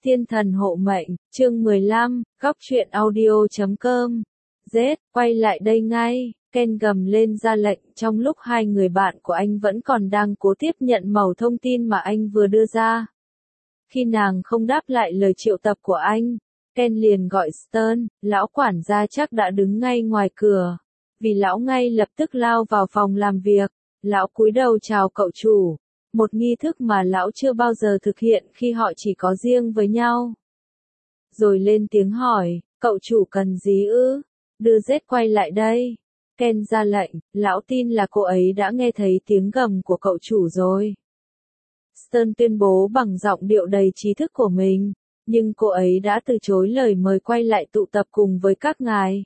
Thiên thần hộ mệnh, chương 15, góc truyện audio.com. Z, quay lại đây ngay, Ken gầm lên ra lệnh trong lúc hai người bạn của anh vẫn còn đang cố tiếp nhận mẩu thông tin mà anh vừa đưa ra. Khi nàng không đáp lại lời triệu tập của anh, Ken liền gọi Stern, lão quản gia chắc đã đứng ngay ngoài cửa. Vì lão ngay lập tức lao vào phòng làm việc, lão cúi đầu chào cậu chủ. Một nghi thức mà lão chưa bao giờ thực hiện khi họ chỉ có riêng với nhau. Rồi lên tiếng hỏi, cậu chủ cần gì ư? Đưa Z quay lại đây. Ken ra lệnh, lão tin là cô ấy đã nghe thấy tiếng gầm của cậu chủ rồi. Stern tuyên bố bằng giọng điệu đầy trí thức của mình, nhưng cô ấy đã từ chối lời mời quay lại tụ tập cùng với các ngài.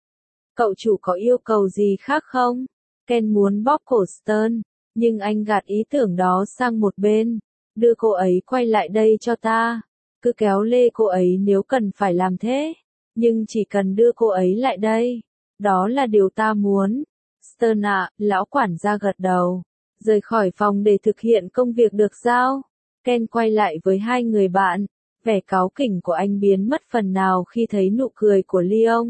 Cậu chủ có yêu cầu gì khác không? Ken muốn bóp cổ Stern. Nhưng anh gạt ý tưởng đó sang một bên. Đưa cô ấy quay lại đây cho ta. Cứ kéo lê cô ấy nếu cần phải làm thế. Nhưng chỉ cần đưa cô ấy lại đây. Đó là điều ta muốn. Stern ạ, lão quản gia gật đầu. Rời khỏi phòng để thực hiện công việc được giao. Ken quay lại với hai người bạn. Vẻ cáu kỉnh của anh biến mất phần nào khi thấy nụ cười của Leon.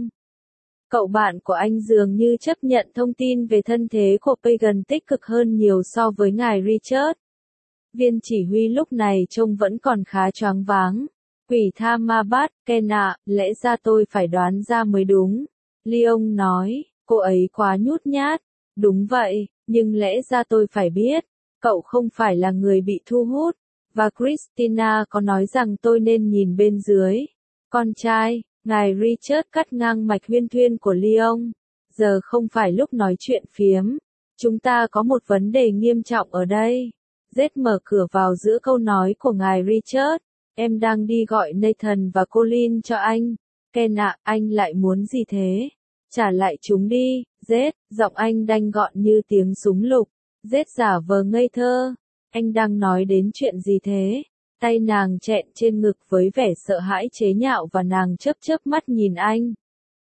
Cậu bạn của anh dường như chấp nhận thông tin về thân thế của Pagan tích cực hơn nhiều so với ngài Richard. Viên chỉ huy lúc này trông vẫn còn khá choáng váng. Quỷ tha ma bát, Ken ạ, lẽ ra tôi phải đoán ra mới đúng. Leon nói, cô ấy quá nhút nhát. Đúng vậy, nhưng lẽ ra tôi phải biết. Cậu không phải là người bị thu hút. Và Christina có nói rằng tôi nên nhìn bên dưới. Con trai. Ngài Richard cắt ngang mạch huyên thuyên của Leon. Giờ không phải lúc nói chuyện phiếm. Chúng ta có một vấn đề nghiêm trọng ở đây. Z mở cửa vào giữa câu nói của ngài Richard. Em đang đi gọi Nathan và Colin cho anh. Ken ạ, anh lại muốn gì thế? Trả lại chúng đi, Z. Giọng anh đanh gọn như tiếng súng lục. Z giả vờ ngây thơ. Anh đang nói đến chuyện gì thế? Tay nàng chẹn trên ngực với vẻ sợ hãi chế nhạo và nàng chớp chớp mắt nhìn anh.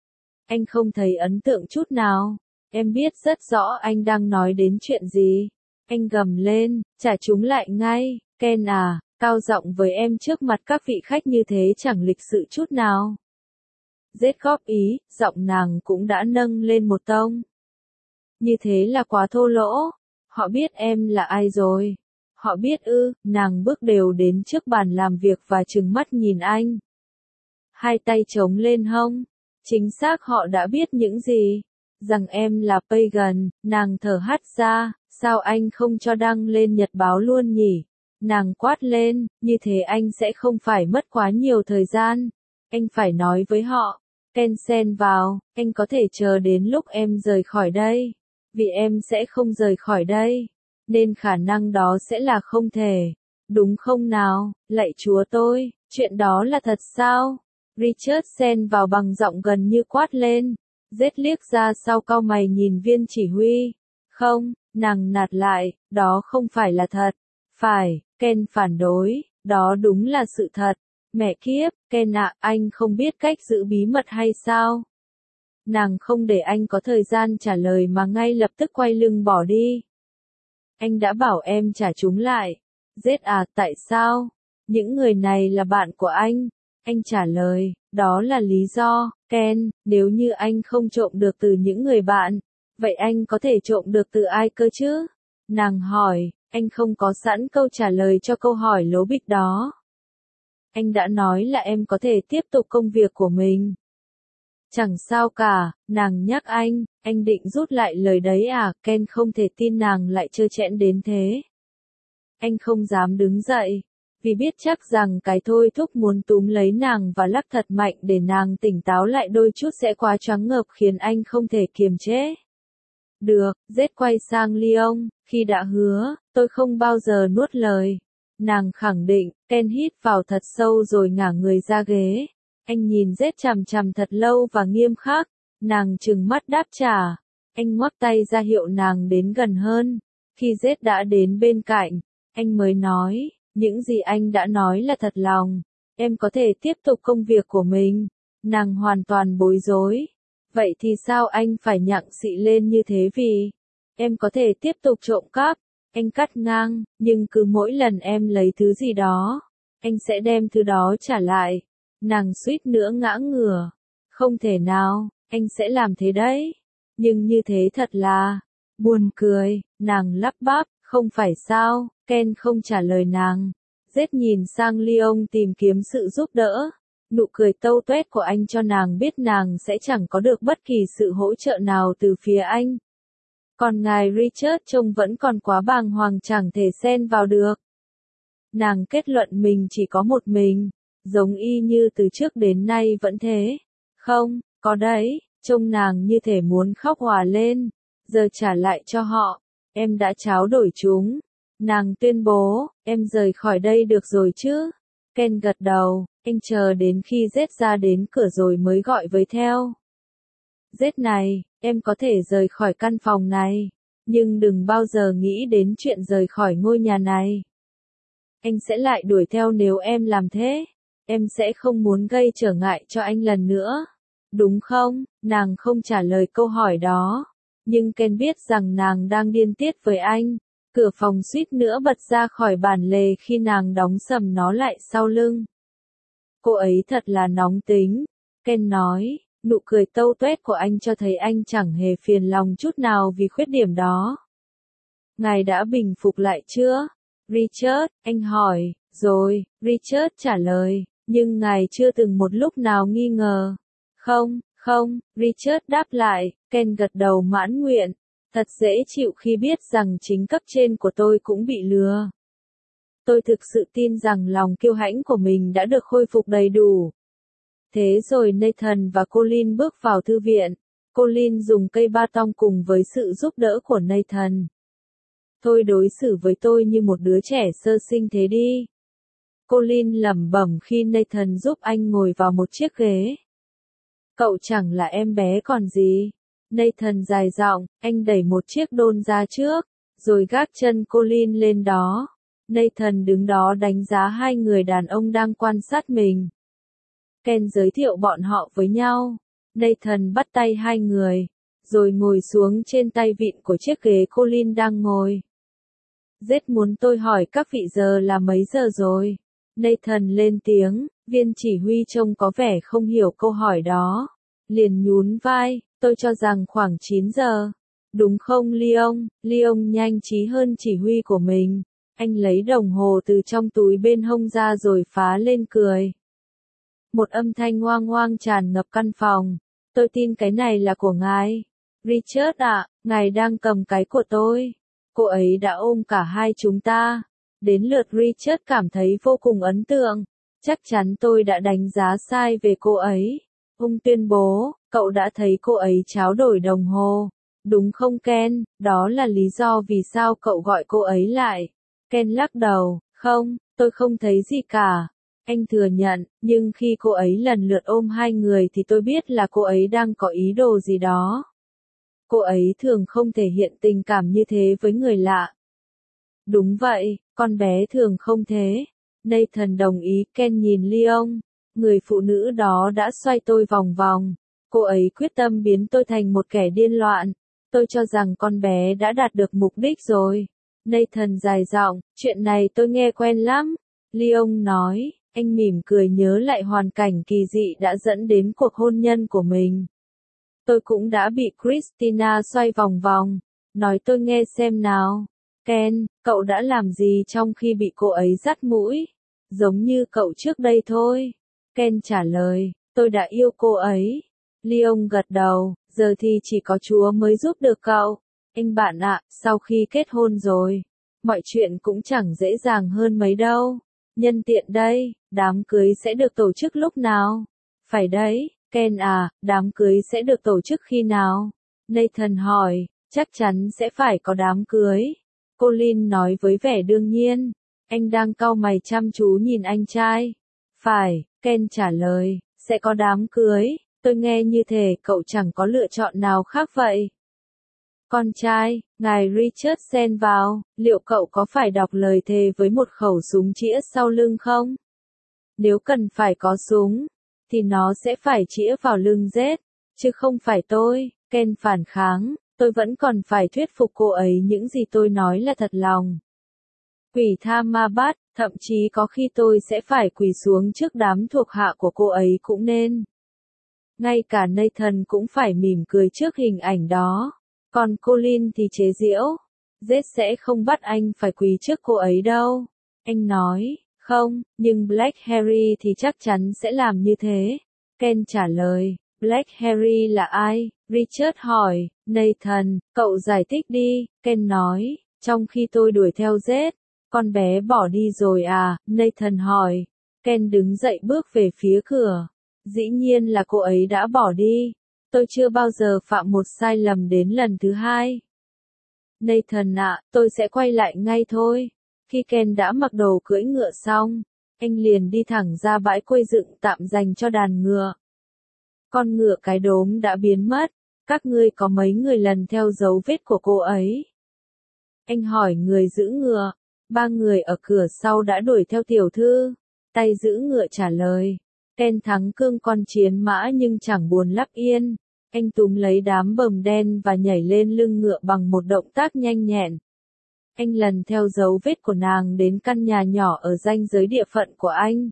Anh không thấy ấn tượng chút nào. Em biết rất rõ anh đang nói đến chuyện gì. Anh gầm lên, trả chúng lại ngay. Ken à, cao giọng với em trước mặt các vị khách như thế chẳng lịch sự chút nào. Z góp ý, giọng nàng cũng đã nâng lên một tông. Như thế là quá thô lỗ. Họ biết em là ai rồi. Họ biết ư, nàng bước đều đến trước bàn làm việc và trừng mắt nhìn anh. Hai tay chống lên hông. Chính xác họ đã biết những gì. Rằng em là Pagan, nàng thở hắt ra, sao anh không cho đăng lên nhật báo luôn nhỉ? Nàng quát lên, như thế anh sẽ không phải mất quá nhiều thời gian. Anh phải nói với họ. Ken xen vào, anh có thể chờ đến lúc em rời khỏi đây. Vì em sẽ không rời khỏi đây. Nên khả năng đó sẽ là không thể. Đúng không nào, lạy chúa tôi, chuyện đó là thật sao? Richard xen vào bằng giọng gần như quát lên. Z liếc ra sau cau mày nhìn viên chỉ huy. Không, nàng nạt lại, đó không phải là thật. Phải, Ken phản đối, đó đúng là sự thật. Mẹ kiếp, Ken ạ, anh không biết cách giữ bí mật hay sao? Nàng không để anh có thời gian trả lời mà ngay lập tức quay lưng bỏ đi. Anh đã bảo em trả chúng lại. Z à, tại sao? Những người này là bạn của anh. Anh trả lời, đó là lý do. Ken, nếu như anh không trộm được từ những người bạn, vậy anh có thể trộm được từ ai cơ chứ? Nàng hỏi, anh không có sẵn câu trả lời cho câu hỏi lố bịch đó. Anh đã nói là em có thể tiếp tục công việc của mình. Chẳng sao cả, nàng nhắc anh định rút lại lời đấy à? Ken không thể tin nàng lại trơ trẽn đến thế. Anh không dám đứng dậy, vì biết chắc rằng cái thôi thúc muốn túm lấy nàng và lắc thật mạnh để nàng tỉnh táo lại đôi chút sẽ quá choáng ngợp khiến anh không thể kiềm chế. Được, Z quay sang Leon, khi đã hứa, tôi không bao giờ nuốt lời. Nàng khẳng định, Ken hít vào thật sâu rồi ngả người ra ghế. Anh nhìn Z chằm chằm thật lâu và nghiêm khắc. Nàng trừng mắt đáp trả. Anh ngoắc tay ra hiệu nàng đến gần hơn. Khi Z đã đến bên cạnh, anh mới nói, những gì anh đã nói là thật lòng. Em có thể tiếp tục công việc của mình. Nàng hoàn toàn bối rối. Vậy thì sao anh phải nhặng xị lên như thế vì? Em có thể tiếp tục trộm cắp. Anh cắt ngang, nhưng cứ mỗi lần em lấy thứ gì đó, anh sẽ đem thứ đó trả lại. Nàng suýt nữa ngã ngửa. Không thể nào, anh sẽ làm thế đấy. Nhưng như thế thật là buồn cười, nàng lắp bắp, không phải sao, Ken không trả lời nàng. Zed nhìn sang Leon tìm kiếm sự giúp đỡ. Nụ cười tâu tuét của anh cho nàng biết nàng sẽ chẳng có được bất kỳ sự hỗ trợ nào từ phía anh. Còn ngài Richard trông vẫn còn quá bàng hoàng chẳng thể xen vào được. Nàng kết luận mình chỉ có một mình, giống y như từ trước đến nay vẫn thế. Không, có đấy, trông nàng như thể muốn khóc òa lên. Giờ trả lại cho họ, em đã tráo đổi chúng. Nàng tuyên bố, em rời khỏi đây được rồi chứ? Ken gật đầu, anh chờ đến khi Zed ra đến cửa rồi mới gọi với theo. Zed này, em có thể rời khỏi căn phòng này, nhưng đừng bao giờ nghĩ đến chuyện rời khỏi ngôi nhà này. Anh sẽ lại đuổi theo nếu em làm thế. Em sẽ không muốn gây trở ngại cho anh lần nữa. Đúng không? Nàng không trả lời câu hỏi đó. Nhưng Ken biết rằng nàng đang điên tiết với anh. Cửa phòng suýt nữa bật ra khỏi bản lề khi nàng đóng sầm nó lại sau lưng. Cô ấy thật là nóng tính. Ken nói, nụ cười tâu tuét của anh cho thấy anh chẳng hề phiền lòng chút nào vì khuyết điểm đó. Ngài đã bình phục lại chưa? Richard, anh hỏi. Rồi, Richard trả lời, nhưng ngài chưa từng một lúc nào nghi ngờ. Không, Richard đáp lại. Ken gật đầu mãn nguyện. Thật dễ chịu khi biết rằng chính cấp trên của tôi cũng bị lừa. Tôi thực sự tin rằng lòng kiêu hãnh của mình đã được khôi phục đầy đủ. Thế rồi Nathan và Colin bước vào thư viện. Colin dùng cây ba tong cùng với sự giúp đỡ của Nathan. Thôi đối xử với tôi như một đứa trẻ sơ sinh thế đi. Colin lẩm bẩm khi Nathan giúp anh ngồi vào một chiếc ghế. Cậu chẳng là em bé còn gì. Nathan dài giọng, anh đẩy một chiếc đôn ra trước, rồi gác chân Colin lên đó. Nathan đứng đó đánh giá hai người đàn ông đang quan sát mình. Ken giới thiệu bọn họ với nhau. Nathan bắt tay hai người, rồi ngồi xuống trên tay vịn của chiếc ghế Colin đang ngồi. Zed muốn tôi hỏi các vị giờ là mấy giờ rồi? Nathan lên tiếng, viên chỉ huy trông có vẻ không hiểu câu hỏi đó. Liền nhún vai, tôi cho rằng khoảng 9 giờ. Đúng không Leon? Leon nhanh trí hơn chỉ huy của mình. Anh lấy đồng hồ từ trong túi bên hông ra rồi phá lên cười. Một âm thanh oang oang tràn ngập căn phòng. Tôi tin cái này là của ngài. Richard ạ, ngài đang cầm cái của tôi. Cô ấy đã ôm cả hai chúng ta. Đến lượt Richard cảm thấy vô cùng ấn tượng. Chắc chắn tôi đã đánh giá sai về cô ấy. Ông tuyên bố, cậu đã thấy cô ấy tráo đổi đồng hồ. Đúng không Ken? Đó là lý do vì sao cậu gọi cô ấy lại. Ken lắc đầu, không, tôi không thấy gì cả. Anh thừa nhận, nhưng khi cô ấy lần lượt ôm hai người thì tôi biết là cô ấy đang có ý đồ gì đó. Cô ấy thường không thể hiện tình cảm như thế với người lạ. Đúng vậy, con bé thường không thế. Nathan đồng ý. Ken nhìn Leon. Người phụ nữ đó đã xoay tôi vòng vòng. Cô ấy quyết tâm biến tôi thành một kẻ điên loạn. Tôi cho rằng con bé đã đạt được mục đích rồi. Nathan dài giọng, chuyện này tôi nghe quen lắm. Leon nói, anh mỉm cười nhớ lại hoàn cảnh kỳ dị đã dẫn đến cuộc hôn nhân của mình. Tôi cũng đã bị Christina xoay vòng vòng. Nói tôi nghe xem nào. Ken, cậu đã làm gì trong khi bị cô ấy dắt mũi? Giống như cậu trước đây thôi. Ken trả lời, tôi đã yêu cô ấy. Leon gật đầu, giờ thì chỉ có Chúa mới giúp được cậu. Anh bạn ạ, sau khi kết hôn rồi, mọi chuyện cũng chẳng dễ dàng hơn mấy đâu. Nhân tiện đây, đám cưới sẽ được tổ chức lúc nào? Phải đấy, Ken à, đám cưới sẽ được tổ chức khi nào? Nathan hỏi, chắc chắn sẽ phải có đám cưới. Colin nói với vẻ đương nhiên. Anh đang cau mày chăm chú nhìn anh trai. Phải, Ken trả lời, sẽ có đám cưới. Tôi nghe như thể cậu chẳng có lựa chọn nào khác vậy. Con trai, ngài Richard xen vào, liệu cậu có phải đọc lời thề với một khẩu súng chĩa sau lưng không? Nếu cần phải có súng, thì nó sẽ phải chĩa vào lưng Zed, chứ không phải tôi. Ken phản kháng, tôi vẫn còn phải thuyết phục cô ấy những gì tôi nói là thật lòng. Quỷ tha ma bắt, thậm chí có khi tôi sẽ phải quỳ xuống trước đám thuộc hạ của cô ấy cũng nên. Ngay cả Nathan cũng phải mỉm cười trước hình ảnh đó. Còn Colin thì chế giễu. Zed sẽ không bắt anh phải quỳ trước cô ấy đâu. Anh nói, không, nhưng Black Harry thì chắc chắn sẽ làm như thế. Ken trả lời, Black Harry là ai? Richard hỏi, Nathan, cậu giải thích đi, Ken nói, trong khi tôi đuổi theo Zed, con bé bỏ đi rồi à? Nathan hỏi. Ken đứng dậy bước về phía cửa. Dĩ nhiên là cô ấy đã bỏ đi. Tôi chưa bao giờ phạm một sai lầm đến lần thứ hai. Nathan ạ, tôi sẽ quay lại ngay thôi. Khi Ken đã mặc đồ cưỡi ngựa xong, anh liền đi thẳng ra bãi quây dựng tạm dành cho đàn ngựa. Con ngựa cái đốm đã biến mất. Các ngươi có mấy người lần theo dấu vết của cô ấy? Anh hỏi người giữ ngựa. 3 người ở cửa sau đã đuổi theo tiểu thư. Tay giữ ngựa trả lời. Ken thắng cương con chiến mã nhưng chẳng buồn lắp yên. Anh túm lấy đám bờm đen và nhảy lên lưng ngựa bằng một động tác nhanh nhẹn. Anh lần theo dấu vết của nàng đến căn nhà nhỏ ở ranh giới địa phận của anh.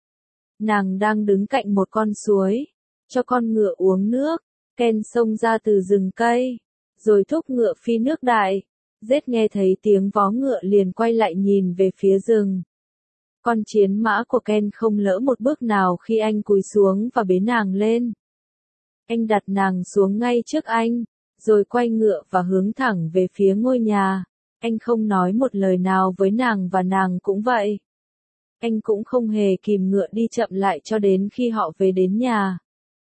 Nàng đang đứng cạnh một con suối. Cho con ngựa uống nước. Ken xông ra từ rừng cây. Rồi thúc ngựa phi nước đại. Zed nghe thấy tiếng vó ngựa liền quay lại nhìn về phía rừng. Con chiến mã của Ken không lỡ một bước nào khi anh cúi xuống và bế nàng lên. Anh đặt nàng xuống ngay trước anh, rồi quay ngựa và hướng thẳng về phía ngôi nhà. Anh không nói một lời nào với nàng và nàng cũng vậy. Anh cũng không hề kìm ngựa đi chậm lại cho đến khi họ về đến nhà.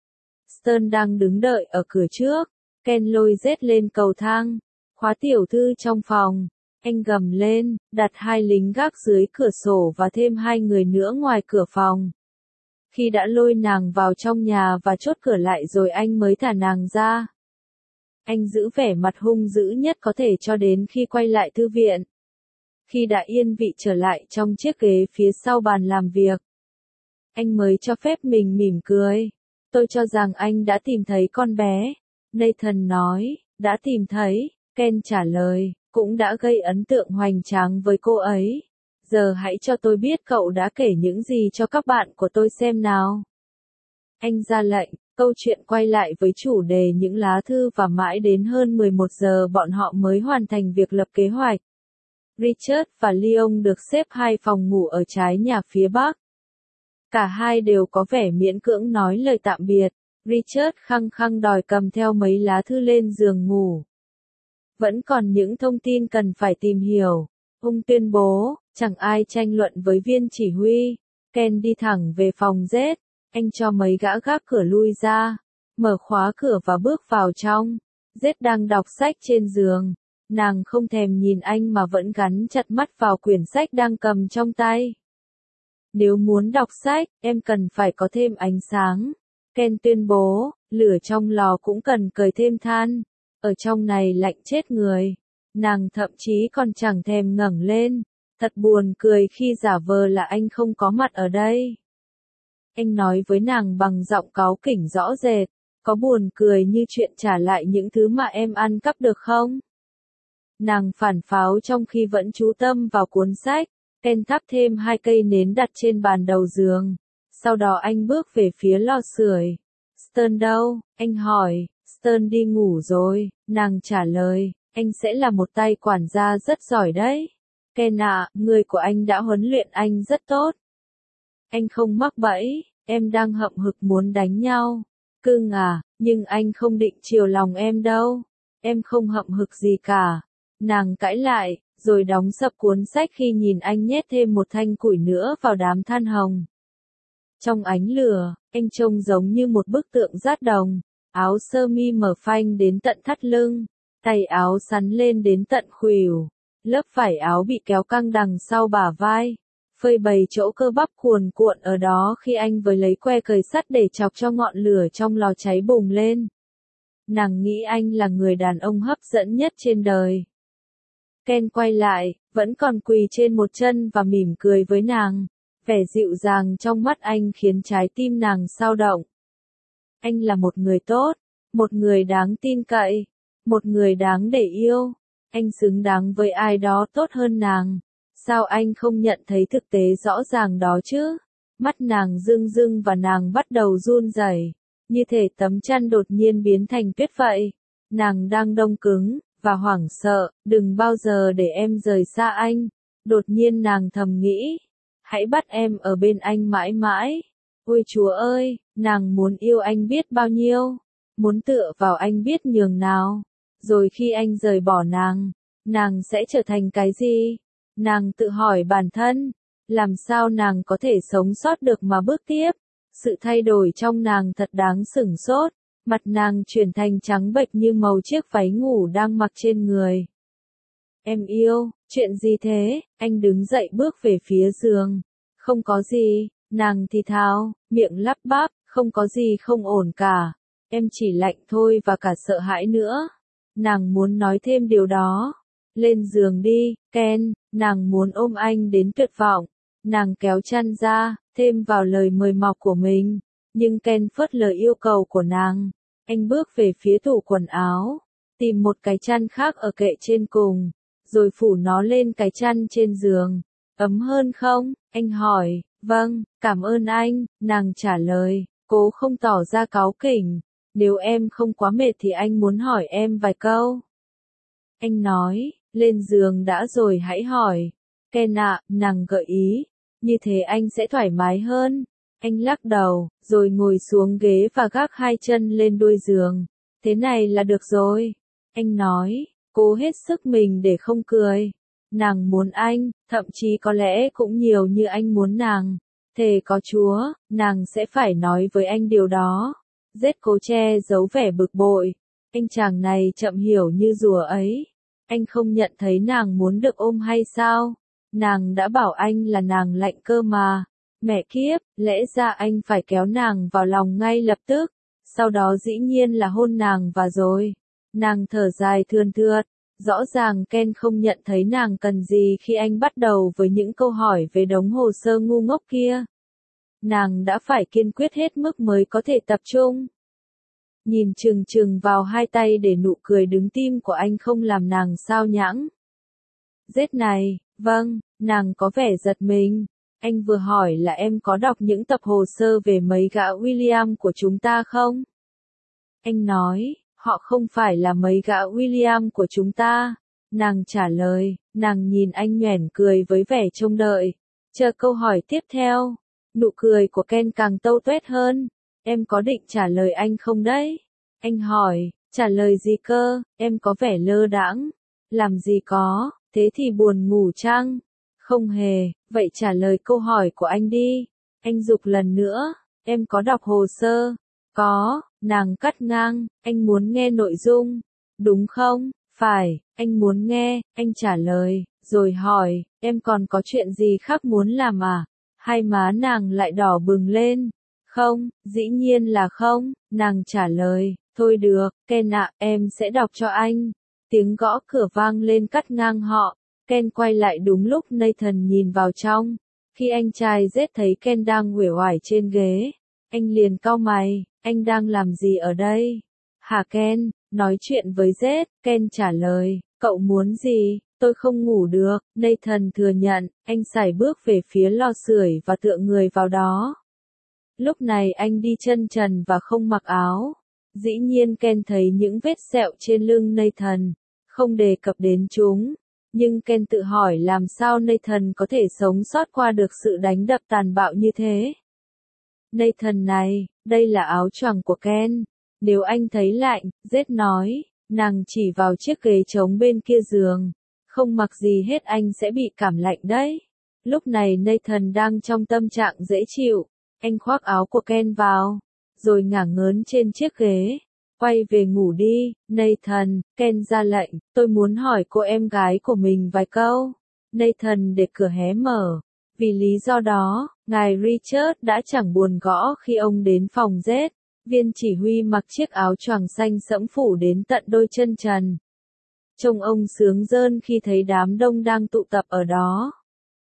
Stern đang đứng đợi ở cửa trước. Ken lôi Zed lên cầu thang, khóa tiểu thư trong phòng. Anh gầm lên, đặt 2 lính gác dưới cửa sổ và thêm 2 người nữa ngoài cửa phòng. Khi đã lôi nàng vào trong nhà và chốt cửa lại rồi anh mới thả nàng ra. Anh giữ vẻ mặt hung dữ nhất có thể cho đến khi quay lại thư viện. Khi đã yên vị trở lại trong chiếc ghế phía sau bàn làm việc, anh mới cho phép mình mỉm cười. Tôi cho rằng anh đã tìm thấy con bé. Nathan nói, đã tìm thấy. Ken trả lời, cũng đã gây ấn tượng hoành tráng với cô ấy. Giờ hãy cho tôi biết cậu đã kể những gì cho các bạn của tôi xem nào. Anh ra lệnh, câu chuyện quay lại với chủ đề những lá thư và mãi đến hơn 11 giờ bọn họ mới hoàn thành việc lập kế hoạch. Richard và Leon được xếp 2 phòng ngủ ở trái nhà phía bắc. Cả hai đều có vẻ miễn cưỡng nói lời tạm biệt. Richard khăng khăng đòi cầm theo mấy lá thư lên giường ngủ. Vẫn còn những thông tin cần phải tìm hiểu. Ông tuyên bố, chẳng ai tranh luận với viên chỉ huy. Ken đi thẳng về phòng Zed. Anh cho mấy gã gác cửa lui ra. Mở khóa cửa và bước vào trong. Zed đang đọc sách trên giường. Nàng không thèm nhìn anh mà vẫn gắn chặt mắt vào quyển sách đang cầm trong tay. Nếu muốn đọc sách, em cần phải có thêm ánh sáng. Ken tuyên bố, lửa trong lò cũng cần cởi thêm than. Ở trong này lạnh chết người. Nàng thậm chí còn chẳng thèm ngẩng lên. Thật buồn cười khi giả vờ là anh không có mặt ở đây. Anh nói với nàng bằng giọng cáu kỉnh rõ rệt. Có buồn cười như chuyện trả lại những thứ mà em ăn cắp được không? Nàng phản pháo trong khi vẫn chú tâm vào cuốn sách. Ken thắp thêm 2 cây nến đặt trên bàn đầu giường. Sau đó anh bước về phía lò sưởi. Stern đâu? Anh hỏi. Stern đi ngủ rồi. Nàng trả lời. Anh sẽ là một tay quản gia rất giỏi đấy. Ken ạ, người của anh đã huấn luyện anh rất tốt. Anh không mắc bẫy. Em đang hậm hực muốn đánh nhau. Cưng à, nhưng anh không định chiều lòng em đâu. Em không hậm hực gì cả. Nàng cãi lại, rồi đóng sập cuốn sách khi nhìn anh nhét thêm một thanh củi nữa vào đám than hồng. Trong ánh lửa, anh trông giống như một bức tượng dát đồng. Áo sơ mi mở phanh đến tận thắt lưng, tay áo sắn lên đến tận khuỷu, lớp vải áo bị kéo căng đằng sau bả vai, phơi bày chỗ cơ bắp cuồn cuộn ở đó khi anh với lấy que cời sắt để chọc cho ngọn lửa trong lò cháy bùng lên. Nàng nghĩ anh là người đàn ông hấp dẫn nhất trên đời. Ken quay lại, vẫn còn quỳ trên một chân và mỉm cười với nàng. Vẻ dịu dàng trong mắt anh khiến trái tim nàng xao động. Anh là một người tốt, một người đáng tin cậy, một người đáng để yêu. Anh xứng đáng với ai đó tốt hơn nàng. Sao anh không nhận thấy thực tế rõ ràng đó chứ? Mắt nàng rưng rưng và nàng bắt đầu run rẩy, như thể tấm chăn đột nhiên biến thành tuyết vậy. Nàng đang đông cứng, và hoảng sợ, đừng bao giờ để em rời xa anh. Đột nhiên nàng thầm nghĩ, hãy bắt em ở bên anh mãi mãi. Ôi Chúa ơi, nàng muốn yêu anh biết bao nhiêu, muốn tựa vào anh biết nhường nào. Rồi khi anh rời bỏ nàng sẽ trở thành cái gì? Nàng tự hỏi bản thân, làm sao nàng có thể sống sót được mà bước tiếp? Sự thay đổi trong nàng thật đáng sửng sốt, mặt nàng chuyển thành trắng bệch như màu chiếc váy ngủ đang mặc trên người. Em yêu, chuyện gì thế? Anh đứng dậy bước về phía giường. Không có gì, nàng thì thào, miệng lắp bắp, không có gì không ổn cả. Em chỉ lạnh thôi và cả sợ hãi nữa. Nàng muốn nói thêm điều đó. Lên giường đi, Ken, nàng muốn ôm anh đến tuyệt vọng. Nàng kéo chăn ra, thêm vào lời mời mọc của mình. Nhưng Ken phớt lờ yêu cầu của nàng. Anh bước về phía tủ quần áo, tìm một cái chăn khác ở kệ trên cùng, rồi phủ nó lên cái chăn trên giường. Ấm hơn không? Anh hỏi. Vâng, cảm ơn anh, nàng trả lời, cố không tỏ ra cáu kỉnh. Nếu em không quá mệt thì anh muốn hỏi em vài câu. Anh nói, lên giường đã rồi hãy hỏi. Ken ạ, nàng gợi ý, như thế anh sẽ thoải mái hơn. Anh lắc đầu, rồi ngồi xuống ghế và gác hai chân lên đuôi giường. Thế này là được rồi. Anh nói, cố hết sức mình để không cười. Nàng muốn anh, thậm chí có lẽ cũng nhiều như anh muốn nàng. Thề có Chúa, nàng sẽ phải nói với anh điều đó. Rét cố che giấu vẻ bực bội. Anh chàng này chậm hiểu như rùa ấy. Anh không nhận thấy nàng muốn được ôm hay sao? Nàng đã bảo anh là nàng lạnh cơ mà. Mẹ kiếp, lẽ ra anh phải kéo nàng vào lòng ngay lập tức. Sau đó dĩ nhiên là hôn nàng và rồi. Nàng thở dài thườn thượt. Rõ ràng Ken không nhận thấy nàng cần gì khi anh bắt đầu với những câu hỏi về đống hồ sơ ngu ngốc kia. Nàng đã phải kiên quyết hết mức mới có thể tập trung. Nhìn chừng chừng vào hai tay để nụ cười đứng tim của anh không làm nàng sao nhãng. Rét này, vâng, nàng có vẻ giật mình. Anh vừa hỏi là em có đọc những tập hồ sơ về mấy gã William của chúng ta không? Anh nói, họ không phải là mấy gã William của chúng ta. Nàng trả lời, nàng nhìn anh nhoẻn cười với vẻ trông đợi. Chờ câu hỏi tiếp theo. Nụ cười của Ken càng tâu tuét hơn. Em có định trả lời anh không đấy? Anh hỏi, trả lời gì cơ? Em có vẻ lơ đãng. Làm gì có, thế thì buồn ngủ chăng? Không hề, vậy trả lời câu hỏi của anh đi. Anh giục lần nữa, em có đọc hồ sơ? Có, nàng cắt ngang, anh muốn nghe nội dung. Đúng không? Phải, anh muốn nghe, anh trả lời, rồi hỏi, em còn có chuyện gì khác muốn làm à? Hai má nàng lại đỏ bừng lên. Không, dĩ nhiên là không, nàng trả lời, thôi được, Ken ạ, em sẽ đọc cho anh. Tiếng gõ cửa vang lên cắt ngang họ. Ken quay lại đúng lúc Nathan nhìn vào trong. Khi anh trai Z thấy Ken đang uể oải trên ghế, anh liền cau mày, anh đang làm gì ở đây? Hả Ken, nói chuyện với Z, Ken trả lời, cậu muốn gì? Tôi không ngủ được, Nathan thừa nhận, anh sải bước về phía lò sưởi và tựa người vào đó. Lúc này anh đi chân trần và không mặc áo. Dĩ nhiên Ken thấy những vết sẹo trên lưng Nathan, không đề cập đến chúng. Nhưng Ken tự hỏi làm sao Nathan có thể sống sót qua được sự đánh đập tàn bạo như thế. Nathan này, đây là áo choàng của Ken. Nếu anh thấy lạnh, Z nói, nàng chỉ vào chiếc ghế trống bên kia giường. Không mặc gì hết anh sẽ bị cảm lạnh đấy. Lúc này Nathan đang trong tâm trạng dễ chịu. Anh khoác áo của Ken vào, rồi ngả ngớn trên chiếc ghế. Quay về ngủ đi, Nathan, Ken ra lệnh, tôi muốn hỏi cô em gái của mình vài câu. Nathan để cửa hé mở. Vì lý do đó, ngài Richard đã chẳng buồn gõ khi ông đến phòng Z. Viên chỉ huy mặc chiếc áo choàng xanh sẫm phủ đến tận đôi chân trần. Trông ông sướng rơn khi thấy đám đông đang tụ tập ở đó.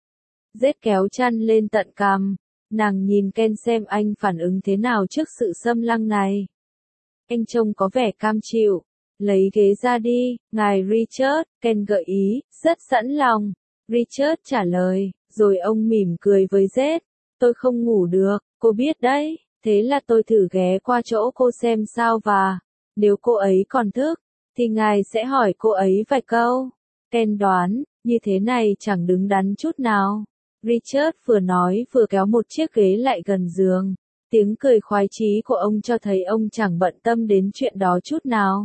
Z kéo chăn lên tận cằm. Nàng nhìn Ken xem anh phản ứng thế nào trước sự xâm lăng này. Anh trông có vẻ cam chịu. Lấy ghế ra đi, ngài Richard, Ken gợi ý, rất sẵn lòng. Richard trả lời, rồi ông mỉm cười với Z. Tôi không ngủ được, cô biết đấy, thế là tôi thử ghé qua chỗ cô xem sao và, nếu cô ấy còn thức, thì ngài sẽ hỏi cô ấy vài câu. Ken đoán, như thế này chẳng đứng đắn chút nào. Richard vừa nói vừa kéo một chiếc ghế lại gần giường. Tiếng cười khoái chí của ông cho thấy ông chẳng bận tâm đến chuyện đó chút nào.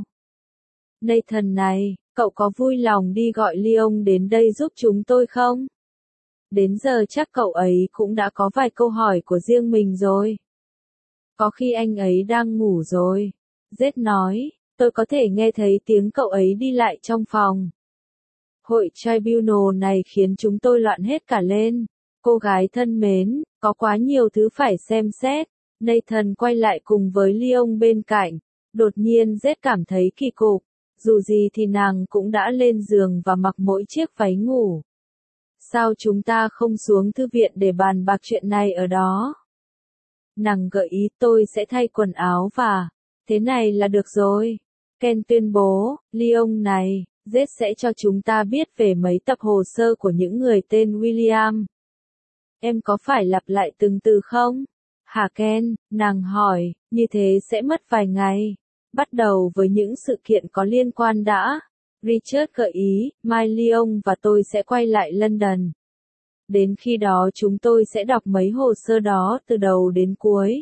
Nathan này, cậu có vui lòng đi gọi Leon đến đây giúp chúng tôi không? Đến giờ chắc cậu ấy cũng đã có vài câu hỏi của riêng mình rồi. Có khi anh ấy đang ngủ rồi. Z nói, tôi có thể nghe thấy tiếng cậu ấy đi lại trong phòng. Hội tribunal này khiến chúng tôi loạn hết cả lên. Cô gái thân mến, có quá nhiều thứ phải xem xét. Nathan quay lại cùng với Leon bên cạnh. Đột nhiên Z cảm thấy kỳ cục. Dù gì thì nàng cũng đã lên giường và mặc mỗi chiếc váy ngủ. Sao chúng ta không xuống thư viện để bàn bạc chuyện này ở đó? Nàng gợi ý tôi sẽ thay quần áo và, thế này là được rồi. Ken tuyên bố, Leon này, Z sẽ cho chúng ta biết về mấy tập hồ sơ của những người tên William. Em có phải lặp lại từng từ không? Hả Ken, nàng hỏi, như thế sẽ mất vài ngày. Bắt đầu với những sự kiện có liên quan đã. Richard gợi ý, mai Leon và tôi sẽ quay lại London. Đến khi đó chúng tôi sẽ đọc mấy hồ sơ đó từ đầu đến cuối.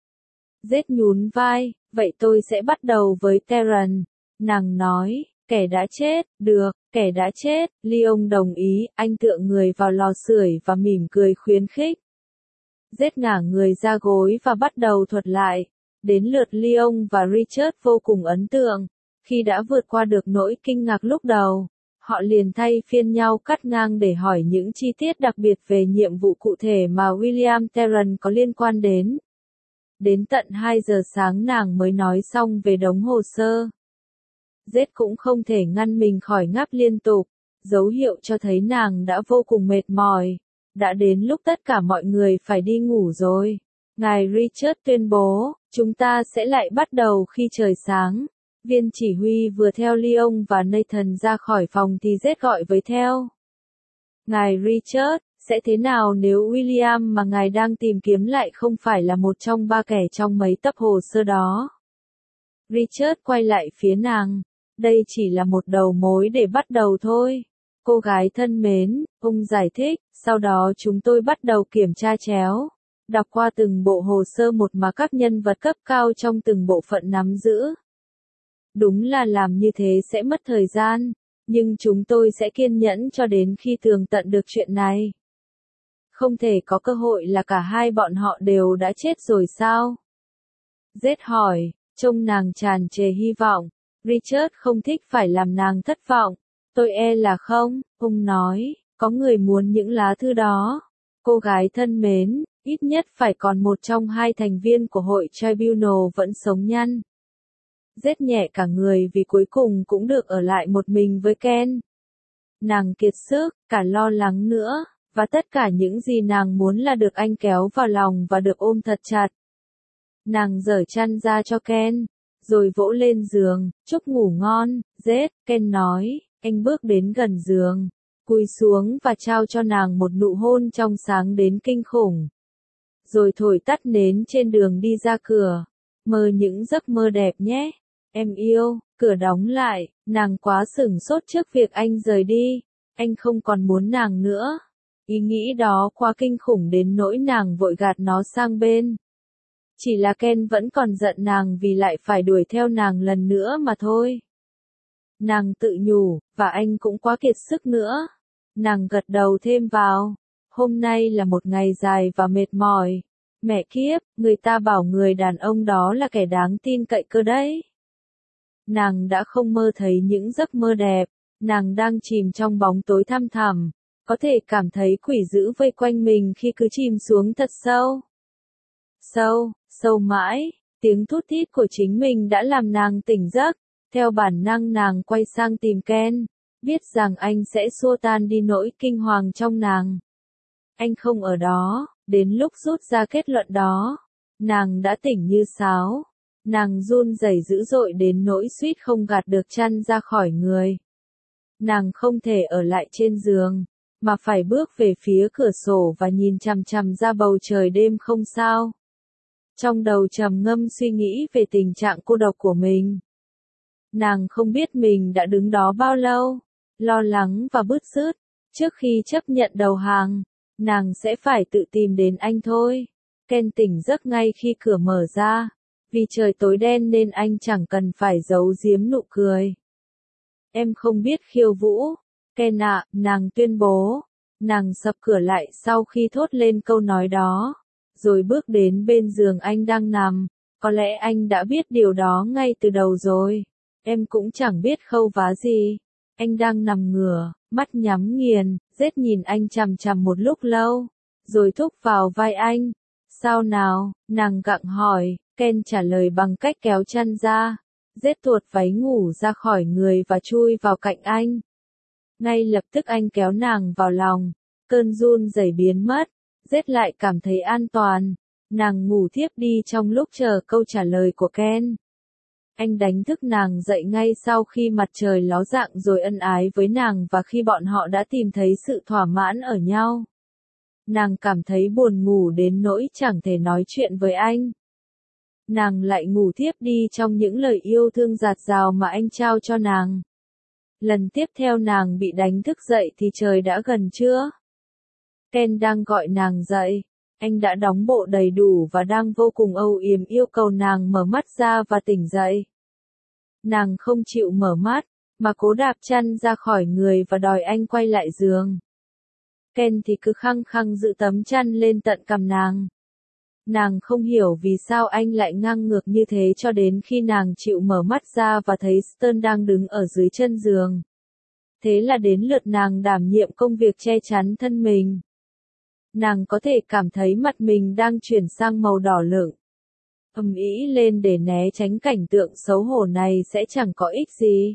Z nhún vai, vậy tôi sẽ bắt đầu với Terence. Nàng nói, kẻ đã chết, được, kẻ đã chết. Leon đồng ý, anh tựa người vào lò sưởi và mỉm cười khuyến khích. Z ngả người ra gối và bắt đầu thuật lại. Đến lượt Leon và Richard vô cùng ấn tượng. Khi đã vượt qua được nỗi kinh ngạc lúc đầu, họ liền thay phiên nhau cắt ngang để hỏi những chi tiết đặc biệt về nhiệm vụ cụ thể mà William Terence có liên quan đến. Đến tận 2 giờ sáng nàng mới nói xong về đống hồ sơ. Z cũng không thể ngăn mình khỏi ngáp liên tục, dấu hiệu cho thấy nàng đã vô cùng mệt mỏi. Đã đến lúc tất cả mọi người phải đi ngủ rồi. Ngài Richard tuyên bố, chúng ta sẽ lại bắt đầu khi trời sáng. Viên chỉ huy vừa theo Leon và Nathan ra khỏi phòng thì Z gọi với theo. Ngài Richard, sẽ thế nào nếu William mà ngài đang tìm kiếm lại không phải là một trong 3 kẻ trong mấy tập hồ sơ đó? Richard quay lại phía nàng. Đây chỉ là một đầu mối để bắt đầu thôi. Cô gái thân mến, ông giải thích, sau đó chúng tôi bắt đầu kiểm tra chéo. Đọc qua từng bộ hồ sơ một mà các nhân vật cấp cao trong từng bộ phận nắm giữ. Đúng là làm như thế sẽ mất thời gian, nhưng chúng tôi sẽ kiên nhẫn cho đến khi tường tận được chuyện này. Không thể có cơ hội là cả hai bọn họ đều đã chết rồi sao? Z hỏi, trông nàng tràn trề hy vọng. Richard không thích phải làm nàng thất vọng. Tôi e là không, ông nói, có người muốn những lá thư đó. Cô gái thân mến, ít nhất phải còn một trong 2 thành viên của hội tribunal vẫn sống nhăn. Z nhẹ cả người vì cuối cùng cũng được ở lại một mình với Ken. Nàng kiệt sức, cả lo lắng nữa, và tất cả những gì nàng muốn là được anh kéo vào lòng và được ôm thật chặt. Nàng giở chăn ra cho Ken, rồi vỗ lên giường, chúc ngủ ngon. Z, Ken nói, anh bước đến gần giường, cúi xuống và trao cho nàng một nụ hôn trong sáng đến kinh khủng. Rồi thổi tắt nến trên đường đi ra cửa. Mơ những giấc mơ đẹp nhé. Em yêu, cửa đóng lại, nàng quá sửng sốt trước việc anh rời đi. Anh không còn muốn nàng nữa. Ý nghĩ đó quá kinh khủng đến nỗi nàng vội gạt nó sang bên. Chỉ là Ken vẫn còn giận nàng vì lại phải đuổi theo nàng lần nữa mà thôi. Nàng tự nhủ, và anh cũng quá kiệt sức nữa. Nàng gật đầu thêm vào. Hôm nay là một ngày dài và mệt mỏi. Mẹ kiếp, người ta bảo người đàn ông đó là kẻ đáng tin cậy cơ đấy. Nàng đã không mơ thấy những giấc mơ đẹp, nàng đang chìm trong bóng tối thăm thẳm, có thể cảm thấy quỷ dữ vây quanh mình khi cứ chìm xuống thật sâu. Sâu, sâu mãi, tiếng thút thít của chính mình đã làm nàng tỉnh giấc, theo bản năng nàng quay sang tìm Ken, biết rằng anh sẽ xua tan đi nỗi kinh hoàng trong nàng. Anh không ở đó, đến lúc rút ra kết luận đó, nàng đã tỉnh như sáo. Nàng run rẩy dữ dội đến nỗi suýt không gạt được chăn ra khỏi người. Nàng không thể ở lại trên giường, mà phải bước về phía cửa sổ và nhìn chằm chằm ra bầu trời đêm không sao. Trong đầu trầm ngâm suy nghĩ về tình trạng cô độc của mình. Nàng không biết mình đã đứng đó bao lâu, lo lắng và bứt rứt. Trước khi chấp nhận đầu hàng, nàng sẽ phải tự tìm đến anh thôi. Ken tỉnh giấc ngay khi cửa mở ra. Vì trời tối đen nên anh chẳng cần phải giấu giếm nụ cười. Em không biết khiêu vũ. Ken ạ, nàng tuyên bố. Nàng sập cửa lại sau khi thốt lên câu nói đó. Rồi bước đến bên giường anh đang nằm. Có lẽ anh đã biết điều đó ngay từ đầu rồi. Em cũng chẳng biết khâu vá gì. Anh đang nằm ngửa, mắt nhắm nghiền, Rết nhìn anh chằm chằm một lúc lâu. Rồi thúc vào vai anh. Sao nào, nàng gặng hỏi. Ken trả lời bằng cách kéo chăn ra. Rết tuột váy ngủ ra khỏi người và chui vào cạnh anh. Ngay lập tức anh kéo nàng vào lòng. Cơn run rẩy biến mất. Rết lại cảm thấy an toàn. Nàng ngủ thiếp đi trong lúc chờ câu trả lời của Ken. Anh đánh thức nàng dậy ngay sau khi mặt trời ló dạng rồi ân ái với nàng và khi bọn họ đã tìm thấy sự thỏa mãn ở nhau. Nàng cảm thấy buồn ngủ đến nỗi chẳng thể nói chuyện với anh. Nàng lại ngủ thiếp đi trong những lời yêu thương dạt dào mà anh trao cho nàng. Lần tiếp theo nàng bị đánh thức dậy thì trời đã gần trưa. Ken đang gọi nàng dậy. Anh đã đóng bộ đầy đủ và đang vô cùng âu yếm yêu cầu nàng mở mắt ra và tỉnh dậy. Nàng không chịu mở mắt, mà cố đạp chăn ra khỏi người và đòi anh quay lại giường. Ken thì cứ khăng khăng giữ tấm chăn lên tận cằm nàng. Nàng không hiểu vì sao anh lại ngang ngược như thế cho đến khi nàng chịu mở mắt ra và thấy Stern đang đứng ở dưới chân giường. Thế là đến lượt nàng đảm nhiệm công việc che chắn thân mình. Nàng có thể cảm thấy mặt mình đang chuyển sang màu đỏ lựng. Ầm ĩ lên để né tránh cảnh tượng xấu hổ này sẽ chẳng có ích gì.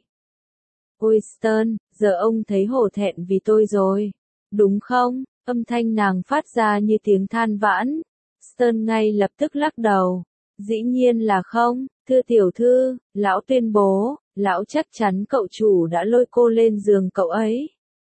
Ôi Stern, giờ ông thấy hổ thẹn vì tôi rồi. Đúng không? Âm thanh nàng phát ra như tiếng than vãn. Stern ngay lập tức lắc đầu. Dĩ nhiên là không, thưa tiểu thư, lão tuyên bố, lão chắc chắn cậu chủ đã lôi cô lên giường cậu ấy.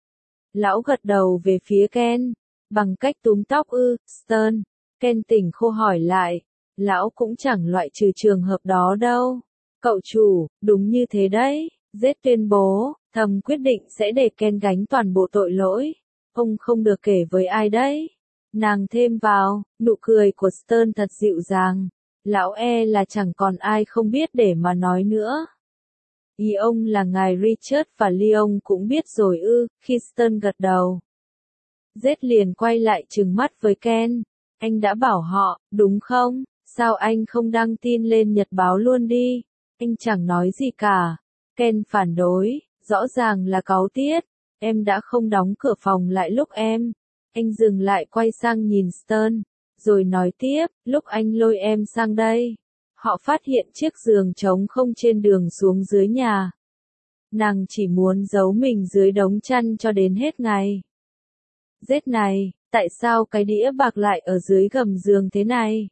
Lão gật đầu về phía Ken. Bằng cách túm tóc Stern. Ken tỉnh khô hỏi lại. Lão cũng chẳng loại trừ trường hợp đó đâu. Cậu chủ, đúng như thế đấy. Zed tuyên bố, thầm quyết định sẽ để Ken gánh toàn bộ tội lỗi. Ông không được kể với ai đấy. Nàng thêm vào, nụ cười của Stern thật dịu dàng. Lão là chẳng còn ai không biết để mà nói nữa. Ý ông là ngài Richard và Leon cũng biết rồi khi Stern gật đầu. Zed liền quay lại trừng mắt với Ken. Anh đã bảo họ, đúng không? Sao anh không đăng tin lên nhật báo luôn đi? Anh chẳng nói gì cả. Ken phản đối, rõ ràng là cáu tiết. Em đã không đóng cửa phòng lại lúc em. Anh dừng lại quay sang nhìn Stern, rồi nói tiếp, lúc anh lôi em sang đây. Họ phát hiện chiếc giường trống không trên đường xuống dưới nhà. Nàng chỉ muốn giấu mình dưới đống chăn cho đến hết ngày. Rết này, tại sao cái đĩa bạc lại ở dưới gầm giường thế này?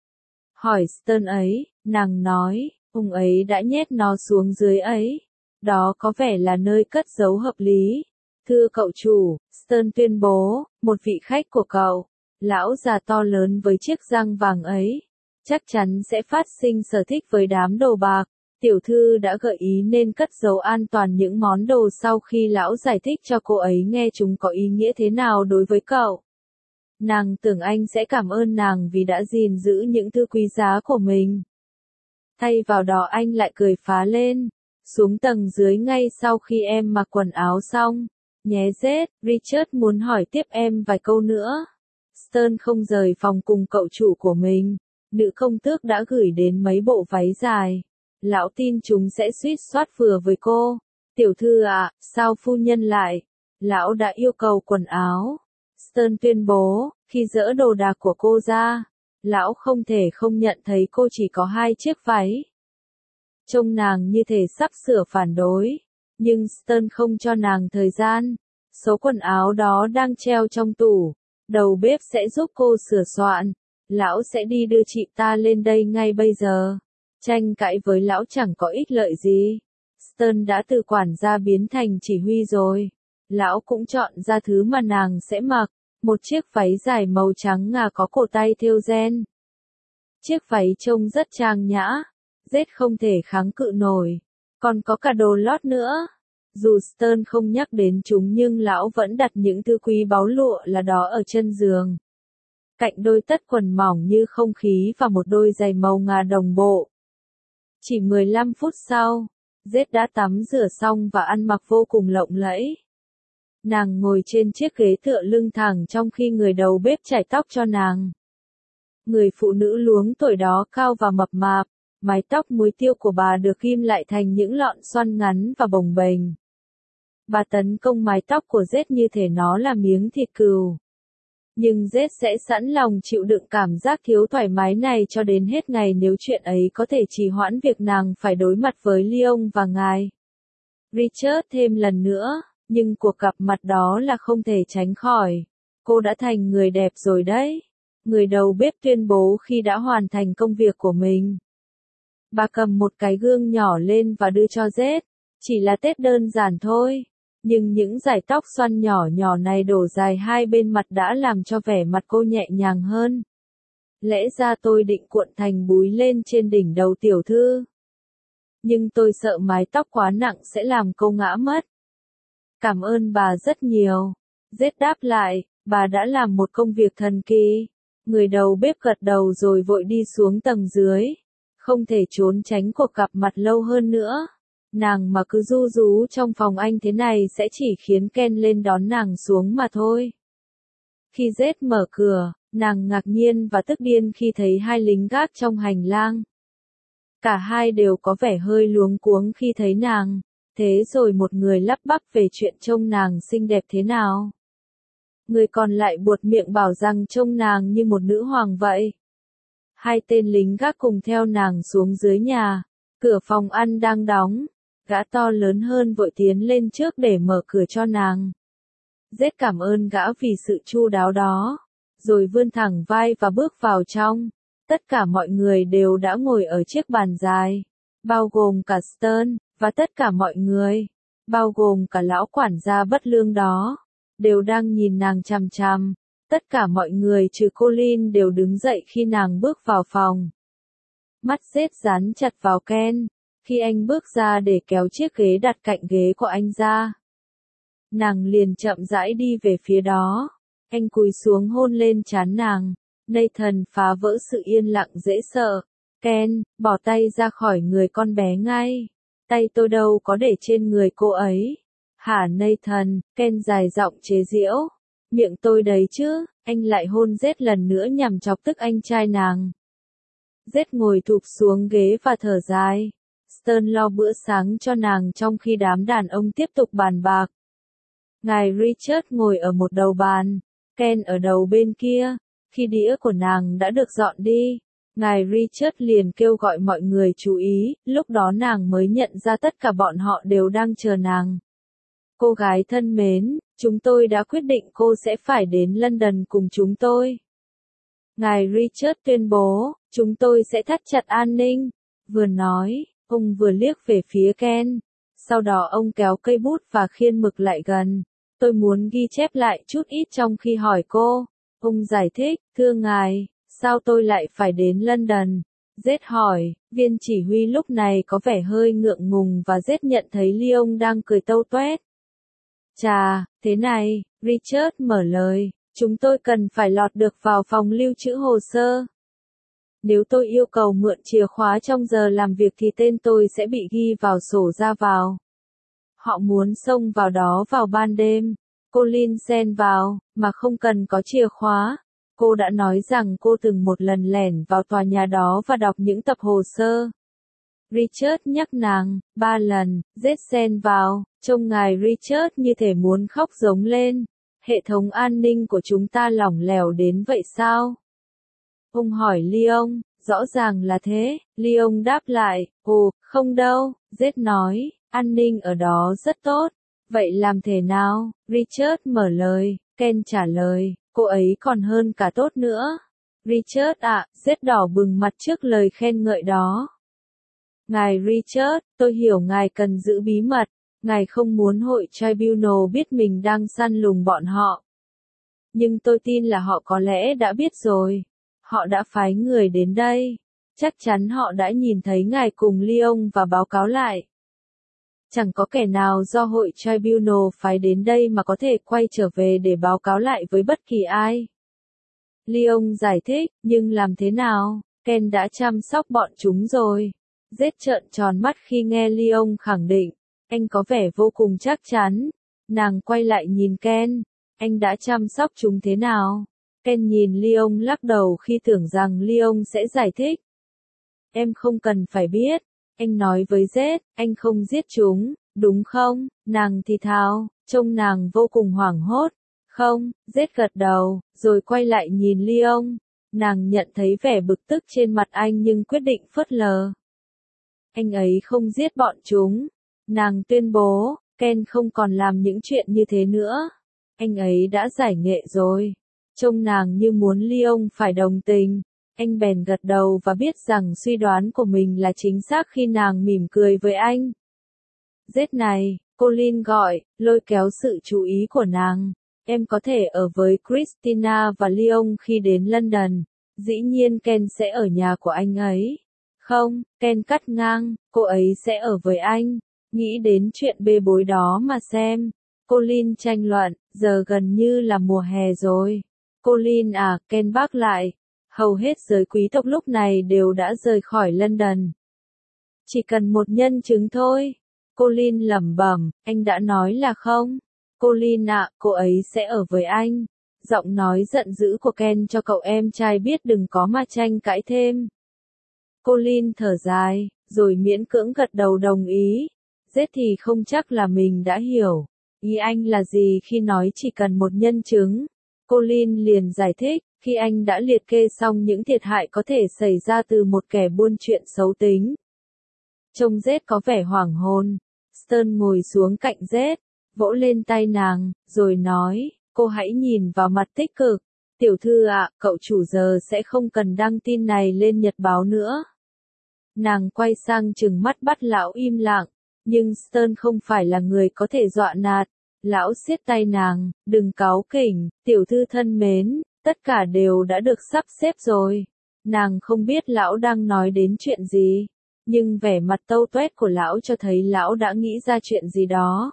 Hỏi Stern ấy, nàng nói, ông ấy đã nhét nó xuống dưới ấy. Đó có vẻ là nơi cất giấu hợp lý. Thưa cậu chủ, Stern tuyên bố, một vị khách của cậu, lão già to lớn với chiếc răng vàng ấy, chắc chắn sẽ phát sinh sở thích với đám đồ bạc. Tiểu thư đã gợi ý nên cất giấu an toàn những món đồ sau khi lão giải thích cho cô ấy nghe chúng có ý nghĩa thế nào đối với cậu. Nàng tưởng anh sẽ cảm ơn nàng vì đã gìn giữ những thứ quý giá của mình. Thay vào đó anh lại cười phá lên. Xuống tầng dưới ngay sau khi em mặc quần áo xong. Nhé Zed, Richard muốn hỏi tiếp em vài câu nữa. Stern không rời phòng cùng cậu chủ của mình. Nữ công tước đã gửi đến mấy bộ váy dài. Lão tin chúng sẽ suýt soát vừa với cô. Tiểu thư ạ, sao phu nhân lại? Lão đã yêu cầu quần áo. Stern tuyên bố, khi dỡ đồ đạc của cô ra, lão không thể không nhận thấy cô chỉ có 2 chiếc váy. Trông nàng như thể sắp sửa phản đối. Nhưng Stern không cho nàng thời gian. Số quần áo đó đang treo trong tủ. Đầu bếp sẽ giúp cô sửa soạn. Lão sẽ đi đưa chị ta lên đây ngay bây giờ. Tranh cãi với lão chẳng có ích lợi gì. Stern đã từ quản gia biến thành chỉ huy rồi. Lão cũng chọn ra thứ mà nàng sẽ mặc, một chiếc váy dài màu trắng ngà có cổ tay thêu ren. Chiếc váy trông rất trang nhã, Z không thể kháng cự nổi, còn có cả đồ lót nữa. Dù Stern không nhắc đến chúng nhưng lão vẫn đặt những thứ quý báu lụa là đó ở chân giường. Cạnh đôi tất quần mỏng như không khí và một đôi giày màu ngà đồng bộ. Chỉ 15 phút sau, Z đã tắm rửa xong và ăn mặc vô cùng lộng lẫy. Nàng ngồi trên chiếc ghế tựa lưng thẳng trong khi người đầu bếp chải tóc cho nàng. Người phụ nữ luống tuổi đó cao và mập mạp, mái tóc muối tiêu của bà được ghim lại thành những lọn xoăn ngắn và bồng bềnh. Bà tấn công mái tóc của Z như thể nó là miếng thịt cừu. Nhưng Z sẽ sẵn lòng chịu đựng cảm giác thiếu thoải mái này cho đến hết ngày nếu chuyện ấy có thể trì hoãn việc nàng phải đối mặt với Leon và ngài Richard thêm lần nữa, nhưng cuộc gặp mặt đó là không thể tránh khỏi. Cô đã thành người đẹp rồi đấy, người đầu bếp tuyên bố khi đã hoàn thành công việc của mình. Bà cầm một cái gương nhỏ lên và đưa cho Z, chỉ là tết đơn giản thôi. Nhưng những dải tóc xoăn nhỏ nhỏ này đổ dài hai bên mặt đã làm cho vẻ mặt cô nhẹ nhàng hơn. Lẽ ra tôi định cuộn thành búi lên trên đỉnh đầu tiểu thư. Nhưng tôi sợ mái tóc quá nặng sẽ làm cô ngã mất. Cảm ơn bà rất nhiều. Z đáp lại, bà đã làm một công việc thần kỳ. Người đầu bếp gật đầu rồi vội đi xuống tầng dưới. Không thể trốn tránh cuộc gặp mặt lâu hơn nữa. Nàng mà cứ ru rú trong phòng anh thế này sẽ chỉ khiến Ken lên đón nàng xuống mà thôi. Khi Z mở cửa, nàng ngạc nhiên và tức điên khi thấy hai lính gác trong hành lang. Cả hai đều có vẻ hơi luống cuống khi thấy nàng, thế rồi một người lắp bắp về chuyện trông nàng xinh đẹp thế nào. Người còn lại buột miệng bảo rằng trông nàng như một nữ hoàng vậy. Hai tên lính gác cùng theo nàng xuống dưới nhà, cửa phòng ăn đang đóng. Gã to lớn hơn vội tiến lên trước để mở cửa cho nàng. Z cảm ơn gã vì sự chu đáo đó, rồi vươn thẳng vai và bước vào trong. Tất cả mọi người đều đã ngồi ở chiếc bàn dài, bao gồm cả Stern, và tất cả mọi người, bao gồm cả lão quản gia bất lương đó, đều đang nhìn nàng chằm chằm. Tất cả mọi người trừ Colin đều đứng dậy khi nàng bước vào phòng. Mắt Z dán chặt vào Ken. Khi anh bước ra để kéo chiếc ghế đặt cạnh ghế của anh ra, nàng liền chậm rãi đi về phía đó. Anh cúi xuống hôn lên trán nàng. Nathan phá vỡ sự yên lặng dễ sợ. Ken, bỏ tay ra khỏi người con bé ngay. Tay tôi đâu có để trên người cô ấy. Hả Nathan, Ken dài giọng chế giễu. Miệng tôi đấy chứ, anh lại hôn Z lần nữa nhằm chọc tức anh trai nàng. Z ngồi thụp xuống ghế và thở dài. Stern lo bữa sáng cho nàng trong khi đám đàn ông tiếp tục bàn bạc. Ngài Richard ngồi ở một đầu bàn, Ken ở đầu bên kia. Khi đĩa của nàng đã được dọn đi, ngài Richard liền kêu gọi mọi người chú ý, lúc đó nàng mới nhận ra tất cả bọn họ đều đang chờ nàng. Cô gái thân mến, chúng tôi đã quyết định cô sẽ phải đến London cùng chúng tôi. Ngài Richard tuyên bố, chúng tôi sẽ thắt chặt an ninh. Vừa nói, ông vừa liếc về phía Ken. Sau đó ông kéo cây bút và khiên mực lại gần. Tôi muốn ghi chép lại chút ít trong khi hỏi cô. Ông giải thích, thưa ngài, sao tôi lại phải đến London? Z hỏi, viên chỉ huy lúc này có vẻ hơi ngượng ngùng và Z nhận thấy Leon đang cười tâu toét. Chà, thế này, Richard mở lời, chúng tôi cần phải lọt được vào phòng lưu trữ hồ sơ. Nếu tôi yêu cầu mượn chìa khóa trong giờ làm việc thì tên tôi sẽ bị ghi vào sổ ra vào. Họ muốn xông vào đó vào ban đêm. Colin xen vào, mà không cần có chìa khóa. Cô đã nói rằng cô từng một lần lẻn vào tòa nhà đó và đọc những tập hồ sơ. Richard nhắc nàng, 3 lần, Z xen vào, trông ngài Richard như thể muốn khóc giống lên. Hệ thống an ninh của chúng ta lỏng lẻo đến vậy sao? Ông hỏi Leon, rõ ràng là thế. Leon đáp lại, ồ, không đâu. Z nói, an ninh ở đó rất tốt. Vậy làm thế nào? Richard mở lời. Ken trả lời, cô ấy còn hơn cả tốt nữa. Richard ạ, Z đỏ bừng mặt trước lời khen ngợi đó. Ngài Richard, tôi hiểu ngài cần giữ bí mật. Ngài không muốn hội tribunal biết mình đang săn lùng bọn họ. Nhưng tôi tin là họ có lẽ đã biết rồi. Họ đã phái người đến đây. Chắc chắn họ đã nhìn thấy ngài cùng Lyon và báo cáo lại. Chẳng có kẻ nào do hội tribunal phái đến đây mà có thể quay trở về để báo cáo lại với bất kỳ ai. Lyon giải thích, nhưng làm thế nào? Ken đã chăm sóc bọn chúng rồi. Rết trợn tròn mắt khi nghe Lyon khẳng định. Anh có vẻ vô cùng chắc chắn. Nàng quay lại nhìn Ken. Anh đã chăm sóc chúng thế nào? Ken nhìn Lyon lắc đầu khi tưởng rằng Lyon sẽ giải thích. Em không cần phải biết. Anh nói với Zed, anh không giết chúng, đúng không? Nàng thì thào, trông nàng vô cùng hoảng hốt. Không, Zed gật đầu, rồi quay lại nhìn Lyon. Nàng nhận thấy vẻ bực tức trên mặt anh nhưng quyết định phớt lờ. Anh ấy không giết bọn chúng. Nàng tuyên bố, Ken không còn làm những chuyện như thế nữa. Anh ấy đã giải nghệ rồi. Trông nàng như muốn Lyon phải đồng tình. Anh bèn gật đầu và biết rằng suy đoán của mình là chính xác khi nàng mỉm cười với anh. Giết này, Colin gọi, lôi kéo sự chú ý của nàng. Em có thể ở với Christina và Lyon khi đến London. Dĩ nhiên Ken sẽ ở nhà của anh ấy. Không, Ken cắt ngang, cô ấy sẽ ở với anh. Nghĩ đến chuyện bê bối đó mà xem. Colin tranh luận, giờ gần như là mùa hè rồi. Colin à, Ken bác lại. Hầu hết giới quý tộc lúc này đều đã rời khỏi London. Chỉ cần một nhân chứng thôi. Colin lẩm bẩm, anh đã nói là không. Colin ạ, cô ấy sẽ ở với anh. Giọng nói giận dữ của Ken cho cậu em trai biết đừng có mà tranh cãi thêm. Colin thở dài, rồi miễn cưỡng gật đầu đồng ý. Giết thì không chắc là mình đã hiểu. Ý anh là gì khi nói chỉ cần một nhân chứng? Colin liền giải thích, khi anh đã liệt kê xong những thiệt hại có thể xảy ra từ một kẻ buôn chuyện xấu tính. Trông Zed có vẻ hoảng hồn. Stern ngồi xuống cạnh Zed, vỗ lên tay nàng, rồi nói, cô hãy nhìn vào mặt tích cực. Tiểu thư ạ, cậu chủ giờ sẽ không cần đăng tin này lên nhật báo nữa. Nàng quay sang trừng mắt bắt lão im lặng, nhưng Stern không phải là người có thể dọa nạt. Lão siết tay nàng, đừng cáu kỉnh, tiểu thư thân mến, tất cả đều đã được sắp xếp rồi. Nàng không biết lão đang nói đến chuyện gì, nhưng vẻ mặt tâu tuét của lão cho thấy lão đã nghĩ ra chuyện gì đó.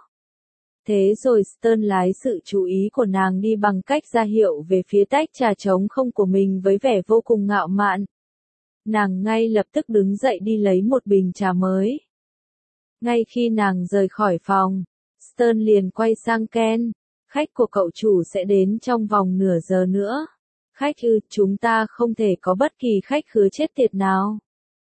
Thế rồi Stern lái sự chú ý của nàng đi bằng cách ra hiệu về phía tách trà trống không của mình với vẻ vô cùng ngạo mạn. Nàng ngay lập tức đứng dậy đi lấy một bình trà mới. Ngay khi nàng rời khỏi phòng, Stern liền quay sang Ken, khách của cậu chủ sẽ đến trong vòng nửa giờ nữa. Khách ư, chúng ta không thể có bất kỳ khách khứa chết tiệt nào.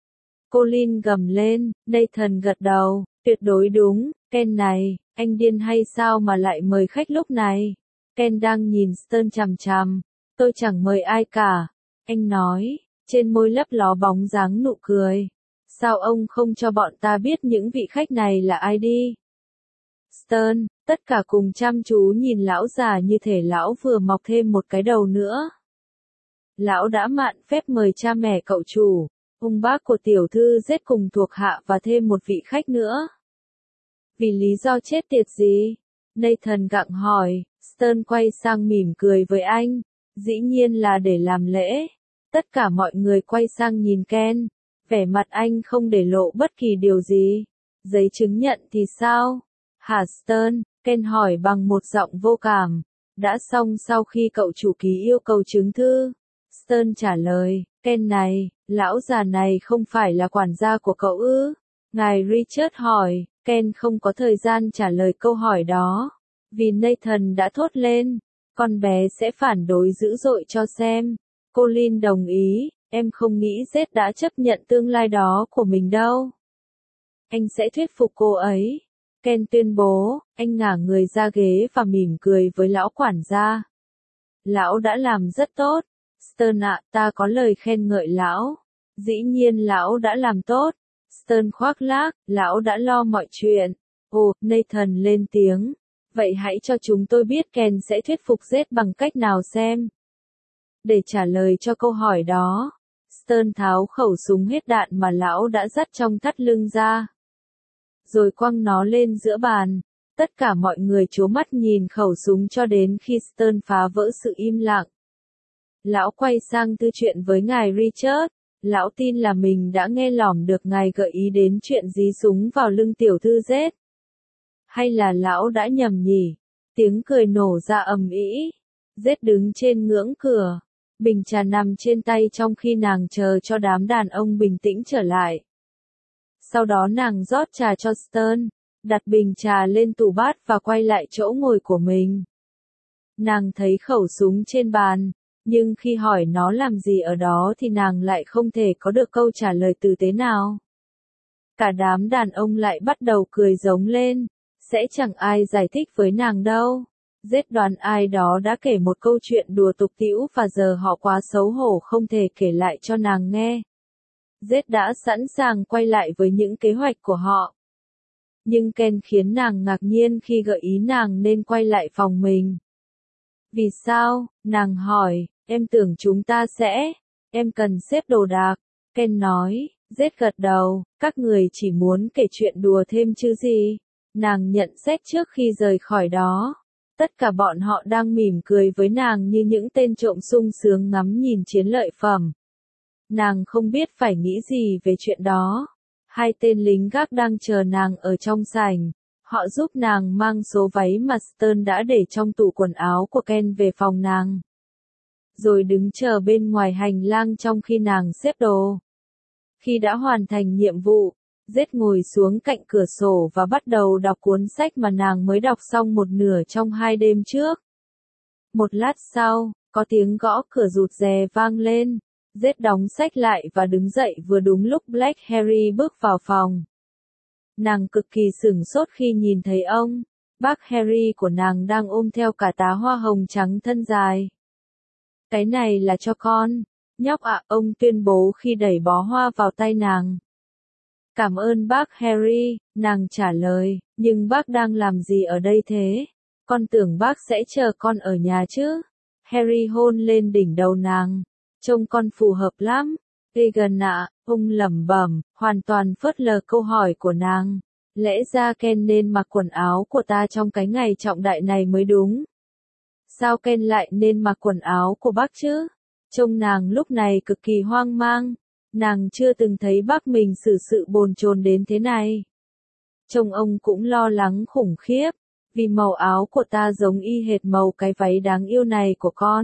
Colin gầm lên, Nathan gật đầu, tuyệt đối đúng, Ken này, anh điên hay sao mà lại mời khách lúc này? Ken đang nhìn Stern chằm chằm, tôi chẳng mời ai cả, anh nói, trên môi lấp ló bóng dáng nụ cười. Sao ông không cho bọn ta biết những vị khách này là ai đi? Stern, tất cả cùng chăm chú nhìn lão già như thể lão vừa mọc thêm một cái đầu nữa. Lão đã mạn phép mời cha mẹ cậu chủ, ông bác của tiểu thư giết cùng thuộc hạ và thêm một vị khách nữa. Vì lý do chết tiệt gì? Nathan gặng hỏi, Stern quay sang mỉm cười với anh. Dĩ nhiên là để làm lễ. Tất cả mọi người quay sang nhìn Ken. Vẻ mặt anh không để lộ bất kỳ điều gì. Giấy chứng nhận thì sao? Hả Stern? Ken hỏi bằng một giọng vô cảm. Đã xong sau khi cậu chủ ký yêu cầu chứng thư. Stern trả lời, Ken này, lão già này không phải là quản gia của cậu ư? Ngài Richard hỏi, Ken không có thời gian trả lời câu hỏi đó. Vì Nathan đã thốt lên, con bé sẽ phản đối dữ dội cho xem. Colin đồng ý, em không nghĩ Zed đã chấp nhận tương lai đó của mình đâu. Anh sẽ thuyết phục cô ấy. Ken tuyên bố, anh ngả người ra ghế và mỉm cười với lão quản gia. Lão đã làm rất tốt. Stern ạ, ta có lời khen ngợi lão. Dĩ nhiên lão đã làm tốt. Stern khoác lác, lão đã lo mọi chuyện. Ồ, Nathan lên tiếng. Vậy hãy cho chúng tôi biết Ken sẽ thuyết phục Zed bằng cách nào xem. Để trả lời cho câu hỏi đó, Stern tháo khẩu súng hết đạn mà lão đã dắt trong thắt lưng ra. rồi quăng nó lên giữa bàn. Tất cả mọi người trố mắt nhìn khẩu súng cho đến khi Stern phá vỡ sự im lặng. Lão quay sang tư chuyện với ngài Richard. Lão tin là mình đã nghe lỏm được ngài gợi ý đến chuyện dí súng vào lưng tiểu thư Z. Hay là lão đã nhầm nhỉ? Tiếng cười nổ ra ầm ĩ. Z đứng trên ngưỡng cửa. Bình trà nằm trên tay trong khi nàng chờ cho đám đàn ông bình tĩnh trở lại. Sau đó nàng rót trà cho Stern, đặt bình trà lên tủ bát và quay lại chỗ ngồi của mình. Nàng thấy khẩu súng trên bàn, nhưng khi hỏi nó làm gì ở đó thì nàng lại không thể có được câu trả lời tử tế nào. Cả đám đàn ông lại bắt đầu cười rống lên, sẽ chẳng ai giải thích với nàng đâu. Z đoán ai đó đã kể một câu chuyện đùa tục tĩu và giờ họ quá xấu hổ không thể kể lại cho nàng nghe. Z đã sẵn sàng quay lại với những kế hoạch của họ. Nhưng Ken khiến nàng ngạc nhiên khi gợi ý nàng nên quay lại phòng mình. Vì sao? Nàng hỏi, em tưởng chúng ta sẽ, em cần xếp đồ đạc. Ken nói, Z gật đầu, các người chỉ muốn kể chuyện đùa thêm chứ gì. Nàng nhận xét trước khi rời khỏi đó. Tất cả bọn họ đang mỉm cười với nàng như những tên trộm sung sướng ngắm nhìn chiến lợi phẩm. Nàng không biết phải nghĩ gì về chuyện đó. Hai tên lính gác đang chờ nàng ở trong sảnh. Họ giúp nàng mang số váy mà Stern đã để trong tủ quần áo của Ken về phòng nàng. Rồi đứng chờ bên ngoài hành lang trong khi nàng xếp đồ. Khi đã hoàn thành nhiệm vụ, Z ngồi xuống cạnh cửa sổ và bắt đầu đọc cuốn sách mà nàng mới đọc xong một nửa trong 2 đêm trước. Một lát sau, có tiếng gõ cửa rụt rè vang lên. Z đóng sách lại và đứng dậy vừa đúng lúc Black Harry bước vào phòng. Nàng cực kỳ sửng sốt khi nhìn thấy ông. Bác Harry của nàng đang ôm theo cả tá hoa hồng trắng thân dài. Cái này là cho con. Nhóc ạ, ông tuyên bố khi đẩy bó hoa vào tay nàng. Cảm ơn bác Harry, nàng trả lời, nhưng bác đang làm gì ở đây thế? Con tưởng bác sẽ chờ con ở nhà chứ? Harry hôn lên đỉnh đầu nàng. Trông con phù hợp lắm. Egan ạ, ông lẩm bẩm, hoàn toàn phớt lờ câu hỏi của nàng. Lẽ ra Ken nên mặc quần áo của ta trong cái ngày trọng đại này mới đúng. Sao Ken lại nên mặc quần áo của bác chứ? Trông nàng lúc này cực kỳ hoang mang. Nàng chưa từng thấy bác mình xử sự bồn chồn đến thế này. Trông ông cũng lo lắng khủng khiếp, vì màu áo của ta giống y hệt màu cái váy đáng yêu này của con.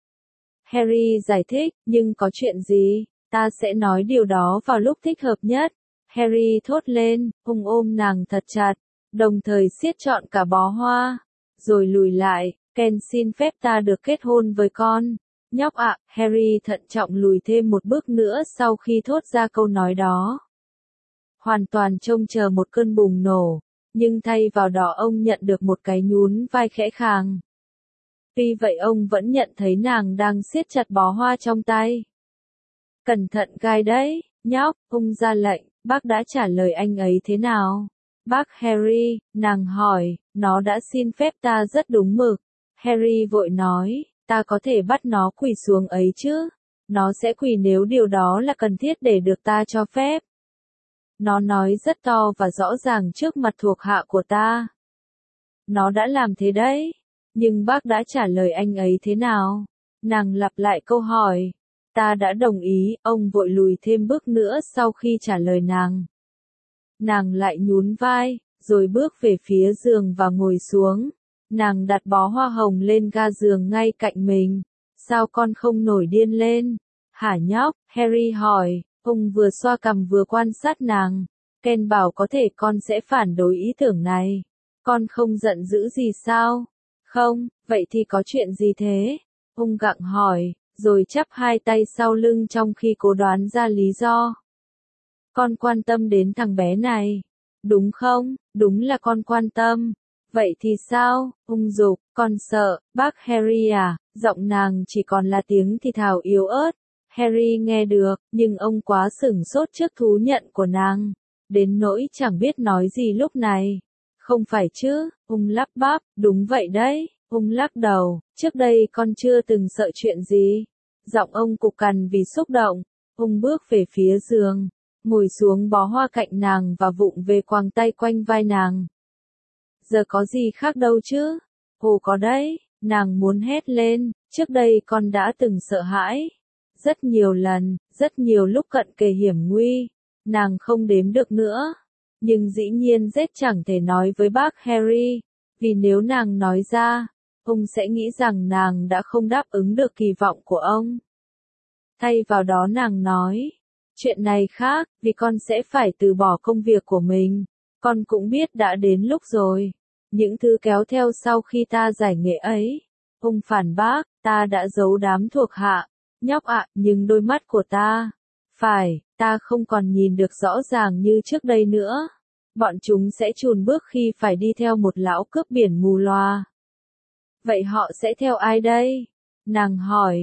Harry giải thích, nhưng có chuyện gì, ta sẽ nói điều đó vào lúc thích hợp nhất. Harry thốt lên, ông ôm nàng thật chặt, đồng thời siết trọn cả bó hoa, rồi lùi lại, Ken xin phép ta được kết hôn với con. Nhóc ạ, Harry thận trọng lùi thêm một bước nữa sau khi thốt ra câu nói đó. Hoàn toàn trông chờ một cơn bùng nổ, nhưng thay vào đó ông nhận được một cái nhún vai khẽ khàng. Tuy vậy ông vẫn nhận thấy nàng đang siết chặt bó hoa trong tay. Cẩn thận gai đấy, nhóc, ông ra lệnh, bác đã trả lời anh ấy thế nào? Bác Harry, nàng hỏi, nó đã xin phép ta rất đúng mực. Harry vội nói, ta có thể bắt nó quỳ xuống ấy chứ? Nó sẽ quỳ nếu điều đó là cần thiết để được ta cho phép. Nó nói rất to và rõ ràng trước mặt thuộc hạ của ta. Nó đã làm thế đấy. Nhưng bác đã trả lời anh ấy thế nào? Nàng lặp lại câu hỏi. Ta đã đồng ý, ông vội lùi thêm bước nữa sau khi trả lời nàng. Nàng lại nhún vai, rồi bước về phía giường và ngồi xuống. Nàng đặt bó hoa hồng lên ga giường ngay cạnh mình. Sao con không nổi điên lên? Hả nhóc? Harry hỏi. Ông vừa xoa cằm vừa quan sát nàng. Ken bảo có thể con sẽ phản đối ý tưởng này. Con không giận dữ gì sao? Không, vậy thì có chuyện gì thế? Ông gặng hỏi, rồi chắp hai tay sau lưng trong khi cố đoán ra lý do. Con quan tâm đến thằng bé này. Đúng không? Đúng là con quan tâm. Vậy thì sao? Ông giục, con sợ, bác Harry à? Giọng nàng chỉ còn là tiếng thì thào yếu ớt. Harry nghe được, nhưng ông quá sửng sốt trước thú nhận của nàng. Đến nỗi chẳng biết nói gì lúc này. Không phải chứ, ông lắp bắp, đúng vậy đấy, ông lắc đầu, trước đây con chưa từng sợ chuyện gì. Giọng ông cục cằn vì xúc động, ông bước về phía giường, ngồi xuống bó hoa cạnh nàng và vụng về quàng tay quanh vai nàng. Giờ có gì khác đâu chứ? Ồ có đấy, nàng muốn hét lên, trước đây con đã từng sợ hãi. Rất nhiều lần, rất nhiều lúc cận kề hiểm nguy, nàng không đếm được nữa. Nhưng dĩ nhiên Z chẳng thể nói với bác Harry, vì nếu nàng nói ra, ông sẽ nghĩ rằng nàng đã không đáp ứng được kỳ vọng của ông. Thay vào đó nàng nói, chuyện này khác, vì con sẽ phải từ bỏ công việc của mình. Con cũng biết đã đến lúc rồi. Những thứ kéo theo sau khi ta giải nghệ ấy. Ông phản bác, ta đã giấu đám thuộc hạ. Nhóc ạ, nhưng đôi mắt của ta. Phải, ta không còn nhìn được rõ ràng như trước đây nữa. Bọn chúng sẽ chùn bước khi phải đi theo một lão cướp biển mù loa. Vậy họ sẽ theo ai đây? Nàng hỏi,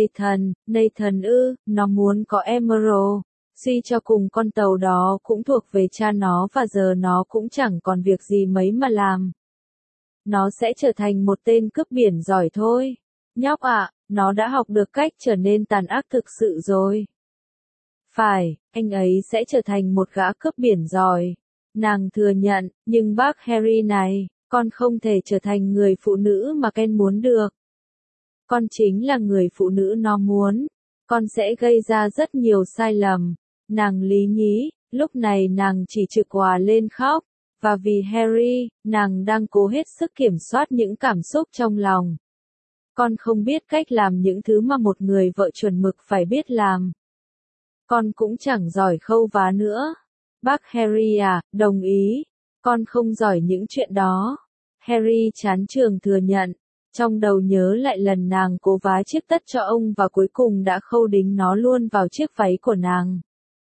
Nathan ư, nó muốn có Emerald. Suy cho cùng con tàu đó cũng thuộc về cha nó và giờ nó cũng chẳng còn việc gì mấy mà làm. Nó sẽ trở thành một tên cướp biển giỏi thôi. Nhóc ạ, nó đã học được cách trở nên tàn ác thực sự rồi. Phải, anh ấy sẽ trở thành một gã cướp biển giỏi. Nàng thừa nhận, nhưng bác Harry này, con không thể trở thành người phụ nữ mà Ken muốn được. Con chính là người phụ nữ nó muốn. Con sẽ gây ra rất nhiều sai lầm. Nàng lý nhí, lúc này nàng chỉ trực òa lên khóc. Và vì Harry, nàng đang cố hết sức kiểm soát những cảm xúc trong lòng. Con không biết cách làm những thứ mà một người vợ chuẩn mực phải biết làm. Con cũng chẳng giỏi khâu vá nữa. Bác Harry à, đồng ý. Con không giỏi những chuyện đó. Harry chán trường thừa nhận. Trong đầu nhớ lại lần nàng cố vá chiếc tất cho ông và cuối cùng đã khâu đính nó luôn vào chiếc váy của nàng.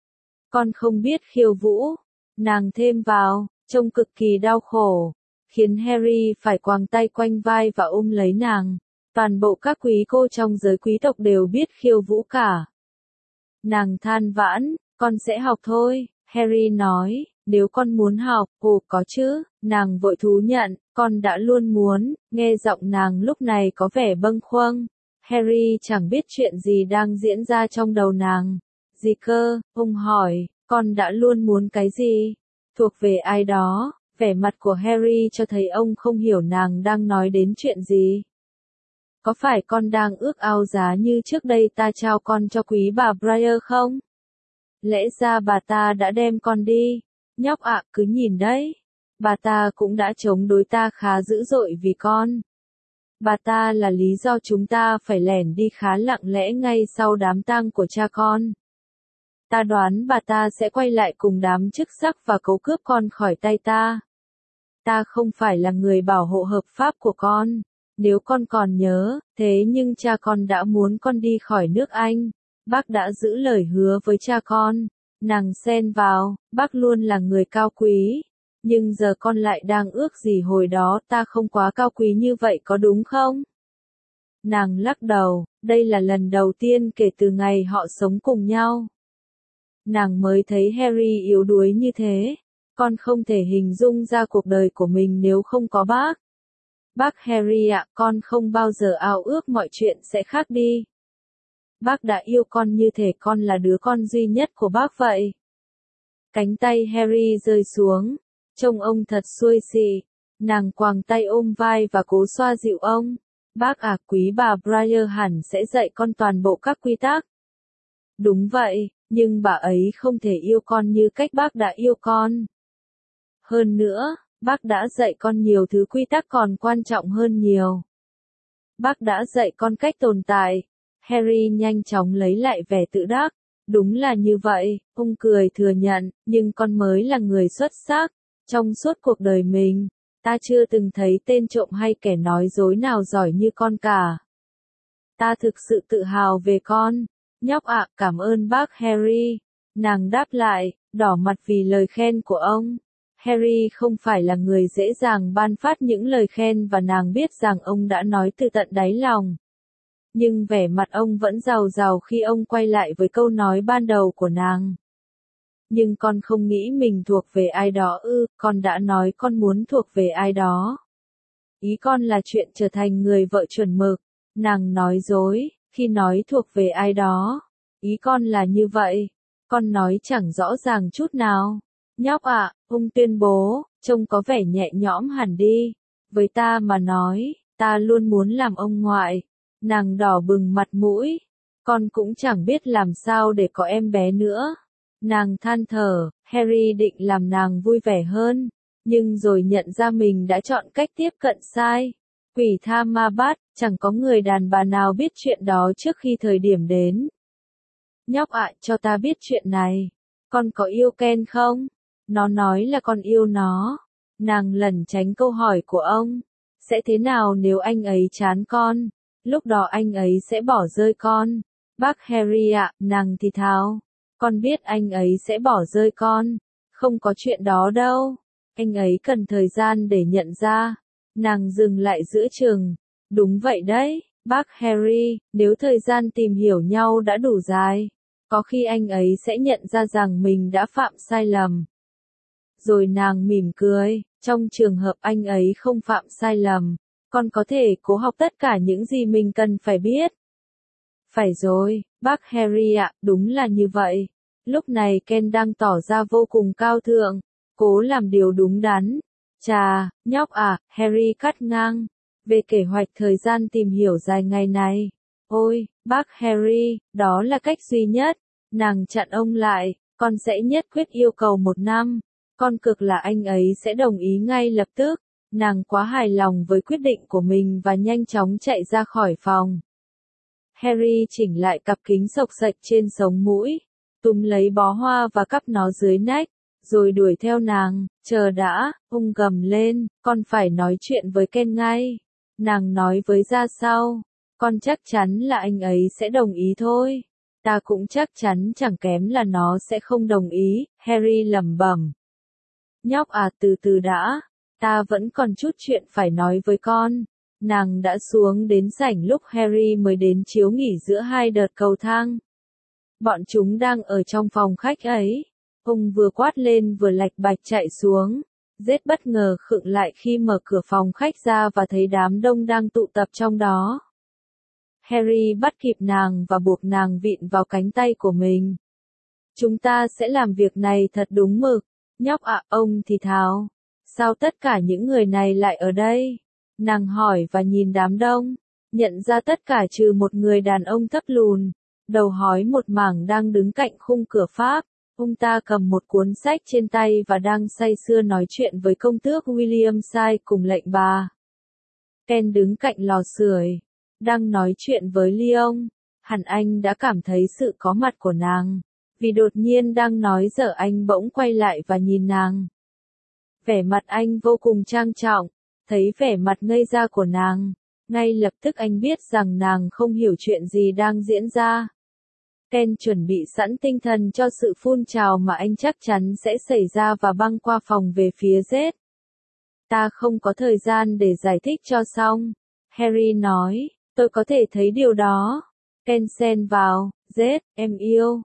Con không biết khiêu vũ. Nàng thêm vào, trông cực kỳ đau khổ. Khiến Harry phải quàng tay quanh vai và ôm lấy nàng. Toàn bộ các quý cô trong giới quý tộc đều biết khiêu vũ cả. Nàng than vãn, con sẽ học thôi. Harry nói, nếu con muốn học, ồ có chứ, nàng vội thú nhận, con đã luôn muốn, nghe giọng nàng lúc này có vẻ bâng khuâng. Harry chẳng biết chuyện gì đang diễn ra trong đầu nàng. Gì cơ, ông hỏi, con đã luôn muốn cái gì? Thuộc về ai đó, vẻ mặt của Harry cho thấy ông không hiểu nàng đang nói đến chuyện gì. Có phải con đang ước ao giá như trước đây ta trao con cho quý bà Briar không? Lẽ ra bà ta đã đem con đi. Nhóc ạ, cứ nhìn đấy. Bà ta cũng đã chống đối ta khá dữ dội vì con. Bà ta là lý do chúng ta phải lẻn đi khá lặng lẽ ngay sau đám tang của cha con. Ta đoán bà ta sẽ quay lại cùng đám chức sắc và cấu cướp con khỏi tay ta. Ta không phải là người bảo hộ hợp pháp của con. Nếu con còn nhớ, thế nhưng cha con đã muốn con đi khỏi nước Anh. Bác đã giữ lời hứa với cha con. Nàng xen vào, bác luôn là người cao quý. Nhưng giờ con lại đang ước gì hồi đó ta không quá cao quý như vậy có đúng không? Nàng lắc đầu, đây là lần đầu tiên kể từ ngày họ sống cùng nhau. Nàng mới thấy Harry yếu đuối như thế. Con không thể hình dung ra cuộc đời của mình nếu không có bác. Bác Harry ạ, con không bao giờ ao ước mọi chuyện sẽ khác đi. Bác đã yêu con như thể con là đứa con duy nhất của bác vậy. Cánh tay Harry rơi xuống, trông ông thật xuôi xì. Nàng quàng tay ôm vai và cố xoa dịu ông. Bác à, quý bà Briar hẳn sẽ dạy con toàn bộ các quy tắc. Đúng vậy, nhưng bà ấy không thể yêu con như cách bác đã yêu con. Hơn nữa, bác đã dạy con nhiều thứ quy tắc còn quan trọng hơn nhiều. Bác đã dạy con cách tồn tại. Harry nhanh chóng lấy lại vẻ tự đắc. Đúng là như vậy, ông cười thừa nhận, nhưng con mới là người xuất sắc. Trong suốt cuộc đời mình, ta chưa từng thấy tên trộm hay kẻ nói dối nào giỏi như con cả. Ta thực sự tự hào về con. Nhóc ạ, cảm ơn bác Harry. Nàng đáp lại, đỏ mặt vì lời khen của ông. Harry không phải là người dễ dàng ban phát những lời khen và nàng biết rằng ông đã nói từ tận đáy lòng. Nhưng vẻ mặt ông vẫn rào rào khi ông quay lại với câu nói ban đầu của nàng. Nhưng con không nghĩ mình thuộc về ai đó ư, con đã nói con muốn thuộc về ai đó. Ý con là chuyện trở thành người vợ chuẩn mực. Nàng nói dối, khi nói thuộc về ai đó. Ý con là như vậy. Con nói chẳng rõ ràng chút nào. Nhóc ạ, ông tuyên bố, trông có vẻ nhẹ nhõm hẳn đi. Với ta mà nói, ta luôn muốn làm ông ngoại. Nàng đỏ bừng mặt mũi. Con cũng chẳng biết làm sao để có em bé nữa. Nàng than thở, Harry định làm nàng vui vẻ hơn, nhưng rồi nhận ra mình đã chọn cách tiếp cận sai. Quỷ tha ma bắt, chẳng có người đàn bà nào biết chuyện đó trước khi thời điểm đến. Nhóc ạ, cho ta biết chuyện này. Con có yêu Ken không? Nó nói là con yêu nó. Nàng lẩn tránh câu hỏi của ông. Sẽ thế nào nếu anh ấy chán con? Lúc đó anh ấy sẽ bỏ rơi con. Bác Harry ạ, nàng thì thào. Con biết anh ấy sẽ bỏ rơi con. Không có chuyện đó đâu. Anh ấy cần thời gian để nhận ra. Nàng dừng lại giữa chừng. Đúng vậy đấy, bác Harry, nếu thời gian tìm hiểu nhau đã đủ dài, có khi anh ấy sẽ nhận ra rằng mình đã phạm sai lầm. Rồi nàng mỉm cười, trong trường hợp anh ấy không phạm sai lầm, con có thể cố học tất cả những gì mình cần phải biết. Phải rồi, bác Harry ạ, đúng là như vậy. Lúc này Ken đang tỏ ra vô cùng cao thượng, cố làm điều đúng đắn. Chà, nhóc à, Harry cắt ngang. Về kế hoạch thời gian tìm hiểu dài ngày này. Ôi, bác Harry, đó là cách duy nhất. Nàng chặn ông lại, con sẽ nhất quyết yêu cầu 1 năm. Con cược là anh ấy sẽ đồng ý ngay lập tức. Nàng quá hài lòng với quyết định của mình và nhanh chóng chạy ra khỏi phòng. Harry chỉnh lại cặp kính xộc xệch trên sống mũi, túm lấy bó hoa và cắp nó dưới nách, rồi đuổi theo nàng. Chờ đã, ông gầm lên, con phải nói chuyện với Ken ngay. Nàng nói với ra sau, con chắc chắn là anh ấy sẽ đồng ý thôi. Ta cũng chắc chắn chẳng kém là nó sẽ không đồng ý, Harry lẩm bẩm. Nhóc à, từ từ đã, ta vẫn còn chút chuyện phải nói với con. Nàng đã xuống đến sảnh lúc Harry mới đến chiếu nghỉ giữa 2 đợt cầu thang. Bọn chúng đang ở trong phòng khách ấy. Ông vừa quát lên vừa lạch bạch chạy xuống. Rết bất ngờ khựng lại khi mở cửa phòng khách ra và thấy đám đông đang tụ tập trong đó. Harry bắt kịp nàng và buộc nàng vịn vào cánh tay của mình. Chúng ta sẽ làm việc này thật đúng mực. Nhóc ạ, ông thì thào. Sao tất cả những người này lại ở đây? Nàng hỏi và nhìn đám đông. Nhận ra tất cả trừ một người đàn ông thấp lùn, đầu hói một mảng đang đứng cạnh khung cửa Pháp. Ông ta cầm một cuốn sách trên tay và đang say sưa nói chuyện với công tước William Sai cùng lệnh bà. Ken đứng cạnh lò sưởi, đang nói chuyện với Leon. Hẳn anh đã cảm thấy sự có mặt của nàng, vì đột nhiên đang nói dở anh bỗng quay lại và nhìn nàng. Vẻ mặt anh vô cùng trang trọng, thấy vẻ mặt ngây ra của nàng, ngay lập tức anh biết rằng nàng không hiểu chuyện gì đang diễn ra. Ken chuẩn bị sẵn tinh thần cho sự phun trào mà anh chắc chắn sẽ xảy ra và băng qua phòng về phía Z. Ta không có thời gian để giải thích cho xong. Harry nói, tôi có thể thấy điều đó. Ken xen vào, Z, em yêu,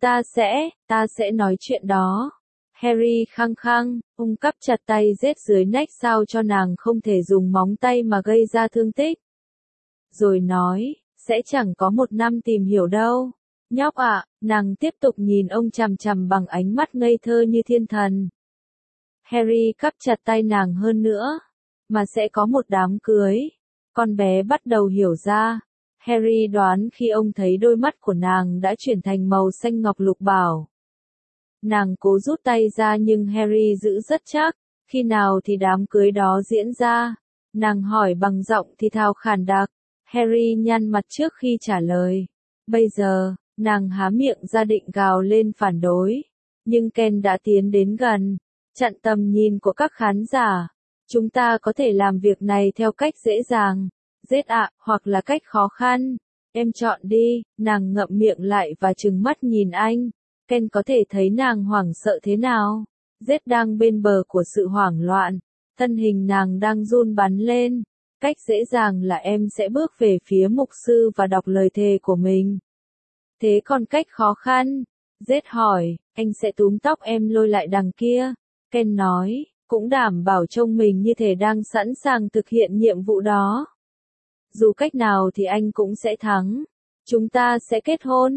ta sẽ nói chuyện đó. Harry khăng khăng, ông cắp chặt tay Z dưới nách sao cho nàng không thể dùng móng tay mà gây ra thương tích. Rồi nói, sẽ chẳng có 1 năm tìm hiểu đâu. Nhóc ạ, nàng tiếp tục nhìn ông chằm chằm bằng ánh mắt ngây thơ như thiên thần. Harry cắp chặt tay nàng hơn nữa. Mà sẽ có một đám cưới. Con bé bắt đầu hiểu ra. Harry đoán khi ông thấy đôi mắt của nàng đã chuyển thành màu xanh ngọc lục bảo. Nàng cố rút tay ra nhưng Harry giữ rất chắc. Khi nào thì đám cưới đó diễn ra? Nàng hỏi bằng giọng thì thào khàn đặc. Harry nhăn mặt trước khi trả lời. Bây giờ, nàng há miệng ra định gào lên phản đối. Nhưng Ken đã tiến đến gần, chặn tầm nhìn của các khán giả. Chúng ta có thể làm việc này theo cách dễ dàng. Z ạ, hoặc là cách khó khăn. Em chọn đi, nàng ngậm miệng lại và trừng mắt nhìn anh. Ken có thể thấy nàng hoảng sợ thế nào. Z đang bên bờ của sự hoảng loạn. Thân hình nàng đang run bắn lên. Cách dễ dàng là em sẽ bước về phía mục sư và đọc lời thề của mình. Thế còn cách khó khăn? Z hỏi, anh sẽ túm tóc em lôi lại đằng kia. Ken nói, cũng đảm bảo trông mình như thể đang sẵn sàng thực hiện nhiệm vụ đó. Dù cách nào thì anh cũng sẽ thắng. Chúng ta sẽ kết hôn.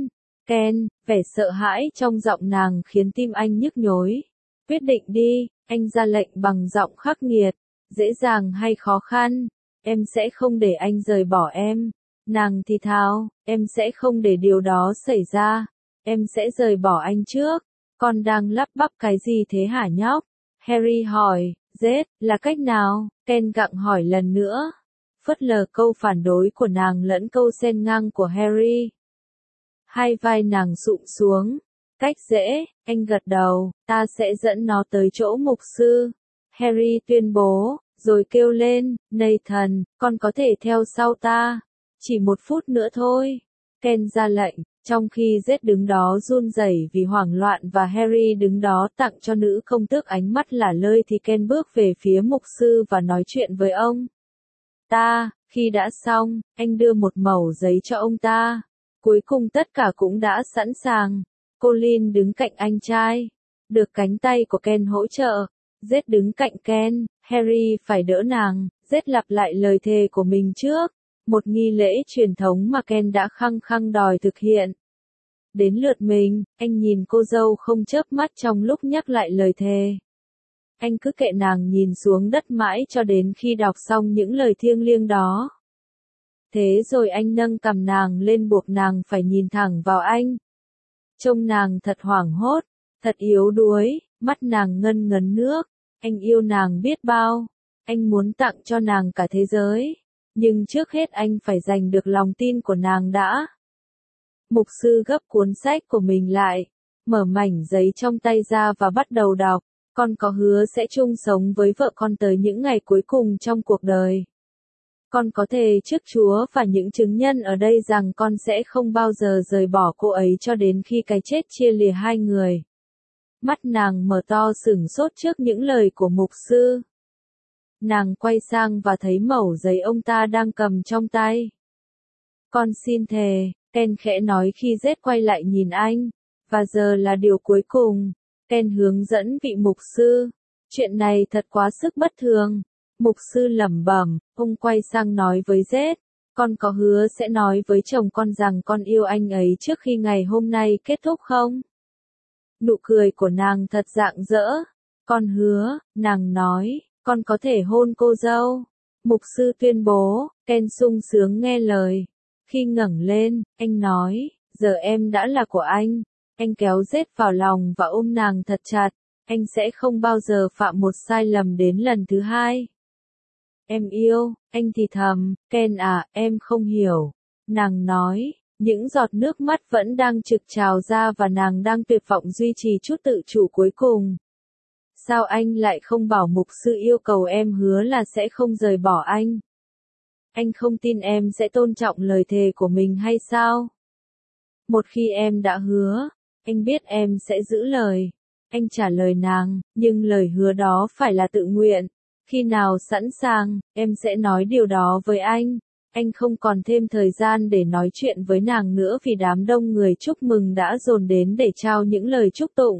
Ken, vẻ sợ hãi trong giọng nàng khiến tim anh nhức nhối. Quyết định đi, anh ra lệnh bằng giọng khắc nghiệt. Dễ dàng hay khó khăn, em sẽ không để anh rời bỏ em. Nàng thì thào, em sẽ không để điều đó xảy ra. Em sẽ rời bỏ anh trước. Con đang lắp bắp cái gì thế hả nhóc? Harry hỏi, Zed, là cách nào? Ken gặng hỏi lần nữa. Phớt lờ câu phản đối của nàng lẫn câu xen ngang của Harry. Hai vai nàng sụp xuống. Cách dễ, anh gật đầu, ta sẽ dẫn nó tới chỗ mục sư. Harry tuyên bố, rồi kêu lên, Nathan, con có thể theo sau ta. Chỉ 1 phút nữa thôi. Ken ra lệnh, trong khi Zed đứng đó run rẩy vì hoảng loạn và Harry đứng đó tặng cho nữ công tước ánh mắt lả lơi thì Ken bước về phía mục sư và nói chuyện với ông. Khi đã xong, anh đưa một mẩu giấy cho ông ta. Cuối cùng tất cả cũng đã sẵn sàng. Colin đứng cạnh anh trai. Được cánh tay của Ken hỗ trợ. Zed đứng cạnh Ken, Harry phải đỡ nàng. Zed lặp lại lời thề của mình trước. Một nghi lễ truyền thống mà Ken đã khăng khăng đòi thực hiện. Đến lượt mình, anh nhìn cô dâu không chớp mắt trong lúc nhắc lại lời thề. Anh cứ kệ nàng nhìn xuống đất mãi cho đến khi đọc xong những lời thiêng liêng đó. Thế rồi anh nâng cằm nàng lên buộc nàng phải nhìn thẳng vào anh. Trông nàng thật hoảng hốt, thật yếu đuối, mắt nàng ngân ngấn nước. Anh yêu nàng biết bao. Anh muốn tặng cho nàng cả thế giới. Nhưng trước hết anh phải giành được lòng tin của nàng đã. Mục sư gấp cuốn sách của mình lại, mở mảnh giấy trong tay ra và bắt đầu đọc. Con có hứa sẽ chung sống với vợ con tới những ngày cuối cùng trong cuộc đời. Con có thề trước Chúa và những chứng nhân ở đây rằng con sẽ không bao giờ rời bỏ cô ấy cho đến khi cái chết chia lìa hai người. Mắt nàng mở to sửng sốt trước những lời của mục sư. Nàng quay sang và thấy mẩu giấy ông ta đang cầm trong tay. Con xin thề, Ken khẽ nói khi Zed quay lại nhìn anh. Và giờ là điều cuối cùng. Ken hướng dẫn vị mục sư. Chuyện này thật quá sức bất thường. Mục sư lẩm bẩm, ông quay sang nói với Zed. Con có hứa sẽ nói với chồng con rằng con yêu anh ấy trước khi ngày hôm nay kết thúc không? Nụ cười của nàng thật rạng rỡ. Con hứa, nàng nói, con có thể hôn cô dâu. Mục sư tuyên bố, Ken sung sướng nghe lời. Khi ngẩng lên, anh nói, giờ em đã là của anh. Anh kéo Zed vào lòng và ôm nàng thật chặt. Anh sẽ không bao giờ phạm một sai lầm đến lần thứ hai. Em yêu, anh thì thầm, Ken à, em không hiểu. Nàng nói, những giọt nước mắt vẫn đang trực trào ra và nàng đang tuyệt vọng duy trì chút tự chủ cuối cùng. Sao anh lại không bảo mục sư yêu cầu em hứa là sẽ không rời bỏ anh? Anh không tin em sẽ tôn trọng lời thề của mình hay sao? Một khi em đã hứa, anh biết em sẽ giữ lời. Anh trả lời nàng, nhưng lời hứa đó phải là tự nguyện. Khi nào sẵn sàng, em sẽ nói điều đó với anh. Anh không còn thêm thời gian để nói chuyện với nàng nữa vì đám đông người chúc mừng đã dồn đến để trao những lời chúc tụng.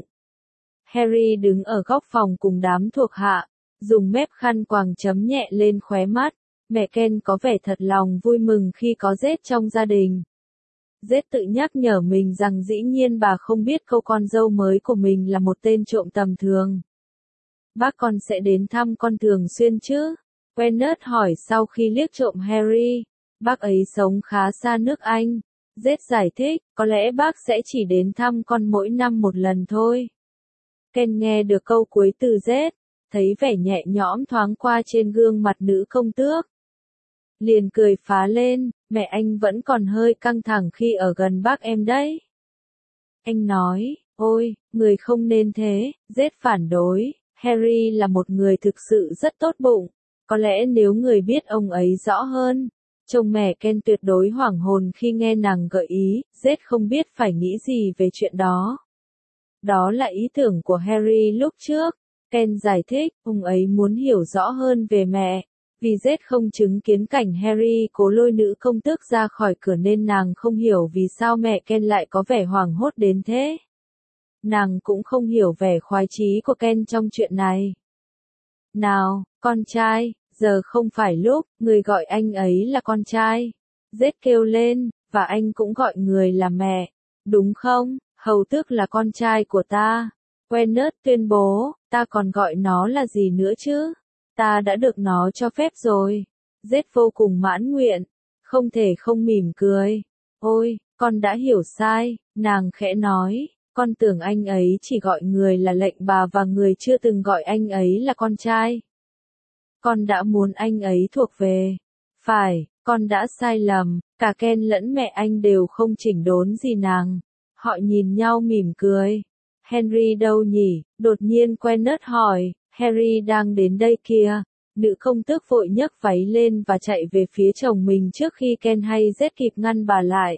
Harry đứng ở góc phòng cùng đám thuộc hạ, dùng mép khăn quàng chấm nhẹ lên khóe mắt. Mẹ Ken có vẻ thật lòng vui mừng khi có Zed trong gia đình. Zed tự nhắc nhở mình rằng dĩ nhiên bà không biết cô con dâu mới của mình là một tên trộm tầm thường. Bác con sẽ đến thăm con thường xuyên chứ? Kenneth hỏi sau khi liếc trộm Harry. Bác ấy sống khá xa nước Anh. Zed giải thích, có lẽ bác sẽ chỉ đến thăm con mỗi năm một lần thôi. Ken nghe được câu cuối từ Zed, thấy vẻ nhẹ nhõm thoáng qua trên gương mặt nữ công tước. Liền cười phá lên, mẹ anh vẫn còn hơi căng thẳng khi ở gần bác em đấy. Anh nói, ôi, người không nên thế, Zed phản đối, Harry là một người thực sự rất tốt bụng. Có lẽ nếu người biết ông ấy rõ hơn. Chồng mẹ Ken tuyệt đối hoảng hồn khi nghe nàng gợi ý, Zed không biết phải nghĩ gì về chuyện đó. Đó là ý tưởng của Harry lúc trước. Ken giải thích, ông ấy muốn hiểu rõ hơn về mẹ. Vì Zed không chứng kiến cảnh Harry cố lôi nữ công tước ra khỏi cửa nên nàng không hiểu vì sao mẹ Ken lại có vẻ hoảng hốt đến thế. Nàng cũng không hiểu vẻ khoái chí của Ken trong chuyện này. Nào, con trai, giờ không phải lúc, người gọi anh ấy là con trai. Zed kêu lên, và anh cũng gọi người là mẹ. đúng không? Hầu tước là con trai của ta. Gwyneth tuyên bố, ta còn gọi nó là gì nữa chứ? Ta đã được nó cho phép rồi. Zed vô cùng mãn nguyện, không thể không mỉm cười. Ôi, con đã hiểu sai, nàng khẽ nói, con tưởng anh ấy chỉ gọi người là lệnh bà và người chưa từng gọi anh ấy là con trai. Con đã muốn anh ấy thuộc về. Phải, con đã sai lầm, cả Ken lẫn mẹ anh đều không chỉnh đốn gì nàng. Họ nhìn nhau mỉm cười. Henry đâu nhỉ? Đột nhiên Gwyneth hỏi, Harry đang đến đây kìa. Nữ công tước vội nhấc váy lên và chạy về phía chồng mình trước khi Ken hay Zed kịp ngăn bà lại.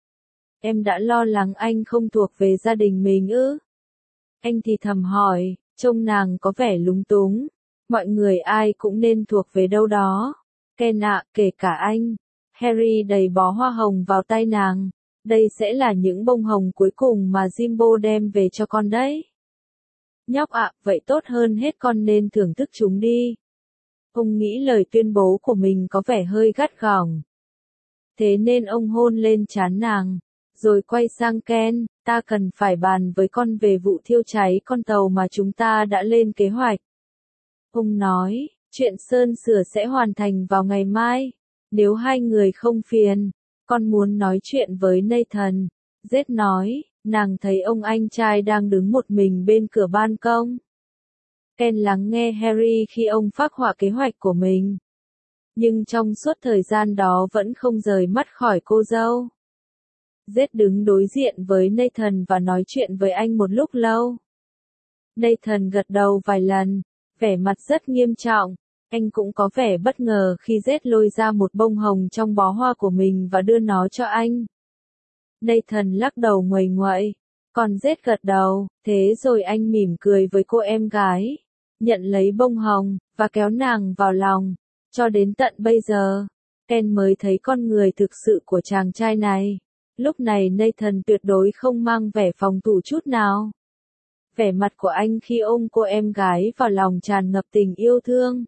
Em đã lo lắng anh không thuộc về gia đình mình ư? Anh thì thầm hỏi, trông nàng có vẻ lúng túng. Mọi người ai cũng nên thuộc về đâu đó. Ken ạ, kể cả anh. Harry đầy bó hoa hồng vào tay nàng. Đây sẽ là những bông hồng cuối cùng mà Jimbo đem về cho con đấy. Nhóc ạ, vậy tốt hơn hết con nên thưởng thức chúng đi. Ông nghĩ lời tuyên bố của mình có vẻ hơi gắt gỏng. Thế nên ông hôn lên trán nàng, rồi quay sang Ken, ta cần phải bàn với con về vụ thiêu cháy con tàu mà chúng ta đã lên kế hoạch. Ông nói, chuyện sơn sửa sẽ hoàn thành vào ngày mai. Nếu hai người không phiền, con muốn nói chuyện với Nathan. Zed nói, nàng thấy ông anh trai đang đứng một mình bên cửa ban công. Ken lắng nghe Harry khi ông phác họa kế hoạch của mình. Nhưng trong suốt thời gian đó vẫn không rời mắt khỏi cô dâu. Zed đứng đối diện với Nathan và nói chuyện với anh một lúc lâu. Nathan gật đầu vài lần, vẻ mặt rất nghiêm trọng. Anh cũng có vẻ bất ngờ khi Zed lôi ra một bông hồng trong bó hoa của mình và đưa nó cho anh. Nathan lắc đầu nguầy nguậy, còn Zed gật đầu, thế rồi anh mỉm cười với cô em gái, nhận lấy bông hồng, và kéo nàng vào lòng. Cho đến tận bây giờ, Ken mới thấy con người thực sự của chàng trai này. Lúc này Nathan tuyệt đối không mang vẻ phòng thủ chút nào. Vẻ mặt của anh khi ôm cô em gái vào lòng tràn ngập tình yêu thương.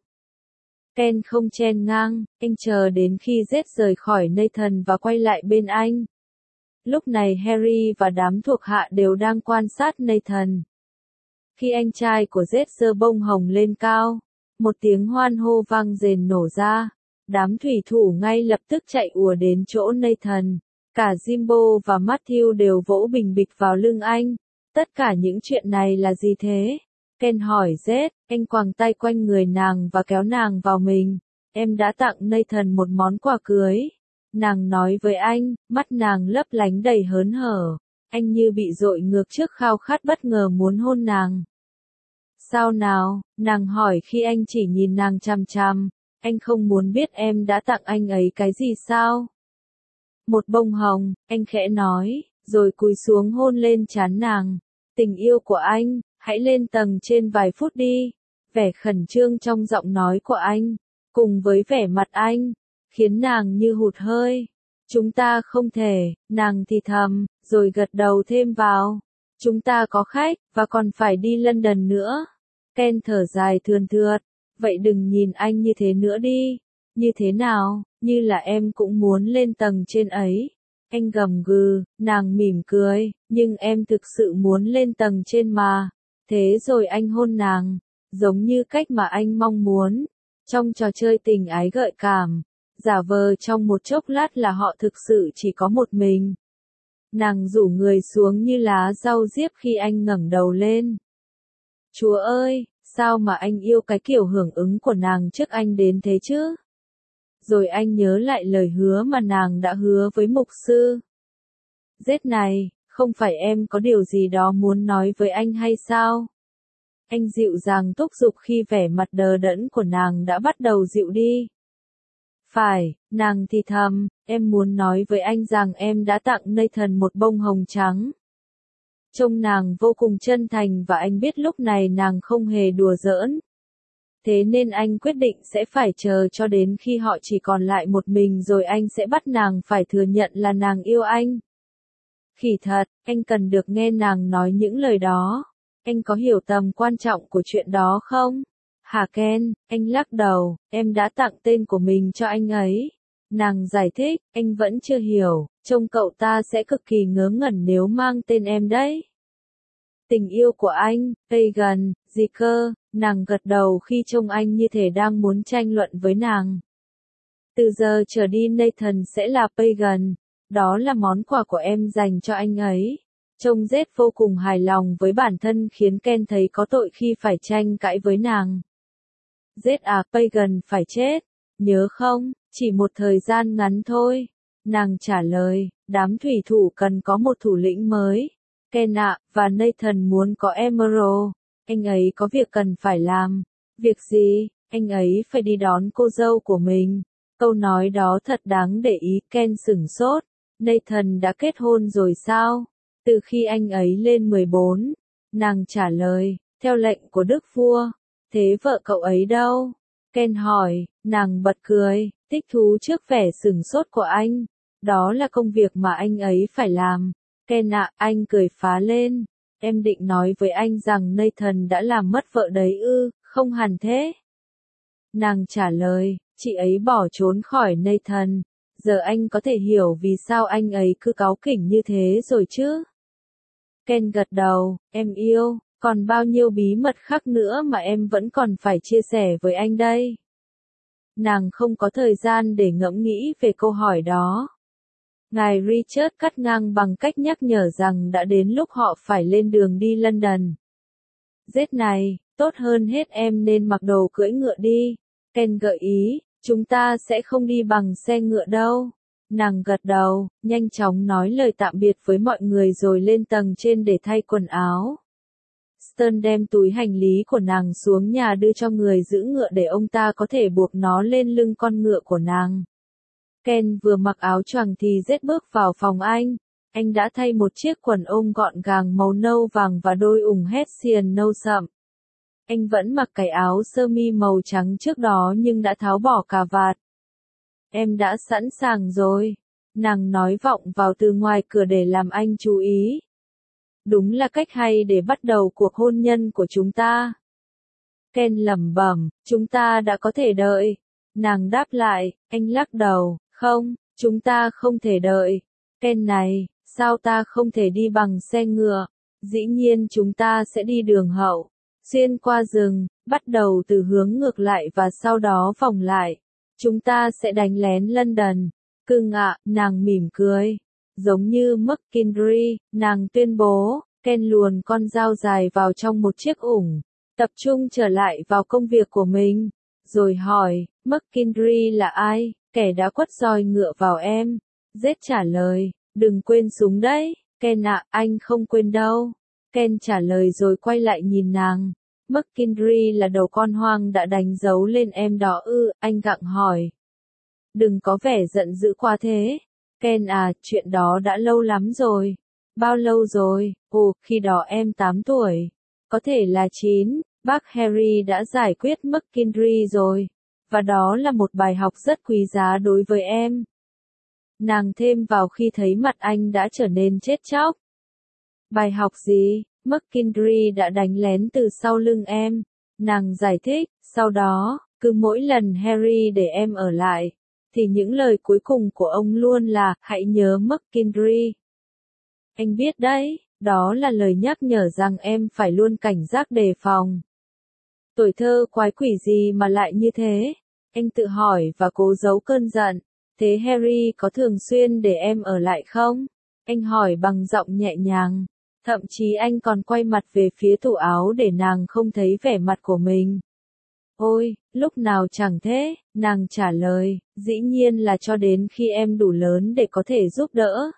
Ken không chen ngang, anh chờ đến khi Zed rời khỏi Nathan và quay lại bên anh. Lúc này Harry và đám thuộc hạ đều đang quan sát Nathan. Khi anh trai của Zed giơ bông hồng lên cao, một tiếng hoan hô vang rền nổ ra. Đám thủy thủ ngay lập tức chạy ùa đến chỗ Nathan. Cả Jimbo và Matthew đều vỗ bình bịch vào lưng anh. Tất cả những chuyện này là gì thế? Ken hỏi Zed, anh quàng tay quanh người nàng và kéo nàng vào mình. Em đã tặng Nathan một món quà cưới. Nàng nói với anh, mắt nàng lấp lánh đầy hớn hở. Anh như bị dội ngược trước khao khát bất ngờ muốn hôn nàng. Sao nào? Nàng hỏi khi anh chỉ nhìn nàng chằm chằm. Anh không muốn biết em đã tặng anh ấy cái gì sao? Một bông hồng, anh khẽ nói, rồi cúi xuống hôn lên trán nàng. Tình yêu của anh, hãy lên tầng trên vài phút đi. Vẻ khẩn trương trong giọng nói của anh, cùng với vẻ mặt anh, khiến nàng như hụt hơi. Chúng ta không thể, nàng thì thầm, rồi gật đầu thêm vào. Chúng ta có khách, và còn phải đi London nữa. Ken thở dài thườn thượt, vậy đừng nhìn anh như thế nữa đi. Như thế nào, như là em cũng muốn lên tầng trên ấy. Anh gầm gừ, nàng mỉm cười, nhưng em thực sự muốn lên tầng trên mà. Thế rồi anh hôn nàng, giống như cách mà anh mong muốn. Trong trò chơi tình ái gợi cảm, giả vờ trong một chốc lát là họ thực sự chỉ có một mình. Nàng rủ người xuống như lá rau diếp khi anh ngẩng đầu lên. Chúa ơi, sao mà anh yêu cái kiểu hưởng ứng của nàng trước anh đến thế chứ? Rồi anh nhớ lại lời hứa mà nàng đã hứa với mục sư. Zed này, không phải em có điều gì đó muốn nói với anh hay sao? Anh dịu dàng thúc giục khi vẻ mặt đờ đẫn của nàng đã bắt đầu dịu đi. Phải, nàng thì thầm, em muốn nói với anh rằng em đã tặng Nathan một bông hồng trắng. Trông nàng vô cùng chân thành và anh biết lúc này nàng không hề đùa giỡn. Thế nên anh quyết định sẽ phải chờ cho đến khi họ chỉ còn lại một mình rồi anh sẽ bắt nàng phải thừa nhận là nàng yêu anh. Khỉ thật, anh cần được nghe nàng nói những lời đó. Anh có hiểu tầm quan trọng của chuyện đó không? Hả Ken, anh lắc đầu, em đã tặng tên của mình cho anh ấy. Nàng giải thích, anh vẫn chưa hiểu, Trông cậu ta sẽ cực kỳ ngớ ngẩn nếu mang tên em đấy. Tình yêu của anh, Pagan, gì cơ, nàng gật đầu khi trông anh như thể đang muốn tranh luận với nàng. Từ giờ trở đi Nathan sẽ là Pagan, đó là món quà của em dành cho anh ấy. Trông Zed vô cùng hài lòng với bản thân khiến Ken thấy có tội khi phải tranh cãi với nàng. Zed à, Pagan phải chết, nhớ không, chỉ một thời gian ngắn thôi. Nàng trả lời, đám thủy thủ cần có một thủ lĩnh mới. Ken ạ, và Nathan muốn có Emerald. Anh ấy có việc cần phải làm. Việc gì? Anh ấy phải đi đón cô dâu của mình. Câu nói đó thật đáng để ý, Ken sửng sốt. Nathan đã kết hôn rồi sao? Từ khi anh ấy lên 14. Nàng trả lời, theo lệnh của đức vua. Thế vợ cậu ấy đâu? Ken hỏi, nàng bật cười, thích thú trước vẻ sửng sốt của anh. Đó là công việc mà anh ấy phải làm. Ken ạ, anh cười phá lên. Em định nói với anh rằng Nathan đã làm mất vợ đấy ư, không hẳn thế. Nàng trả lời, chị ấy bỏ trốn khỏi Nathan. Giờ anh có thể hiểu vì sao anh ấy cứ cáu kỉnh như thế rồi chứ. Ken gật đầu, em yêu, còn bao nhiêu bí mật khác nữa mà em vẫn còn phải chia sẻ với anh đây. Nàng không có thời gian để ngẫm nghĩ về câu hỏi đó. Ngài Richard cắt ngang bằng cách nhắc nhở rằng đã đến lúc họ phải lên đường đi London. Zed này, tốt hơn hết em nên mặc đồ cưỡi ngựa đi. Ken gợi ý, chúng ta sẽ không đi bằng xe ngựa đâu. Nàng gật đầu, nhanh chóng nói lời tạm biệt với mọi người rồi lên tầng trên để thay quần áo. Stern đem túi hành lý của nàng xuống nhà đưa cho người giữ ngựa để ông ta có thể buộc nó lên lưng con ngựa của nàng. Ken vừa mặc áo choàng thì Zed bước vào phòng anh. Anh đã thay một chiếc quần ôm gọn gàng màu nâu vàng và đôi ủng hessian nâu sậm. Anh vẫn mặc cái áo sơ mi màu trắng trước đó nhưng đã tháo bỏ cà vạt. Em đã sẵn sàng rồi. Nàng nói vọng vào từ ngoài cửa để làm anh chú ý. Đúng là cách hay để bắt đầu cuộc hôn nhân của chúng ta. Ken lẩm bẩm, chúng ta đã có thể đợi. Nàng đáp lại, anh lắc đầu, không, chúng ta không thể đợi. Ken này, sao ta không thể đi bằng xe ngựa? Dĩ nhiên chúng ta sẽ đi đường hậu, xuyên qua rừng, bắt đầu từ hướng ngược lại và sau đó vòng lại. Chúng ta sẽ đánh lén London. Cưng ạ, nàng mỉm cười. Giống như McKinley, nàng tuyên bố, Ken luồn con dao dài vào trong một chiếc ủng, tập trung trở lại vào công việc của mình. Rồi hỏi, McKinley là ai? Kẻ đã quất roi ngựa vào em. Zed trả lời, đừng quên súng đấy. Ken ạ, anh không quên đâu. Ken trả lời rồi quay lại nhìn nàng. McKinley là đầu con hoang đã đánh dấu lên em đó ư, anh gặng hỏi. Đừng có vẻ giận dữ quá thế. Ken à, chuyện đó đã lâu lắm rồi. Bao lâu rồi? Ồ, khi đó em 8 tuổi. Có thể là 9, bác Harry đã giải quyết McKinley rồi. Và đó là một bài học rất quý giá đối với em. Nàng thêm vào khi thấy mặt anh đã trở nên chết chóc. Bài học gì? McKinley đã đánh lén từ sau lưng em. Nàng giải thích, sau đó, cứ mỗi lần Harry để em ở lại, thì những lời cuối cùng của ông luôn là, hãy nhớ McKinley. Anh biết đấy, đó là lời nhắc nhở rằng em phải luôn cảnh giác đề phòng. Tuổi thơ quái quỷ gì mà lại như thế? Anh tự hỏi và cố giấu cơn giận. Thế Harry có thường xuyên để em ở lại không? Anh hỏi bằng giọng nhẹ nhàng. Thậm chí anh còn quay mặt về phía tủ áo để nàng không thấy vẻ mặt của mình. Ôi, lúc nào chẳng thế, nàng trả lời, dĩ nhiên là cho đến khi em đủ lớn để có thể giúp đỡ.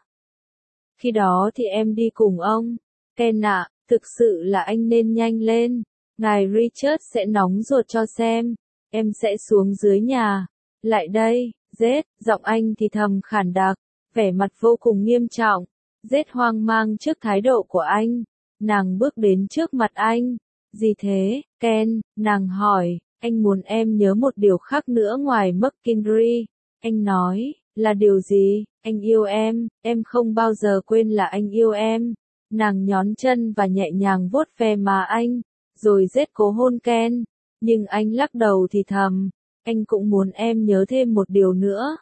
Khi đó thì em đi cùng ông. Ken ạ, thực sự là anh nên nhanh lên. Ngài Richard sẽ nóng ruột cho xem. Em sẽ xuống dưới nhà. Lại đây, Zed, giọng anh thì thầm khản đặc, vẻ mặt vô cùng nghiêm trọng. Zed hoang mang trước thái độ của anh. Nàng bước đến trước mặt anh. Gì thế, Ken? Nàng hỏi, anh muốn em nhớ một điều khác nữa ngoài McKinley. Anh nói, là điều gì? Anh yêu em không bao giờ quên là anh yêu em. Nàng nhón chân và nhẹ nhàng vuốt ve má anh, rồi Zed cố hôn Ken. Nhưng anh lắc đầu thì thầm, anh cũng muốn em nhớ thêm một điều nữa.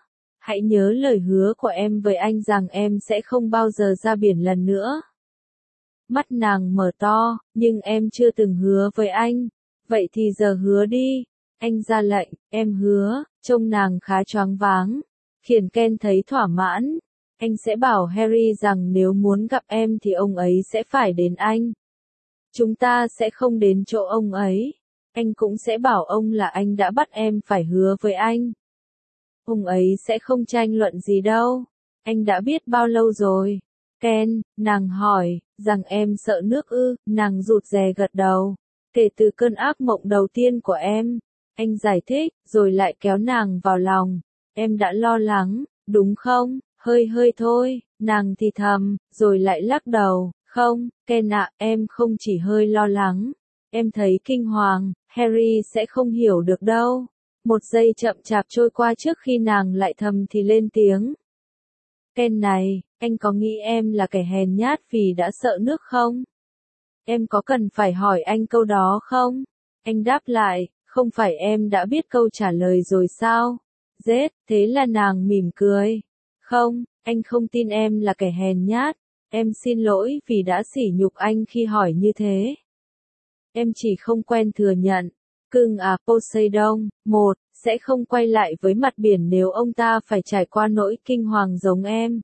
Hãy nhớ lời hứa của em với anh rằng em sẽ không bao giờ ra biển lần nữa. Mắt nàng mở to, nhưng em chưa từng hứa với anh. Vậy thì giờ hứa đi. Anh ra lệnh, em hứa, trông nàng khá choáng váng. Khiến Ken thấy thỏa mãn. Anh sẽ bảo Harry rằng nếu muốn gặp em thì ông ấy sẽ phải đến anh. Chúng ta sẽ không đến chỗ ông ấy. Anh cũng sẽ bảo ông là anh đã bắt em phải hứa với anh. Ông ấy sẽ không tranh luận gì đâu. Anh đã biết bao lâu rồi? Ken, nàng hỏi, rằng em sợ nước ư, nàng rụt rè gật đầu. Kể từ cơn ác mộng đầu tiên của em. Anh giải thích, rồi lại kéo nàng vào lòng. Em đã lo lắng, đúng không? Hơi hơi thôi, nàng thì thầm, rồi lại lắc đầu. Không, Ken ạ, em không chỉ hơi lo lắng. Em thấy kinh hoàng, Harry sẽ không hiểu được đâu. Một giây chậm chạp trôi qua trước khi nàng lại thầm thì lên tiếng. Ken này, anh có nghĩ em là kẻ hèn nhát vì đã sợ nước không? Em có cần phải hỏi anh câu đó không? Anh đáp lại, không phải em đã biết câu trả lời rồi sao? Thế là nàng mỉm cười. Không, anh không tin em là kẻ hèn nhát. Em xin lỗi vì đã sỉ nhục anh khi hỏi như thế. Em chỉ không quen thừa nhận. Cưng à, Poseidon, sẽ không quay lại với mặt biển nếu ông ta phải trải qua nỗi kinh hoàng giống em.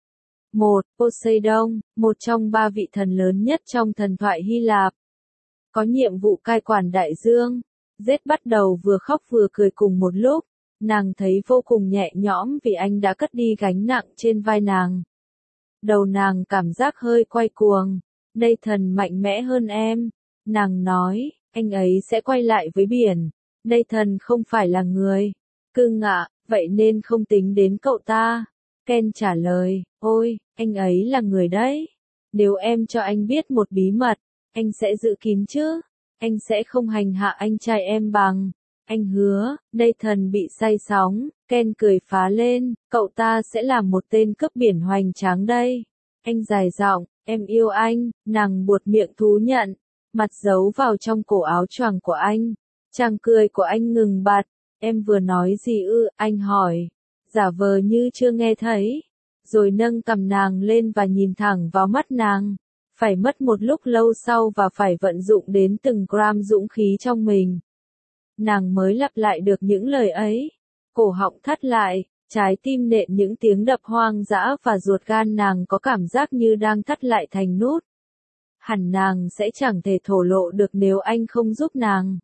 Poseidon, một trong 3 vị thần lớn nhất trong thần thoại Hy Lạp. Có nhiệm vụ cai quản đại dương. Bắt đầu vừa khóc vừa cười cùng một lúc. Nàng thấy vô cùng nhẹ nhõm vì anh đã cất đi gánh nặng trên vai nàng. Đầu nàng cảm giác hơi quay cuồng. Đây thần mạnh mẽ hơn em. Nàng nói, anh ấy sẽ quay lại với biển. Đây thần không phải là người. Cưng ạ, vậy nên không tính đến cậu ta. Ken trả lời, ôi, anh ấy là người đấy. Nếu em cho anh biết một bí mật, anh sẽ giữ kín chứ. Anh sẽ không hành hạ anh trai em bằng. Anh hứa, đây thần bị say sóng. Ken cười phá lên, cậu ta sẽ là một tên cướp biển hoành tráng đây. Anh dài giọng, em yêu anh, nàng buột miệng thú nhận. Mặt giấu vào trong cổ áo choàng của anh. Chàng cười của anh ngừng bặt. Em vừa nói gì ư, anh hỏi. Giả vờ như chưa nghe thấy. Rồi nâng cằm nàng lên và nhìn thẳng vào mắt nàng. Phải mất một lúc lâu sau và phải vận dụng đến từng gram dũng khí trong mình. Nàng mới lặp lại được những lời ấy. Cổ họng thắt lại, trái tim nện những tiếng đập hoang dã và ruột gan nàng có cảm giác như đang thắt lại thành nút. Hẳn nàng sẽ chẳng thể thổ lộ được nếu anh không giúp nàng.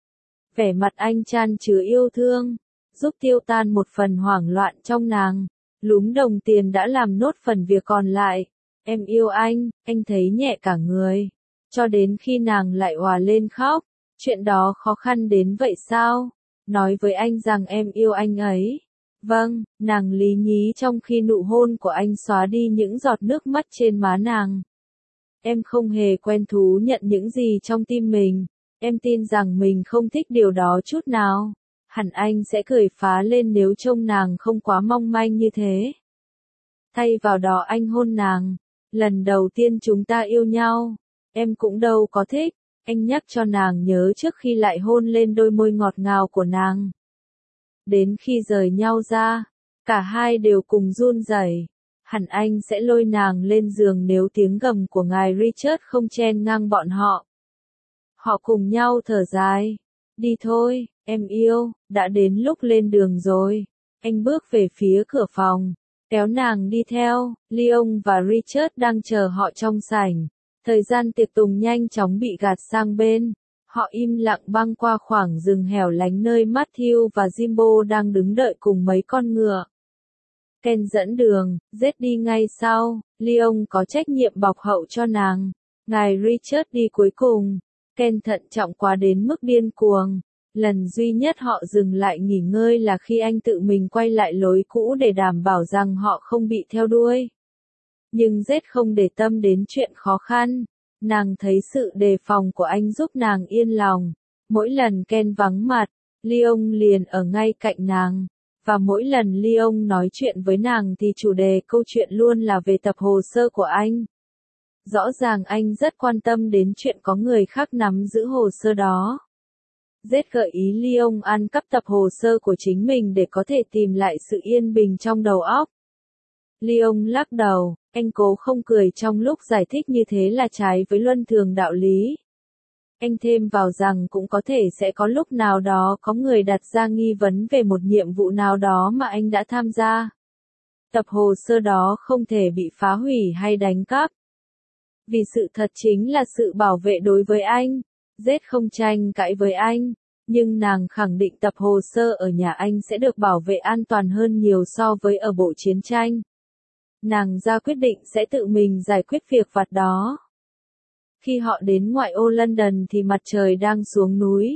Vẻ mặt anh chan chứa yêu thương, giúp tiêu tan một phần hoảng loạn trong nàng. Lúm đồng tiền đã làm nốt phần việc còn lại. Em yêu anh thấy nhẹ cả người. Cho đến khi nàng lại òa lên khóc. Chuyện đó khó khăn đến vậy sao? Nói với anh rằng em yêu anh ấy. Vâng, nàng lý nhí trong khi nụ hôn của anh xóa đi những giọt nước mắt trên má nàng. Em không hề quen thú nhận những gì trong tim mình. Em tin rằng mình không thích điều đó chút nào. Hẳn anh sẽ cười phá lên nếu trông nàng không quá mong manh như thế. Thay vào đó anh hôn nàng. Lần đầu tiên chúng ta yêu nhau. Em cũng đâu có thích. Anh nhắc cho nàng nhớ trước khi lại hôn lên đôi môi ngọt ngào của nàng. Đến khi rời nhau ra, cả hai đều cùng run rẩy. Hẳn anh sẽ lôi nàng lên giường nếu tiếng gầm của ngài Richard không chen ngang bọn họ. Họ cùng nhau thở dài. Đi thôi, em yêu, đã đến lúc lên đường rồi. Anh bước về phía cửa phòng, kéo nàng đi theo. Leon và Richard đang chờ họ trong sảnh. Thời gian tiệc tùng nhanh chóng bị gạt sang bên. Họ im lặng băng qua khoảng rừng hẻo lánh nơi Matthew và Jimbo đang đứng đợi cùng mấy con ngựa. Ken dẫn đường, đi ngay sau. Leon có trách nhiệm bọc hậu cho nàng. Ngài Richard đi cuối cùng. Ken thận trọng quá đến mức điên cuồng. Lần duy nhất họ dừng lại nghỉ ngơi là khi anh tự mình quay lại lối cũ để đảm bảo rằng họ không bị theo đuôi. Nhưng không để tâm đến chuyện khó khăn. Nàng thấy sự đề phòng của anh giúp nàng yên lòng. Mỗi lần Ken vắng mặt, Leon liền ở ngay cạnh nàng. Và mỗi lần Leon nói chuyện với nàng thì chủ đề câu chuyện luôn là về tập hồ sơ của anh. Rõ ràng anh rất quan tâm đến chuyện có người khác nắm giữ hồ sơ đó. Z gợi ý Leon ăn cắp tập hồ sơ của chính mình để có thể tìm lại sự yên bình trong đầu óc. Leon lắc đầu, anh cố không cười trong lúc giải thích như thế là trái với luân thường đạo lý. Anh thêm vào rằng cũng có thể sẽ có lúc nào đó có người đặt ra nghi vấn về một nhiệm vụ nào đó mà anh đã tham gia. Tập hồ sơ đó không thể bị phá hủy hay đánh cắp. Vì sự thật chính là sự bảo vệ đối với anh. Z không tranh cãi với anh, nhưng nàng khẳng định tập hồ sơ ở nhà anh sẽ được bảo vệ an toàn hơn nhiều so với ở bộ chiến tranh. Nàng ra quyết định sẽ tự mình giải quyết việc vặt đó. Khi họ đến ngoại ô London thì mặt trời đang xuống núi.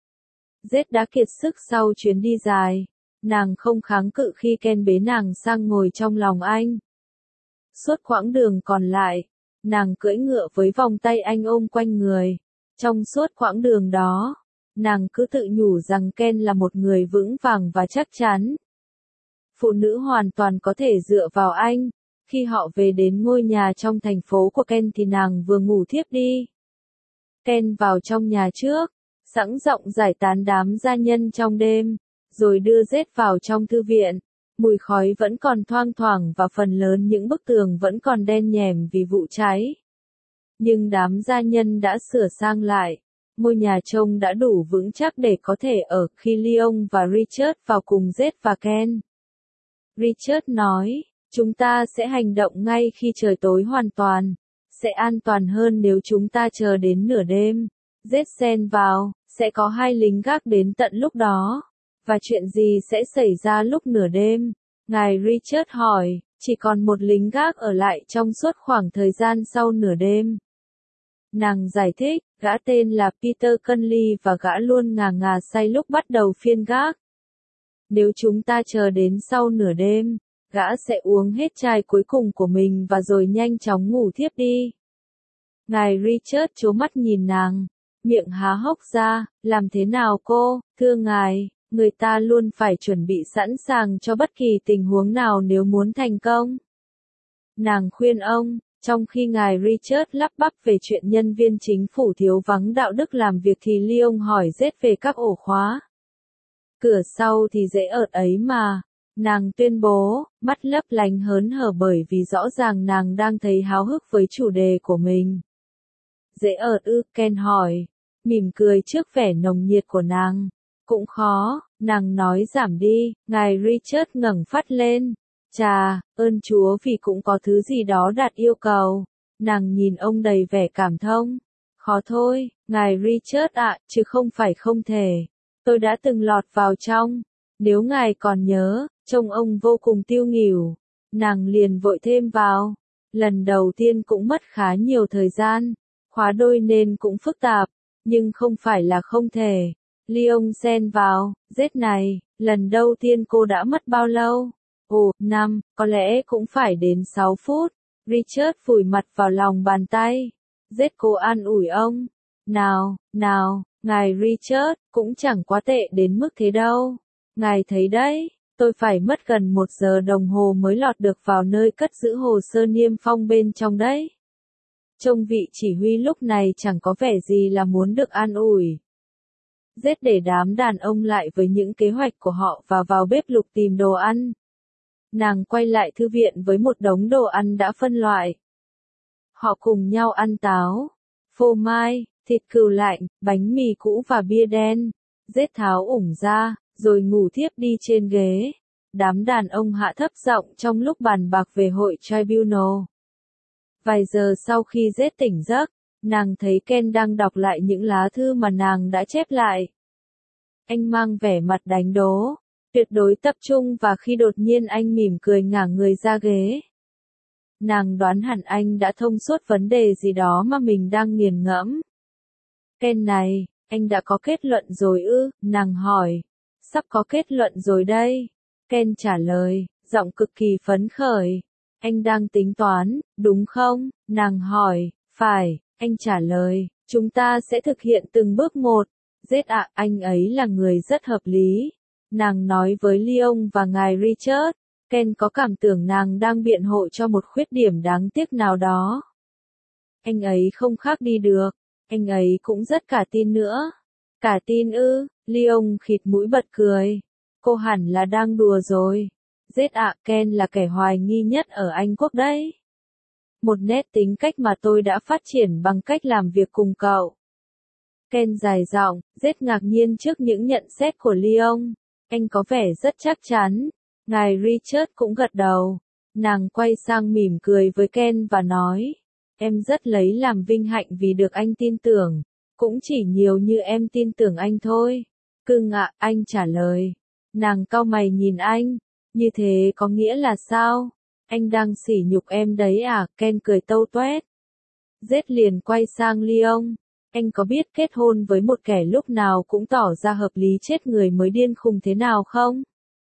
Z đã kiệt sức sau chuyến đi dài. Nàng không kháng cự khi Ken bế nàng sang ngồi trong lòng anh. Suốt quãng đường còn lại, nàng cưỡi ngựa với vòng tay anh ôm quanh người. Trong suốt quãng đường đó, nàng cứ tự nhủ rằng Ken là một người vững vàng và chắc chắn. Phụ nữ hoàn toàn có thể dựa vào anh. Khi họ về đến ngôi nhà trong thành phố của Ken thì nàng vừa ngủ thiếp đi. Ken vào trong nhà trước, sẵn giọng giải tán đám gia nhân trong đêm, rồi đưa Z vào trong thư viện. Mùi khói vẫn còn thoang thoảng và phần lớn những bức tường vẫn còn đen nhèm vì vụ cháy. Nhưng đám gia nhân đã sửa sang lại. Ngôi nhà trông đã đủ vững chắc để có thể ở khi Leon và Richard vào cùng Z và Ken. Richard nói, chúng ta sẽ hành động ngay khi trời tối hoàn toàn. Sẽ an toàn hơn nếu chúng ta chờ đến nửa đêm. Z xen vào, sẽ có 2 lính gác đến tận lúc đó. Và chuyện gì sẽ xảy ra lúc nửa đêm? Ngài Richard hỏi, chỉ còn một lính gác ở lại trong suốt khoảng thời gian sau nửa đêm. Nàng giải thích, gã tên là Peter Conley và gã luôn ngà ngà say lúc bắt đầu phiên gác. Nếu chúng ta chờ đến sau nửa đêm, gã sẽ uống hết chai cuối cùng của mình và rồi nhanh chóng ngủ thiếp đi. Ngài Richard trố mắt nhìn nàng, miệng há hốc ra, làm thế nào cô, thưa ngài, người ta luôn phải chuẩn bị sẵn sàng cho bất kỳ tình huống nào nếu muốn thành công. Nàng khuyên ông, trong khi ngài Richard lắp bắp về chuyện nhân viên chính phủ thiếu vắng đạo đức làm việc thì Leon hỏi Z về các ổ khóa. Cửa sau thì dễ ợt ấy mà. Nàng tuyên bố, mắt lấp lánh hớn hở bởi vì rõ ràng nàng đang thấy háo hức với chủ đề của mình. Dễ ợt ư, Ken hỏi, mỉm cười trước vẻ nồng nhiệt của nàng. Cũng khó, nàng nói giảm đi, ngài Richard ngẩng phát lên. Chà, ơn Chúa vì cũng có thứ gì đó đạt yêu cầu. Nàng nhìn ông đầy vẻ cảm thông. Khó thôi, ngài Richard ạ, chứ không phải không thể. Tôi đã từng lọt vào trong. Nếu ngài còn nhớ, trông ông vô cùng tiêu nghỉu. Nàng liền vội thêm vào. Lần đầu tiên cũng mất khá nhiều thời gian. Khóa đôi nên cũng phức tạp. Nhưng không phải là không thể. Leon xen vào, Z này, lần đầu tiên cô đã mất bao lâu? Ồ, 5, có lẽ cũng phải đến 6 phút. Richard vùi mặt vào lòng bàn tay. Z cô an ủi ông. Nào, ngài Richard, cũng chẳng quá tệ đến mức thế đâu. Ngài thấy đấy, tôi phải mất gần 1 giờ đồng hồ mới lọt được vào nơi cất giữ hồ sơ niêm phong bên trong đấy. Trông vị chỉ huy lúc này chẳng có vẻ gì là muốn được an ủi. Z để đám đàn ông lại với những kế hoạch của họ và vào bếp lục tìm đồ ăn. Nàng quay lại thư viện với một đống đồ ăn đã phân loại. Họ cùng nhau ăn táo, phô mai, thịt cừu lạnh, bánh mì cũ và bia đen. Z tháo ủng ra, rồi ngủ thiếp đi trên ghế. Đám đàn ông hạ thấp giọng trong lúc bàn bạc về hội tribunal. Vài giờ sau khi Z tỉnh giấc, nàng thấy Ken đang đọc lại những lá thư mà nàng đã chép lại. Anh mang vẻ mặt đánh đố, tuyệt đối tập trung và khi đột nhiên anh mỉm cười ngả người ra ghế. Nàng đoán hẳn anh đã thông suốt vấn đề gì đó mà mình đang nghiền ngẫm. Ken này, anh đã có kết luận rồi ư? Nàng hỏi. Sắp có kết luận rồi đây. Ken trả lời, giọng cực kỳ phấn khởi. Anh đang tính toán, đúng không? Nàng hỏi. Phải, anh trả lời. Chúng ta sẽ thực hiện từng bước một. Z ạ, anh ấy là người rất hợp lý. Nàng nói với Leon và ngài Richard. Ken có cảm tưởng nàng đang biện hộ cho một khuyết điểm đáng tiếc nào đó. Anh ấy không khác đi được. Anh ấy cũng rất cả tin nữa. Cả tin ư? Leon khịt mũi bật cười. Cô hẳn là đang đùa rồi. Z ạ, Ken là kẻ hoài nghi nhất ở Anh Quốc đấy. Một nét tính cách mà tôi đã phát triển bằng cách làm việc cùng cậu. Ken dài giọng, Z ngạc nhiên trước những nhận xét của Leon. Anh có vẻ rất chắc chắn. Ngài Richard cũng gật đầu. Nàng quay sang mỉm cười với Ken và nói. Em rất lấy làm vinh hạnh vì được anh tin tưởng. Cũng chỉ nhiều như em tin tưởng anh thôi. Cưng ạ, anh trả lời. Nàng cau mày nhìn anh. Như thế có nghĩa là sao? Anh đang sỉ nhục em đấy à? Ken cười tâu toét. Z liền quay sang Leon. Anh có biết kết hôn với một kẻ lúc nào cũng tỏ ra hợp lý chết người mới điên khùng thế nào không?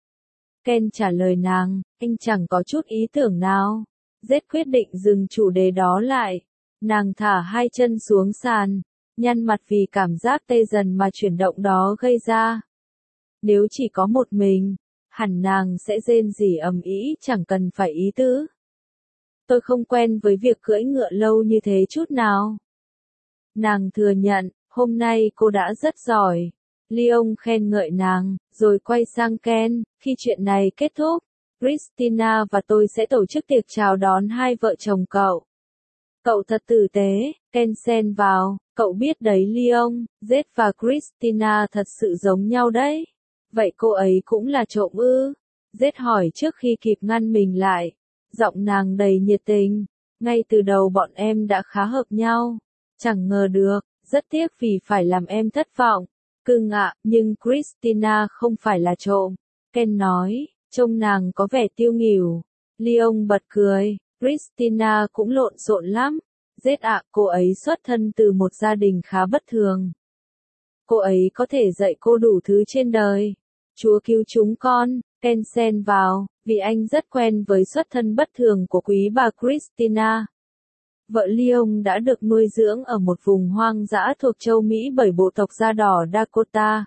Ken trả lời nàng, anh chẳng có chút ý tưởng nào. Z quyết định dừng chủ đề đó lại. Nàng thả hai chân xuống sàn, nhăn mặt vì cảm giác tê dần mà chuyển động đó gây ra. Nếu chỉ có một mình, hẳn nàng sẽ rên rỉ ầm ĩ chẳng cần phải ý tứ. Tôi không quen với việc cưỡi ngựa lâu như thế chút nào. Nàng thừa nhận, hôm nay cô đã rất giỏi. Leon khen ngợi nàng, rồi quay sang Ken, khi chuyện này kết thúc, Christina và tôi sẽ tổ chức tiệc chào đón hai vợ chồng cậu. Cậu thật tử tế, Ken xen vào, cậu biết đấy Leon, Z và Christina thật sự giống nhau đấy. Vậy cô ấy cũng là trộm ư? Z hỏi trước khi kịp ngăn mình lại. Giọng nàng đầy nhiệt tình. Ngay từ đầu bọn em đã khá hợp nhau. Chẳng ngờ được, rất tiếc vì phải làm em thất vọng. Cưng ạ, nhưng Christina không phải là trộm. Ken nói, trông nàng có vẻ tiêu nghỉu. Leon bật cười, Christina cũng lộn xộn lắm. Z ạ, cô ấy xuất thân từ một gia đình khá bất thường. Cô ấy có thể dạy cô đủ thứ trên đời. Chúa cứu chúng con, Ken xen vào, vì anh rất quen với xuất thân bất thường của quý bà Christina. Vợ Leon đã được nuôi dưỡng ở một vùng hoang dã thuộc châu Mỹ bởi bộ tộc da đỏ Dakota.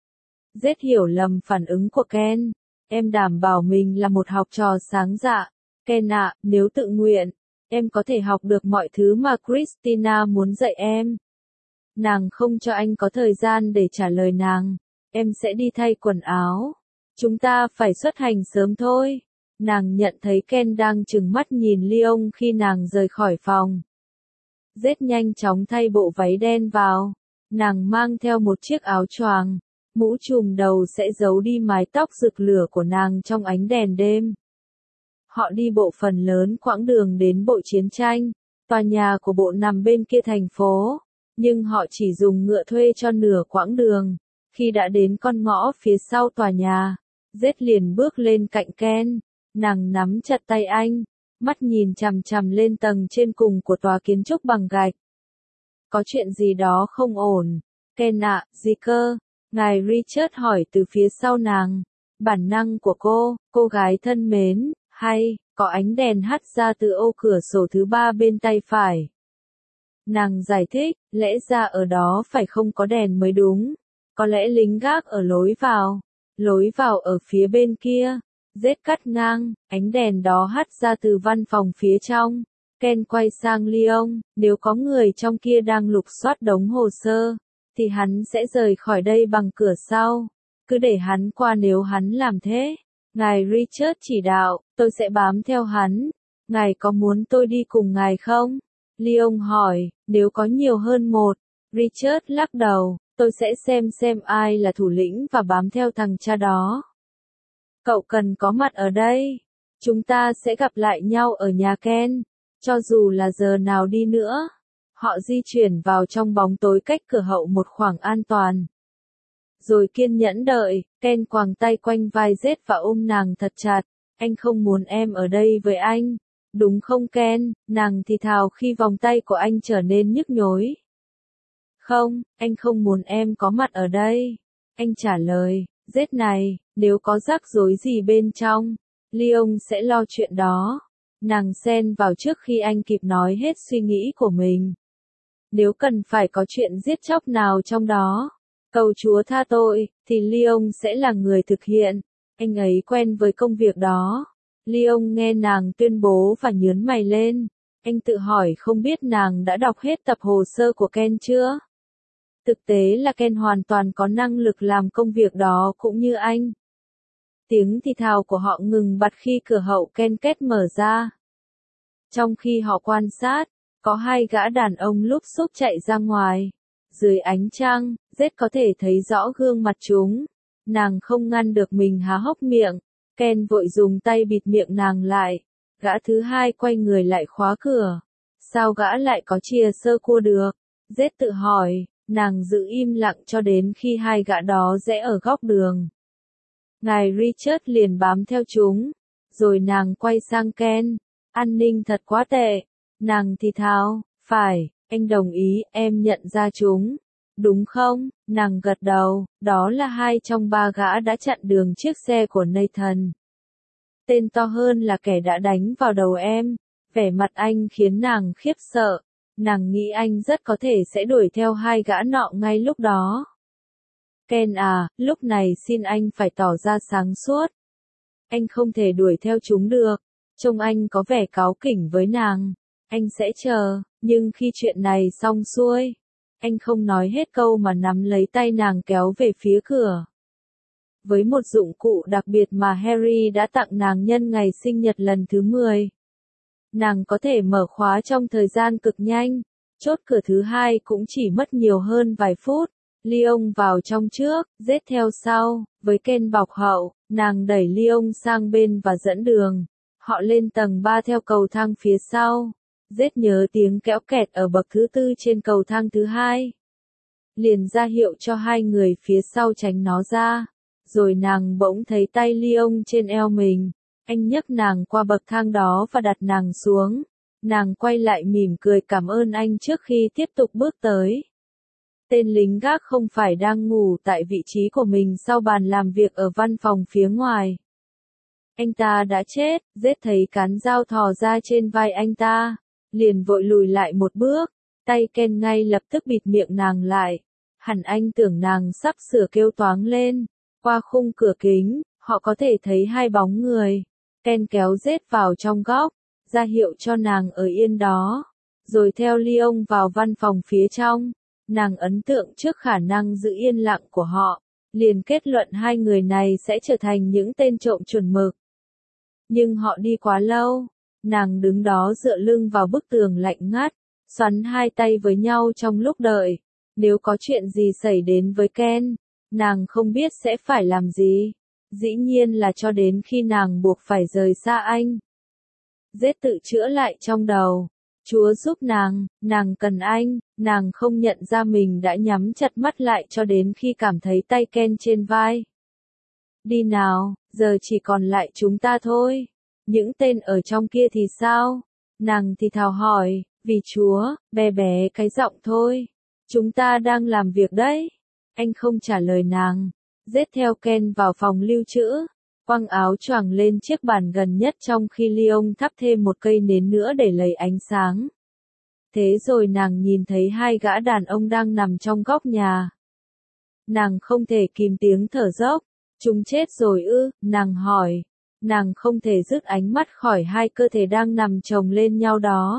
Z hiểu lầm phản ứng của Ken. Em đảm bảo mình là một học trò sáng dạ. Ken ạ, nếu tự nguyện, em có thể học được mọi thứ mà Christina muốn dạy em. Nàng không cho anh có thời gian để trả lời nàng. Em sẽ đi thay quần áo. Chúng ta phải xuất hành sớm thôi. Nàng nhận thấy Ken đang trừng mắt nhìn Leon khi nàng rời khỏi phòng. Z nhanh chóng thay bộ váy đen vào. Nàng mang theo một chiếc áo choàng. Mũ trùm đầu sẽ giấu đi mái tóc rực lửa của nàng trong ánh đèn đêm. Họ đi bộ phần lớn quãng đường đến Bộ Chiến tranh. Tòa nhà của bộ nằm bên kia thành phố. Nhưng họ chỉ dùng ngựa thuê cho nửa quãng đường. Khi đã đến con ngõ phía sau tòa nhà, Z liền bước lên cạnh Ken. Nàng nắm chặt tay anh, mắt nhìn chằm chằm lên tầng trên cùng của tòa kiến trúc bằng gạch. Có chuyện gì đó không ổn. Ken ạ, gì cơ? Ngài Richard hỏi từ phía sau nàng. Bản năng của cô gái thân mến, hay, có ánh đèn hắt ra từ ô cửa sổ thứ ba bên tay phải. Nàng giải thích, lẽ ra ở đó phải không có đèn mới đúng. Có lẽ lính gác ở lối vào ở phía bên kia. Z cắt ngang, ánh đèn đó hắt ra từ văn phòng phía trong. Ken quay sang Leon, nếu có người trong kia đang lục soát đống hồ sơ, thì hắn sẽ rời khỏi đây bằng cửa sau. Cứ để hắn qua nếu hắn làm thế. Ngài Richard chỉ đạo, tôi sẽ bám theo hắn. Ngài có muốn tôi đi cùng ngài không? Leon hỏi, nếu có nhiều hơn một. Richard lắc đầu, tôi sẽ xem ai là thủ lĩnh và bám theo thằng cha đó. Cậu cần có mặt ở đây. Chúng ta sẽ gặp lại nhau ở nhà Ken. Cho dù là giờ nào đi nữa. Họ di chuyển vào trong bóng tối cách cửa hậu một khoảng an toàn. Rồi kiên nhẫn đợi, Ken quàng tay quanh vai Z và ôm nàng thật chặt. Anh không muốn em ở đây với anh. Đúng không Ken? Nàng thì thào khi vòng tay của anh trở nên nhức nhối. Không, anh không muốn em có mặt ở đây. Anh trả lời, Z này, nếu có rắc rối gì bên trong, Leon sẽ lo chuyện đó. Nàng xen vào trước khi anh kịp nói hết suy nghĩ của mình. Nếu cần phải có chuyện giết chóc nào trong đó, cầu Chúa tha tội, thì Leon sẽ là người thực hiện. Anh ấy quen với công việc đó. Leon nghe nàng tuyên bố và nhướng mày lên. Anh tự hỏi không biết nàng đã đọc hết tập hồ sơ của Ken chưa? Thực tế là Ken hoàn toàn có năng lực làm công việc đó cũng như anh. Tiếng thì thào của họ ngừng bặt khi cửa hậu Ken két mở ra. Trong khi họ quan sát, có hai gã đàn ông lúp xúp chạy ra ngoài. Dưới ánh trăng, Jet có thể thấy rõ gương mặt chúng. Nàng không ngăn được mình há hốc miệng. Ken vội dùng tay bịt miệng nàng lại. Gã thứ hai quay người lại khóa cửa. Sao gã lại có chia sơ cua được? Jet tự hỏi, nàng giữ im lặng cho đến khi hai gã đó rẽ ở góc đường. Ngài Richard liền bám theo chúng. Rồi nàng quay sang Ken. An ninh thật quá tệ. Nàng thì thào, phải, anh đồng ý, em nhận ra chúng. Đúng không? Nàng gật đầu, đó là hai trong ba gã đã chặn đường chiếc xe của Nathan. Tên to hơn là kẻ đã đánh vào đầu em. Vẻ mặt anh khiến nàng khiếp sợ. Nàng nghĩ anh rất có thể sẽ đuổi theo hai gã nọ ngay lúc đó. Ken à, lúc này xin anh phải tỏ ra sáng suốt. Anh không thể đuổi theo chúng được. Trông anh có vẻ cáu kỉnh với nàng. Anh sẽ chờ, nhưng khi chuyện này xong xuôi. Anh không nói hết câu mà nắm lấy tay nàng kéo về phía cửa. Với một dụng cụ đặc biệt mà Harry đã tặng nàng nhân ngày sinh nhật lần thứ 10. Nàng có thể mở khóa trong thời gian cực nhanh. Chốt cửa thứ hai cũng chỉ mất nhiều hơn vài phút. Leon vào trong trước, Jet theo sau, với Ken bọc hậu, nàng đẩy Leon sang bên và dẫn đường. Họ lên tầng 3 theo cầu thang phía sau. Jet nhớ tiếng kéo kẹt ở bậc thứ 4 trên cầu thang thứ 2. Liền ra hiệu cho hai người phía sau tránh nó ra. Rồi nàng bỗng thấy tay Leon trên eo mình. Anh nhấc nàng qua bậc thang đó và đặt nàng xuống. Nàng quay lại mỉm cười cảm ơn anh trước khi tiếp tục bước tới. Tên lính gác không phải đang ngủ tại vị trí của mình sau bàn làm việc ở văn phòng phía ngoài. Anh ta đã chết, Jet thấy cán dao thò ra trên vai anh ta. Liền vội lùi lại một bước. Tay Ken ngay lập tức bịt miệng nàng lại. Hẳn anh tưởng nàng sắp sửa kêu toáng lên. Qua khung cửa kính, họ có thể thấy hai bóng người. Ken kéo Jet vào trong góc, ra hiệu cho nàng ở yên đó. Rồi theo Leon vào văn phòng phía trong. Nàng ấn tượng trước khả năng giữ yên lặng của họ. Liền kết luận hai người này sẽ trở thành những tên trộm chuẩn mực. Nhưng họ đi quá lâu. Nàng đứng đó dựa lưng vào bức tường lạnh ngắt, xoắn hai tay với nhau trong lúc đợi. Nếu có chuyện gì xảy đến với Ken, nàng không biết sẽ phải làm gì. Dĩ nhiên là cho đến khi nàng buộc phải rời xa anh. Jet tự chữa lại trong đầu. Chúa giúp nàng cần anh, nàng không nhận ra mình đã nhắm chặt mắt lại cho đến khi cảm thấy tay Ken trên vai. Đi nào, giờ chỉ còn lại chúng ta thôi. Những tên ở trong kia thì sao? Nàng thì thào hỏi, vì Chúa, bé bé cái giọng thôi. Chúng ta đang làm việc đấy. Anh không trả lời nàng. Dết theo Ken vào phòng lưu trữ. Quăng áo choàng lên chiếc bàn gần nhất trong khi Leon thắp thêm một cây nến nữa để lấy ánh sáng. Thế rồi nàng nhìn thấy hai gã đàn ông đang nằm trong góc nhà. Nàng không thể kìm tiếng thở dốc. Chúng chết rồi ư? Nàng hỏi. Nàng không thể dứt ánh mắt khỏi hai cơ thể đang nằm chồng lên nhau đó.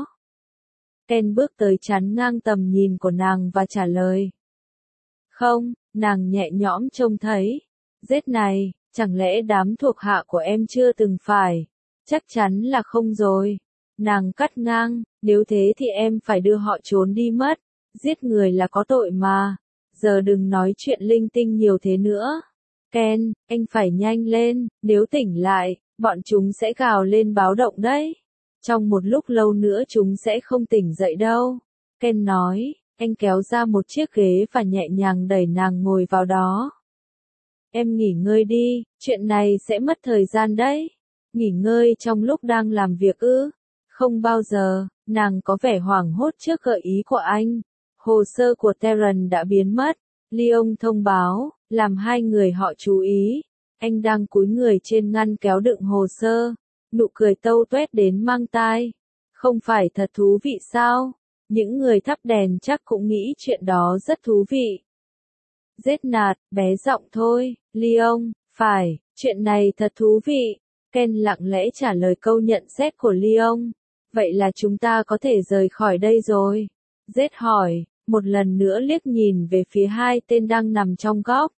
Ken bước tới chắn ngang tầm nhìn của nàng và trả lời. Không, nàng nhẹ nhõm trông thấy. Giết này, chẳng lẽ đám thuộc hạ của em chưa từng phải? Chắc chắn là không rồi. Nàng cắt ngang, nếu thế thì em phải đưa họ trốn đi mất. Giết người là có tội mà. Giờ đừng nói chuyện linh tinh nhiều thế nữa. Ken, anh phải nhanh lên, nếu tỉnh lại, bọn chúng sẽ gào lên báo động đấy. Trong một lúc lâu nữa chúng sẽ không tỉnh dậy đâu. Ken nói, anh kéo ra một chiếc ghế và nhẹ nhàng đẩy nàng ngồi vào đó. Em nghỉ ngơi đi, chuyện này sẽ mất thời gian đấy. Nghỉ ngơi trong lúc đang làm việc ư? Không bao giờ, nàng có vẻ hoảng hốt trước gợi ý của anh. Hồ sơ của Terran đã biến mất. Leon thông báo, làm hai người họ chú ý. Anh đang cúi người trên ngăn kéo đựng hồ sơ. Nụ cười tâu tuét đến mang tai. Không phải thật thú vị sao? Những người thắp đèn chắc cũng nghĩ chuyện đó rất thú vị. Giết nạt, bé giọng thôi, Leon, phải, chuyện này thật thú vị. Ken lặng lẽ trả lời câu nhận xét của Leon. Vậy là chúng ta có thể rời khỏi đây rồi. Giết hỏi, một lần nữa liếc nhìn về phía hai tên đang nằm trong góc.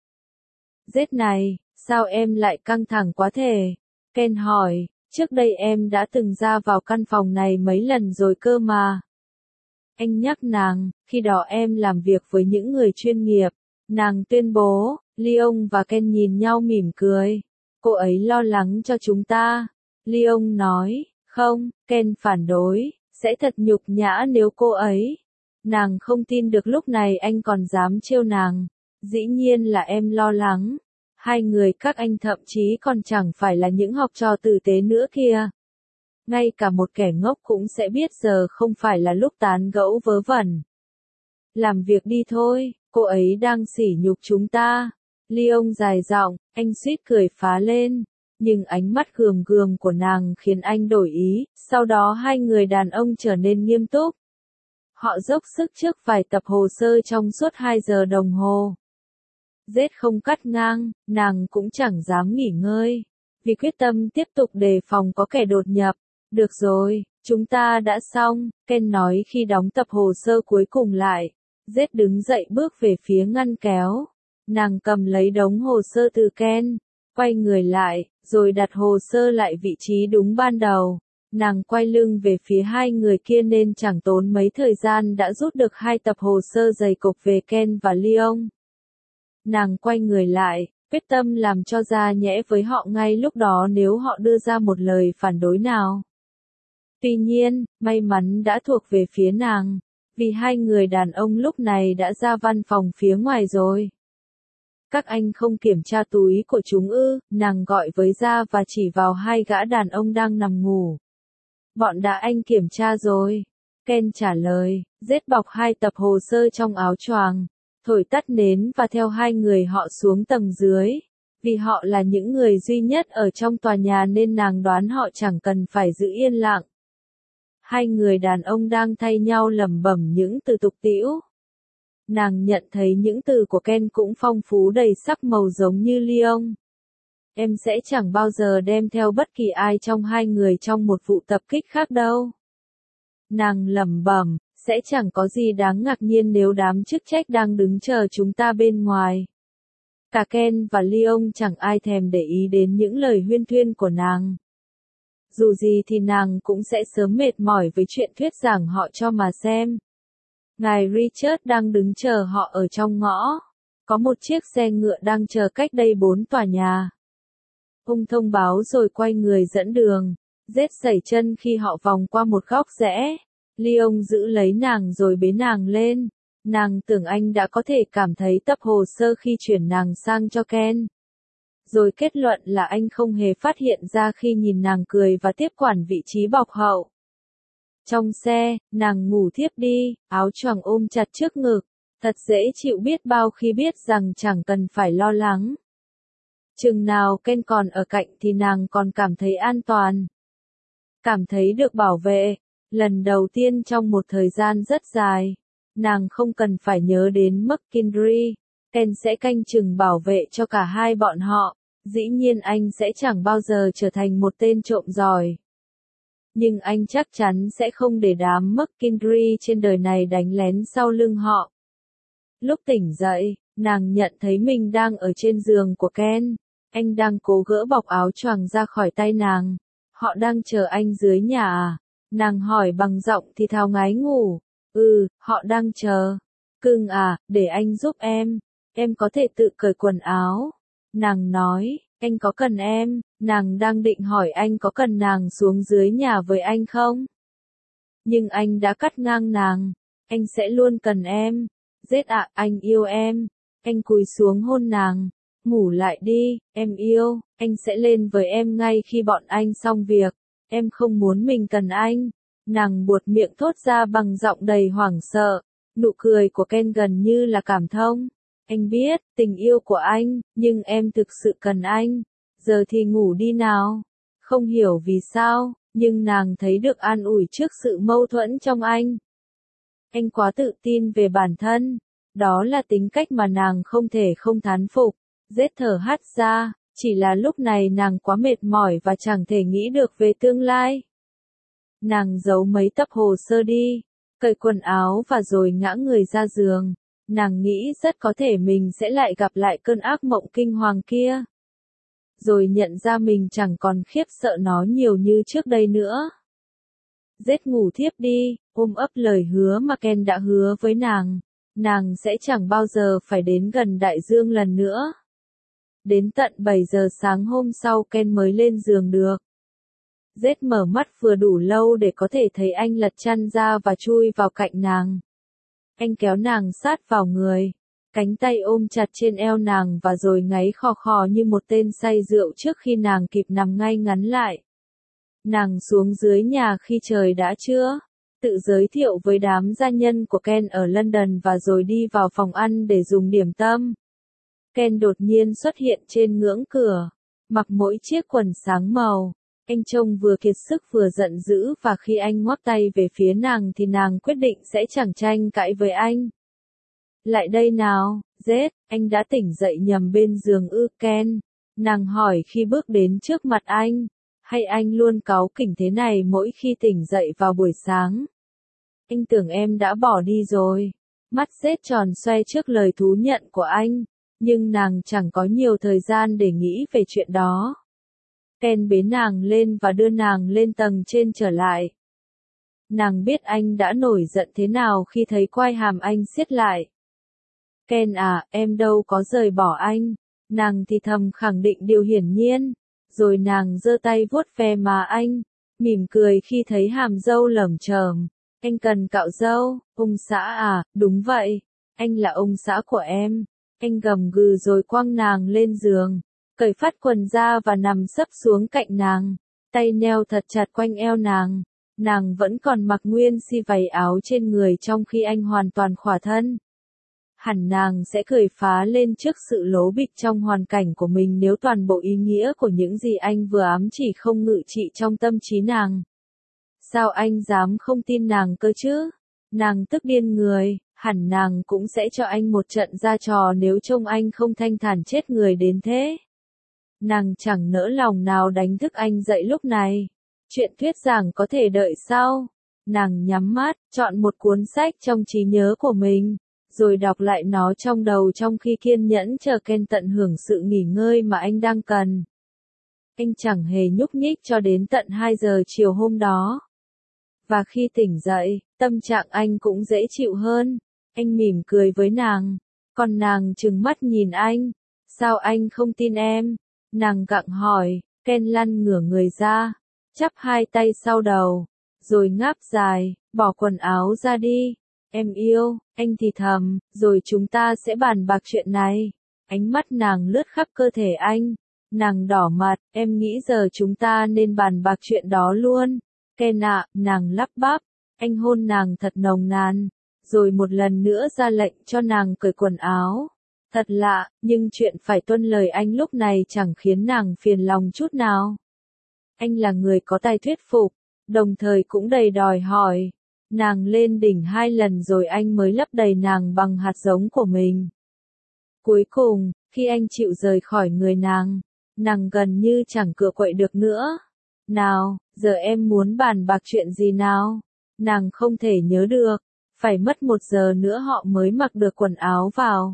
Z này, sao em lại căng thẳng quá thể? Ken hỏi, trước đây em đã từng ra vào căn phòng này mấy lần rồi cơ mà. Anh nhắc nàng, khi đó em làm việc với những người chuyên nghiệp. Nàng tuyên bố, Leon và Ken nhìn nhau mỉm cười. Cô ấy lo lắng cho chúng ta. Leon nói, không, Ken phản đối, sẽ thật nhục nhã nếu cô ấy. Nàng không tin được lúc này anh còn dám trêu nàng. Dĩ nhiên là em lo lắng. Hai người các anh thậm chí còn chẳng phải là những học trò tử tế nữa kìa. Ngay cả một kẻ ngốc cũng sẽ biết giờ không phải là lúc tán gẫu vớ vẩn. Làm việc đi thôi, cô ấy đang sỉ nhục chúng ta. Leon dài giọng, anh suýt cười phá lên. Nhưng ánh mắt gườm gườm của nàng khiến anh đổi ý, sau đó hai người đàn ông trở nên nghiêm túc. Họ dốc sức trước vài tập hồ sơ trong suốt 2 giờ đồng hồ. Z không cắt ngang, nàng cũng chẳng dám nghỉ ngơi. Vì quyết tâm tiếp tục đề phòng có kẻ đột nhập. Được rồi, chúng ta đã xong, Ken nói khi đóng tập hồ sơ cuối cùng lại. Z đứng dậy bước về phía ngăn kéo. Nàng cầm lấy đống hồ sơ từ Ken, quay người lại, rồi đặt hồ sơ lại vị trí đúng ban đầu. Nàng quay lưng về phía hai người kia nên chẳng tốn mấy thời gian đã rút được 2 tập hồ sơ dày cộp về Ken và Leon. Nàng quay người lại, quyết tâm làm cho ra nhẽ với họ ngay lúc đó nếu họ đưa ra một lời phản đối nào. Tuy nhiên, may mắn đã thuộc về phía nàng, vì hai người đàn ông lúc này đã ra văn phòng phía ngoài rồi. Các anh không kiểm tra túi của chúng ư? Nàng gọi với ra và chỉ vào hai gã đàn ông đang nằm ngủ. Bọn đã anh kiểm tra rồi. Ken trả lời, Z bọc 2 tập hồ sơ trong áo choàng, thổi tắt nến và theo hai người họ xuống tầng dưới. Vì họ là những người duy nhất ở trong tòa nhà nên nàng đoán họ chẳng cần phải giữ yên lặng. Hai người đàn ông đang thay nhau lẩm bẩm những từ tục tĩu. Nàng nhận thấy những từ của Ken cũng phong phú đầy sắc màu giống như Leon. Em sẽ chẳng bao giờ đem theo bất kỳ ai trong hai người trong một vụ tập kích khác đâu. Nàng lẩm bẩm, sẽ chẳng có gì đáng ngạc nhiên nếu đám chức trách đang đứng chờ chúng ta bên ngoài. Cả Ken và Leon chẳng ai thèm để ý đến những lời huyên thuyên của nàng. Dù gì thì nàng cũng sẽ sớm mệt mỏi với chuyện thuyết giảng họ cho mà xem. Ngài Richard đang đứng chờ họ ở trong ngõ. Có một chiếc xe ngựa đang chờ cách đây 4 tòa nhà. Ông thông báo rồi quay người dẫn đường. Z sẩy chân khi họ vòng qua một góc rẽ. Leon giữ lấy nàng rồi bế nàng lên. Nàng tưởng anh đã có thể cảm thấy tập hồ sơ khi chuyển nàng sang cho Ken. Rồi kết luận là anh không hề phát hiện ra khi nhìn nàng cười và tiếp quản vị trí bọc hậu. Trong xe, nàng ngủ thiếp đi, áo choàng ôm chặt trước ngực. Thật dễ chịu biết bao khi biết rằng chẳng cần phải lo lắng. Chừng nào Ken còn ở cạnh thì nàng còn cảm thấy an toàn. Cảm thấy được bảo vệ. Lần đầu tiên trong một thời gian rất dài. Nàng không cần phải nhớ đến McKinley. Ken sẽ canh chừng bảo vệ cho cả hai bọn họ. Dĩ nhiên anh sẽ chẳng bao giờ trở thành một tên trộm giỏi. Nhưng anh chắc chắn sẽ không để đám McKinley trên đời này đánh lén sau lưng họ. Lúc tỉnh dậy, nàng nhận thấy mình đang ở trên giường của Ken. Anh đang cố gỡ bọc áo choàng ra khỏi tay nàng. Họ đang chờ anh dưới nhà à? Nàng hỏi bằng giọng thì thào ngái ngủ. Họ đang chờ. Cưng à, để anh giúp em. Em có thể tự cởi quần áo. Nàng nói, anh có cần em? Nàng đang định hỏi anh có cần nàng xuống dưới nhà với anh không? Nhưng anh đã cắt ngang nàng. Anh sẽ luôn cần em. Z ạ, anh yêu em. Anh cúi xuống hôn nàng. Ngủ lại đi, em yêu. Anh sẽ lên với em ngay khi bọn anh xong việc. Em không muốn mình cần anh. Nàng buột miệng thốt ra bằng giọng đầy hoảng sợ. Nụ cười của Ken gần như là cảm thông. Anh biết, tình yêu của anh, nhưng em thực sự cần anh. Giờ thì ngủ đi nào. Không hiểu vì sao, nhưng nàng thấy được an ủi trước sự mâu thuẫn trong anh. Anh quá tự tin về bản thân. Đó là tính cách mà nàng không thể không thán phục. Z thở hắt ra, chỉ là lúc này nàng quá mệt mỏi và chẳng thể nghĩ được về tương lai. Nàng giấu mấy tập hồ sơ đi. cởi quần áo và rồi ngã người ra giường. Nàng nghĩ rất có thể mình sẽ lại gặp lại cơn ác mộng kinh hoàng kia. Rồi nhận ra mình chẳng còn khiếp sợ nó nhiều như trước đây nữa. Rết ngủ thiếp đi, ôm ấp lời hứa mà Ken đã hứa với nàng. Nàng sẽ chẳng bao giờ phải đến gần đại dương lần nữa. Đến tận 7 giờ sáng hôm sau Ken mới lên giường được. Rết mở mắt vừa đủ lâu để có thể thấy anh lật chăn ra và chui vào cạnh nàng. Anh kéo nàng sát vào người, cánh tay ôm chặt trên eo nàng và rồi ngáy khò khò như một tên say rượu trước khi nàng kịp nằm ngay ngắn lại. Nàng xuống dưới nhà khi trời đã trưa, tự giới thiệu với đám gia nhân của Ken ở London và rồi đi vào phòng ăn để dùng điểm tâm. Ken đột nhiên xuất hiện trên ngưỡng cửa, mặc mỗi chiếc quần sáng màu. Anh trông vừa kiệt sức vừa giận dữ và khi anh ngoắc tay về phía nàng thì nàng quyết định sẽ chẳng tranh cãi với anh. Lại đây nào, Zed, anh đã tỉnh dậy nhầm bên giường ư Ken? Nàng hỏi khi bước đến trước mặt anh. Hay anh luôn cáu kỉnh thế này mỗi khi tỉnh dậy vào buổi sáng? Anh tưởng em đã bỏ đi rồi. Mắt Zed tròn xoe trước lời thú nhận của anh, nhưng nàng chẳng có nhiều thời gian để nghĩ về chuyện đó. Ken bế nàng lên và đưa nàng lên tầng trên trở lại. Nàng biết anh đã nổi giận thế nào khi thấy quai hàm anh siết lại. Ken à, em đâu có rời bỏ anh. Nàng thì thầm khẳng định điều hiển nhiên. Rồi nàng giơ tay vuốt ve má anh, mỉm cười khi thấy hàm râu lởm chởm. Anh cần cạo râu, ông xã à, đúng vậy. Anh là ông xã của em. Anh gầm gừ rồi quăng nàng lên giường, cởi phát quần ra và nằm sấp xuống cạnh nàng, tay neo thật chặt quanh eo nàng. Nàng vẫn còn mặc nguyên si váy áo trên người trong khi anh hoàn toàn khỏa thân. Hẳn nàng sẽ cười phá lên trước sự lố bịch trong hoàn cảnh của mình nếu toàn bộ ý nghĩa của những gì anh vừa ám chỉ không ngự trị trong tâm trí nàng. Sao anh dám không tin nàng cơ chứ? Nàng tức điên người, hẳn nàng cũng sẽ cho anh một trận ra trò nếu trông anh không thanh thản chết người đến thế. Nàng chẳng nỡ lòng nào đánh thức anh dậy lúc này. Chuyện thuyết giảng có thể đợi sau. Nàng nhắm mắt, chọn một cuốn sách trong trí nhớ của mình, rồi đọc lại nó trong đầu trong khi kiên nhẫn chờ Ken tận hưởng sự nghỉ ngơi mà anh đang cần. Anh chẳng hề nhúc nhích cho đến tận 2 giờ chiều hôm đó. Và khi tỉnh dậy, tâm trạng anh cũng dễ chịu hơn. Anh mỉm cười với nàng, còn nàng trừng mắt nhìn anh. Sao anh không tin em? Nàng gặng hỏi. Ken lăn ngửa người ra, chắp hai tay sau đầu, rồi ngáp dài, bỏ quần áo ra đi. Em yêu, anh thì thầm, rồi chúng ta sẽ bàn bạc chuyện này. Ánh mắt nàng lướt khắp cơ thể anh. Nàng đỏ mặt, em nghĩ giờ chúng ta nên bàn bạc chuyện đó luôn. Ken ạ, nàng lắp bắp. Anh hôn nàng thật nồng nàn, rồi một lần nữa ra lệnh cho nàng cởi quần áo. Thật lạ, nhưng chuyện phải tuân lời anh lúc này chẳng khiến nàng phiền lòng chút nào. Anh là người có tài thuyết phục, đồng thời cũng đầy đòi hỏi. Nàng lên đỉnh 2 lần rồi anh mới lấp đầy nàng bằng hạt giống của mình. Cuối cùng, khi anh chịu rời khỏi người nàng gần như chẳng cựa quậy được nữa. Nào, giờ em muốn bàn bạc chuyện gì nào? Nàng không thể nhớ được, phải mất 1 giờ nữa họ mới mặc được quần áo vào.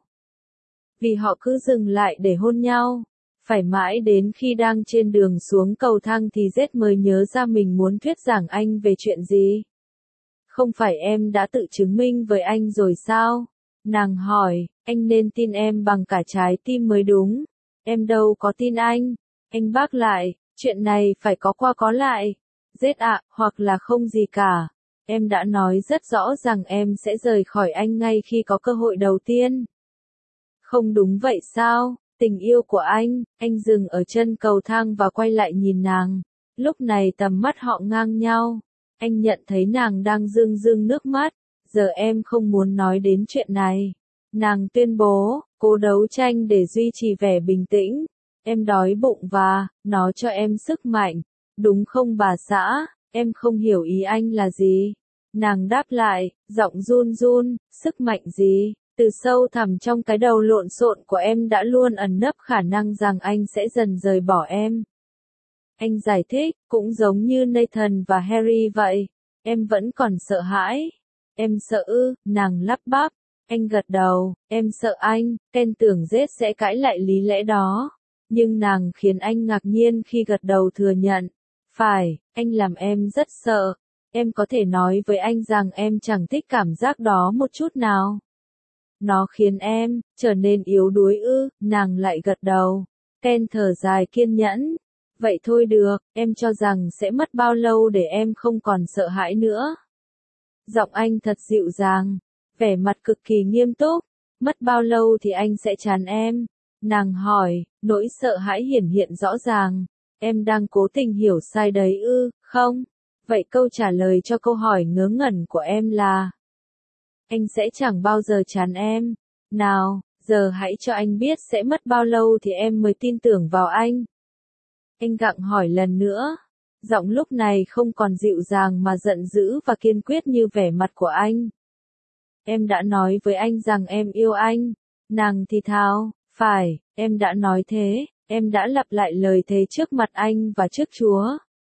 Vì họ cứ dừng lại để hôn nhau. Phải mãi đến khi đang trên đường xuống cầu thang thì Z mới nhớ ra mình muốn thuyết giảng anh về chuyện gì. Không phải em đã tự chứng minh với anh rồi sao? Nàng hỏi, anh nên tin em bằng cả trái tim mới đúng. Em đâu có tin anh. Anh bác lại, chuyện này phải có qua có lại. Z ạ, hoặc là không gì cả. Em đã nói rất rõ rằng em sẽ rời khỏi anh ngay khi có cơ hội đầu tiên. Không đúng vậy sao? Tình yêu của anh dừng ở chân cầu thang và quay lại nhìn nàng. Lúc này tầm mắt họ ngang nhau. Anh nhận thấy nàng đang rưng rưng nước mắt. Giờ em không muốn nói đến chuyện này. Nàng tuyên bố, cố đấu tranh để duy trì vẻ bình tĩnh. Em đói bụng và, nó cho em sức mạnh. Đúng không bà xã, em không hiểu ý anh là gì. Nàng đáp lại, giọng run run, sức mạnh gì? Từ sâu thẳm trong cái đầu lộn xộn của em đã luôn ẩn nấp khả năng rằng anh sẽ dần rời bỏ em. Anh giải thích, cũng giống như Nathan và Harry vậy. Em vẫn còn sợ hãi. Em sợ ư, nàng lắp bắp. Anh gật đầu, em sợ anh, Ken tưởng Jade sẽ cãi lại lý lẽ đó. Nhưng nàng khiến anh ngạc nhiên khi gật đầu thừa nhận. Phải, anh làm em rất sợ. Em có thể nói với anh rằng em chẳng thích cảm giác đó một chút nào. Nó khiến em trở nên yếu đuối ư, nàng lại gật đầu. Ken thở dài kiên nhẫn. Vậy thôi được, em cho rằng sẽ mất bao lâu để em không còn sợ hãi nữa. Giọng anh thật dịu dàng, vẻ mặt cực kỳ nghiêm túc. Mất bao lâu thì anh sẽ chán em? Nàng hỏi, nỗi sợ hãi hiển hiện rõ ràng. Em đang cố tình hiểu sai đấy ư, không? Vậy câu trả lời cho câu hỏi ngớ ngẩn của em là: anh sẽ chẳng bao giờ chán em. Nào, giờ hãy cho anh biết sẽ mất bao lâu thì em mới tin tưởng vào anh. Anh gặng hỏi lần nữa. Giọng lúc này không còn dịu dàng mà giận dữ và kiên quyết như vẻ mặt của anh. Em đã nói với anh rằng em yêu anh. Nàng thì thào, phải, em đã nói thế, em đã lặp lại lời thề trước mặt anh và trước Chúa.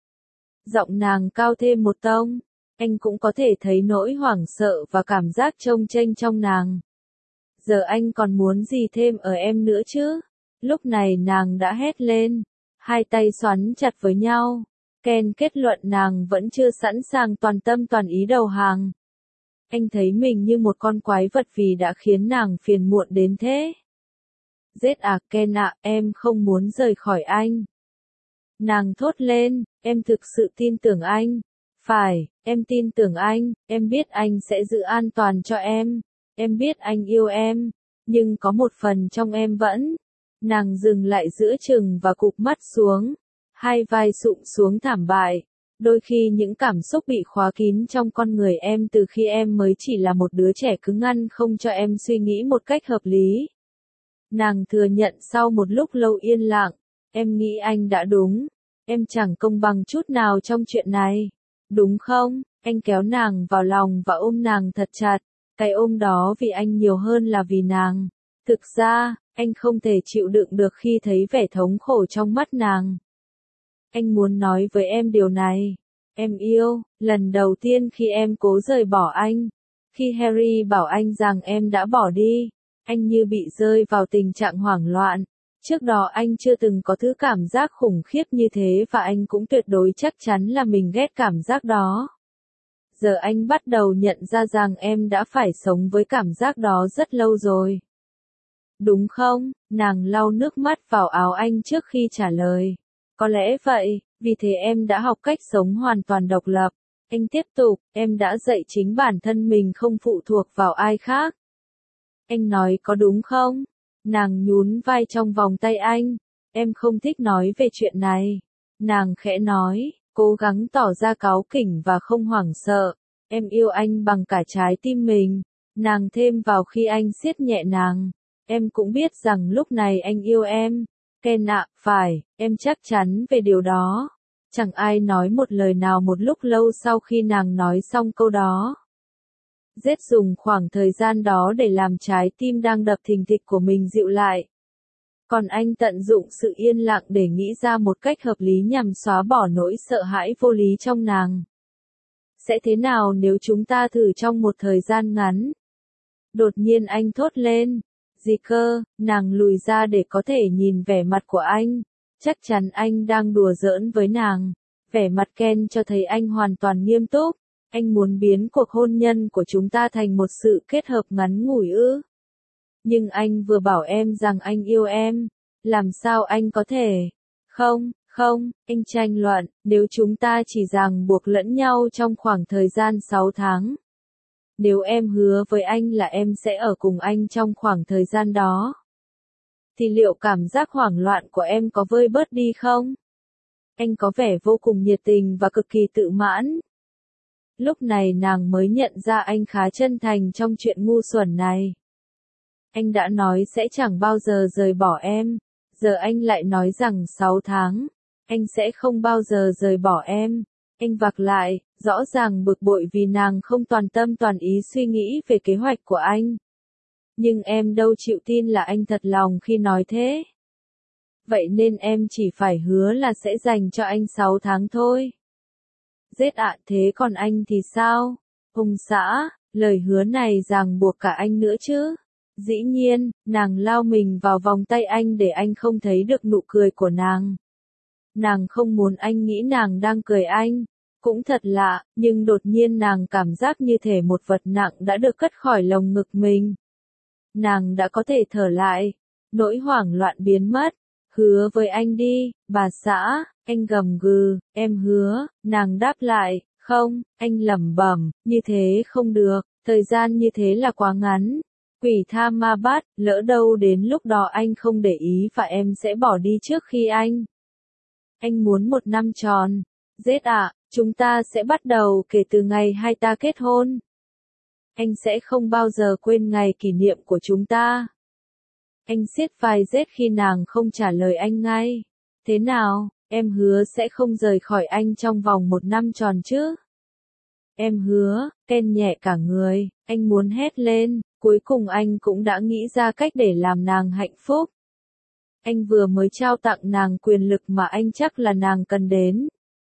Giọng nàng cao thêm một tông. Anh cũng có thể thấy nỗi hoảng sợ và cảm giác chông chênh trong nàng. Giờ anh còn muốn gì thêm ở em nữa chứ? Lúc này nàng đã hét lên. Hai tay xoắn chặt với nhau. Ken kết luận nàng vẫn chưa sẵn sàng toàn tâm toàn ý đầu hàng. Anh thấy mình như một con quái vật vì đã khiến nàng phiền muộn đến thế. Jade à, Ken ạ, em không muốn rời khỏi anh. Nàng thốt lên, em thực sự tin tưởng anh. Phải, em tin tưởng anh, em biết anh sẽ giữ an toàn cho em biết anh yêu em, nhưng có một phần trong em vẫn. Nàng dừng lại giữa chừng và cụp mắt xuống, hai vai sụp xuống thảm bại. Đôi khi những cảm xúc bị khóa kín trong con người em từ khi em mới chỉ là một đứa trẻ cứ ngăn không cho em suy nghĩ một cách hợp lý. Nàng thừa nhận sau một lúc lâu yên lặng, em nghĩ anh đã đúng, em chẳng công bằng chút nào trong chuyện này. Đúng không? Anh kéo nàng vào lòng và ôm nàng thật chặt. Cái ôm đó vì anh nhiều hơn là vì nàng. Thực ra, anh không thể chịu đựng được khi thấy vẻ thống khổ trong mắt nàng. Anh muốn nói với em điều này. Em yêu, lần đầu tiên khi em cố rời bỏ anh. Khi Harry bảo anh rằng em đã bỏ đi, anh như bị rơi vào tình trạng hoảng loạn. Trước đó anh chưa từng có thứ cảm giác khủng khiếp như thế và anh cũng tuyệt đối chắc chắn là mình ghét cảm giác đó. Giờ anh bắt đầu nhận ra rằng em đã phải sống với cảm giác đó rất lâu rồi. Đúng không? Nàng lau nước mắt vào áo anh trước khi trả lời. Có lẽ vậy, vì thế em đã học cách sống hoàn toàn độc lập. Anh tiếp tục, em đã dạy chính bản thân mình không phụ thuộc vào ai khác. Anh nói có đúng không? Nàng nhún vai trong vòng tay anh. Em không thích nói về chuyện này. Nàng khẽ nói, cố gắng tỏ ra cáu kỉnh và không hoảng sợ. Em yêu anh bằng cả trái tim mình. Nàng thêm vào khi anh siết nhẹ nàng. Em cũng biết rằng lúc này anh yêu em. Ken ạ, phải, em chắc chắn về điều đó. Chẳng ai nói một lời nào một lúc lâu sau khi nàng nói xong câu đó. Jade dùng khoảng thời gian đó để làm trái tim đang đập thình thịch của mình dịu lại. Còn anh tận dụng sự yên lặng để nghĩ ra một cách hợp lý nhằm xóa bỏ nỗi sợ hãi vô lý trong nàng. Sẽ thế nào nếu chúng ta thử trong một thời gian ngắn? Đột nhiên anh thốt lên. Gì cơ? Nàng lùi ra để có thể nhìn vẻ mặt của anh. Chắc chắn anh đang đùa giỡn với nàng. Vẻ mặt Ken cho thấy anh hoàn toàn nghiêm túc. Anh muốn biến cuộc hôn nhân của chúng ta thành một sự kết hợp ngắn ngủi ư? Nhưng anh vừa bảo em rằng anh yêu em. Làm sao anh có thể? Không, anh tranh luận, nếu chúng ta chỉ ràng buộc lẫn nhau trong khoảng thời gian 6 tháng. Nếu em hứa với anh là em sẽ ở cùng anh trong khoảng thời gian đó, thì liệu cảm giác hoảng loạn của em có vơi bớt đi không? Anh có vẻ vô cùng nhiệt tình và cực kỳ tự mãn. Lúc này nàng mới nhận ra anh khá chân thành trong chuyện ngu xuẩn này. Anh đã nói sẽ chẳng bao giờ rời bỏ em, giờ anh lại nói rằng 6 tháng, anh sẽ không bao giờ rời bỏ em. Anh vạc lại, rõ ràng bực bội vì nàng không toàn tâm toàn ý suy nghĩ về kế hoạch của anh. Nhưng em đâu chịu tin là anh thật lòng khi nói thế. Vậy nên em chỉ phải hứa là sẽ dành cho anh 6 tháng thôi. Jade ạ, thế còn anh thì sao? Ông xã, Lời hứa này ràng buộc cả anh nữa chứ. Dĩ nhiên, nàng lao mình vào vòng tay anh để anh không thấy được nụ cười của nàng. Nàng không muốn anh nghĩ nàng đang cười anh. Cũng thật lạ, nhưng đột nhiên nàng cảm giác như thể một vật nặng đã được cất khỏi lồng ngực mình. Nàng đã có thể thở lại. Nỗi hoảng loạn biến mất. Hứa với anh đi, bà xã, anh gầm gừ, em hứa, nàng đáp lại, không, anh lẩm bẩm, như thế không được, thời gian như thế là quá ngắn. Quỷ tha ma bắt, lỡ đâu đến lúc đó anh không để ý và em sẽ bỏ đi trước khi anh. Anh muốn 1 năm tròn. Rết ạ, chúng ta sẽ bắt đầu kể từ ngày hai ta kết hôn. Anh sẽ không bao giờ quên ngày kỷ niệm của chúng ta. Anh siết vai Rết khi nàng không trả lời anh ngay. Thế nào, em hứa sẽ không rời khỏi anh trong vòng 1 năm tròn chứ? Em hứa, Ken nhẹ cả người, anh muốn hét lên, cuối cùng anh cũng đã nghĩ ra cách để làm nàng hạnh phúc. Anh vừa mới trao tặng nàng quyền lực mà anh chắc là nàng cần đến.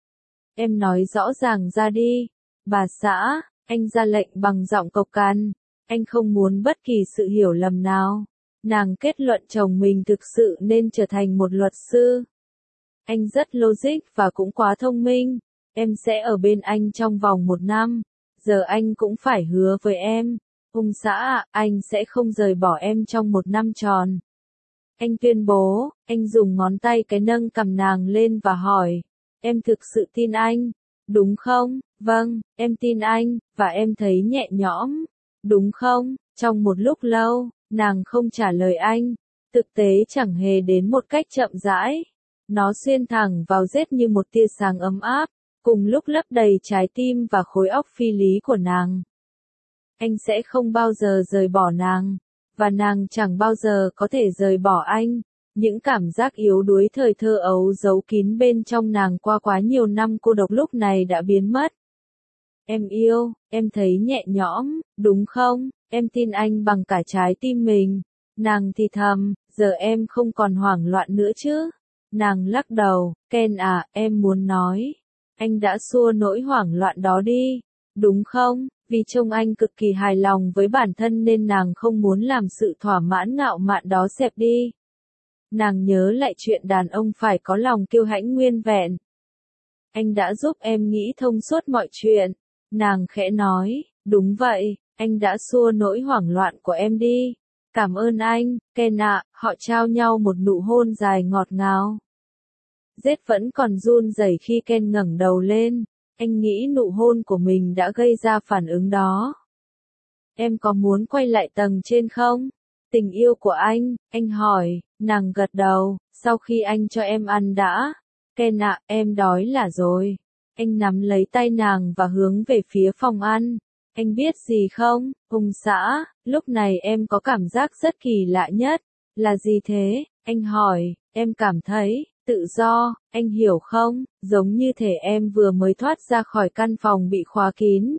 Em nói rõ ràng ra đi. Bà xã, anh ra lệnh bằng giọng cộc cằn. Anh không muốn bất kỳ sự hiểu lầm nào. Nàng kết luận chồng mình thực sự nên trở thành một luật sư. Anh rất logic và cũng quá thông minh. Em sẽ ở bên anh trong vòng 1 năm. Giờ anh cũng phải hứa với em. Ông xã ạ, anh sẽ không rời bỏ em trong 1 năm tròn. Anh tuyên bố, anh dùng ngón tay cái nâng cằm nàng lên và hỏi. Em thực sự tin anh, đúng không? Vâng, em tin anh, và em thấy nhẹ nhõm, đúng không? Trong một lúc lâu, nàng không trả lời anh. Thực tế chẳng hề đến một cách chậm rãi. Nó xuyên thẳng vào Rết như một tia sáng ấm áp, cùng lúc lấp đầy trái tim và khối óc phi lý của nàng. Anh sẽ không bao giờ rời bỏ nàng, và nàng chẳng bao giờ có thể rời bỏ anh. Những cảm giác yếu đuối thời thơ ấu giấu kín bên trong nàng qua quá nhiều năm cô độc lúc này đã biến mất. Em yêu, em thấy nhẹ nhõm, đúng không? Em tin anh bằng cả trái tim mình. Nàng thì thầm, giờ em không còn hoảng loạn nữa chứ? Nàng lắc đầu, Ken à, em muốn nói. Anh đã xua nỗi hoảng loạn đó đi, đúng không? Vì trông anh cực kỳ hài lòng với bản thân nên nàng không muốn làm sự thỏa mãn ngạo mạn đó xẹp đi. Nàng nhớ lại chuyện đàn ông phải có lòng kiêu hãnh nguyên vẹn. Anh đã giúp em nghĩ thông suốt mọi chuyện. Nàng khẽ nói, đúng vậy, anh đã xua nỗi hoảng loạn của em đi. Cảm ơn anh, Ken ạ, họ trao nhau một nụ hôn dài ngọt ngào. Rết vẫn còn run rẩy khi Ken ngẩng đầu lên. Anh nghĩ nụ hôn của mình đã gây ra phản ứng đó. Em có muốn quay lại tầng trên không? Tình yêu của anh hỏi, nàng gật đầu, sau khi anh cho em ăn đã. Ken ạ, em đói là rồi. Anh nắm lấy tay nàng và hướng về phía phòng ăn. Anh biết gì không, ông xã, lúc này em có cảm giác rất kỳ lạ nhất. Là gì thế? Anh hỏi, em cảm thấy tự do, anh hiểu không, giống như thể em vừa mới thoát ra khỏi căn phòng bị khóa kín.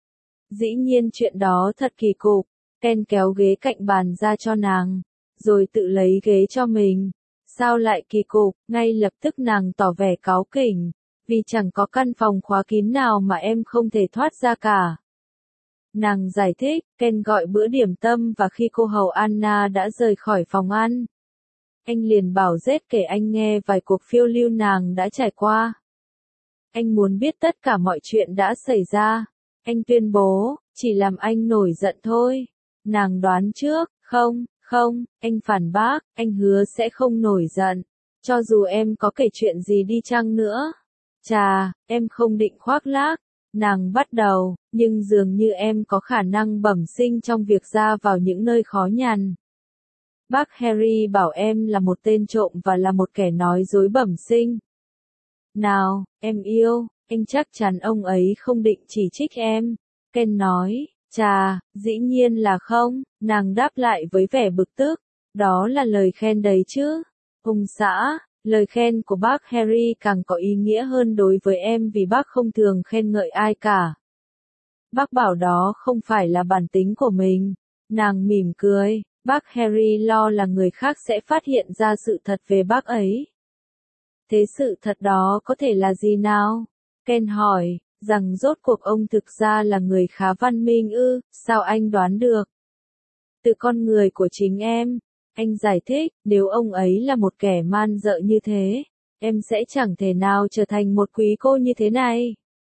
Dĩ nhiên chuyện đó thật kỳ cục. Ken kéo ghế cạnh bàn ra cho nàng, rồi tự lấy ghế cho mình. Sao lại kỳ cục? Ngay lập tức nàng tỏ vẻ cáu kỉnh, vì chẳng có căn phòng khóa kín nào mà em không thể thoát ra cả. Nàng giải thích, Ken gọi bữa điểm tâm và khi cô hầu Anna đã rời khỏi phòng ăn, anh liền bảo Rết kể anh nghe vài cuộc phiêu lưu nàng đã trải qua. Anh muốn biết tất cả mọi chuyện đã xảy ra. Anh tuyên bố, chỉ làm anh nổi giận thôi. Nàng đoán trước, không, anh phản bác, anh hứa sẽ không nổi giận. Cho dù em có kể chuyện gì đi chăng nữa. Chà, em không định khoác lác. Nàng bắt đầu, nhưng dường như em có khả năng bẩm sinh trong việc ra vào những nơi khó nhằn. Bác Harry bảo em là một tên trộm và là một kẻ nói dối bẩm sinh. Nào, em yêu, anh chắc chắn ông ấy không định chỉ trích em. Ken nói, chà, dĩ nhiên là không, nàng đáp lại với vẻ bực tức. Đó là lời khen đấy chứ. Ông xã, lời khen của bác Harry càng có ý nghĩa hơn đối với em vì bác không thường khen ngợi ai cả. Bác bảo đó không phải là bản tính của mình. Nàng mỉm cười, bác Harry lo là người khác sẽ phát hiện ra sự thật về bác ấy. Thế sự thật đó có thể là gì nào? Ken hỏi, rằng rốt cuộc ông thực ra là người khá văn minh ư, sao anh đoán được? Từ con người của chính em, anh giải thích, nếu ông ấy là một kẻ man dợ như thế, em sẽ chẳng thể nào trở thành một quý cô như thế này.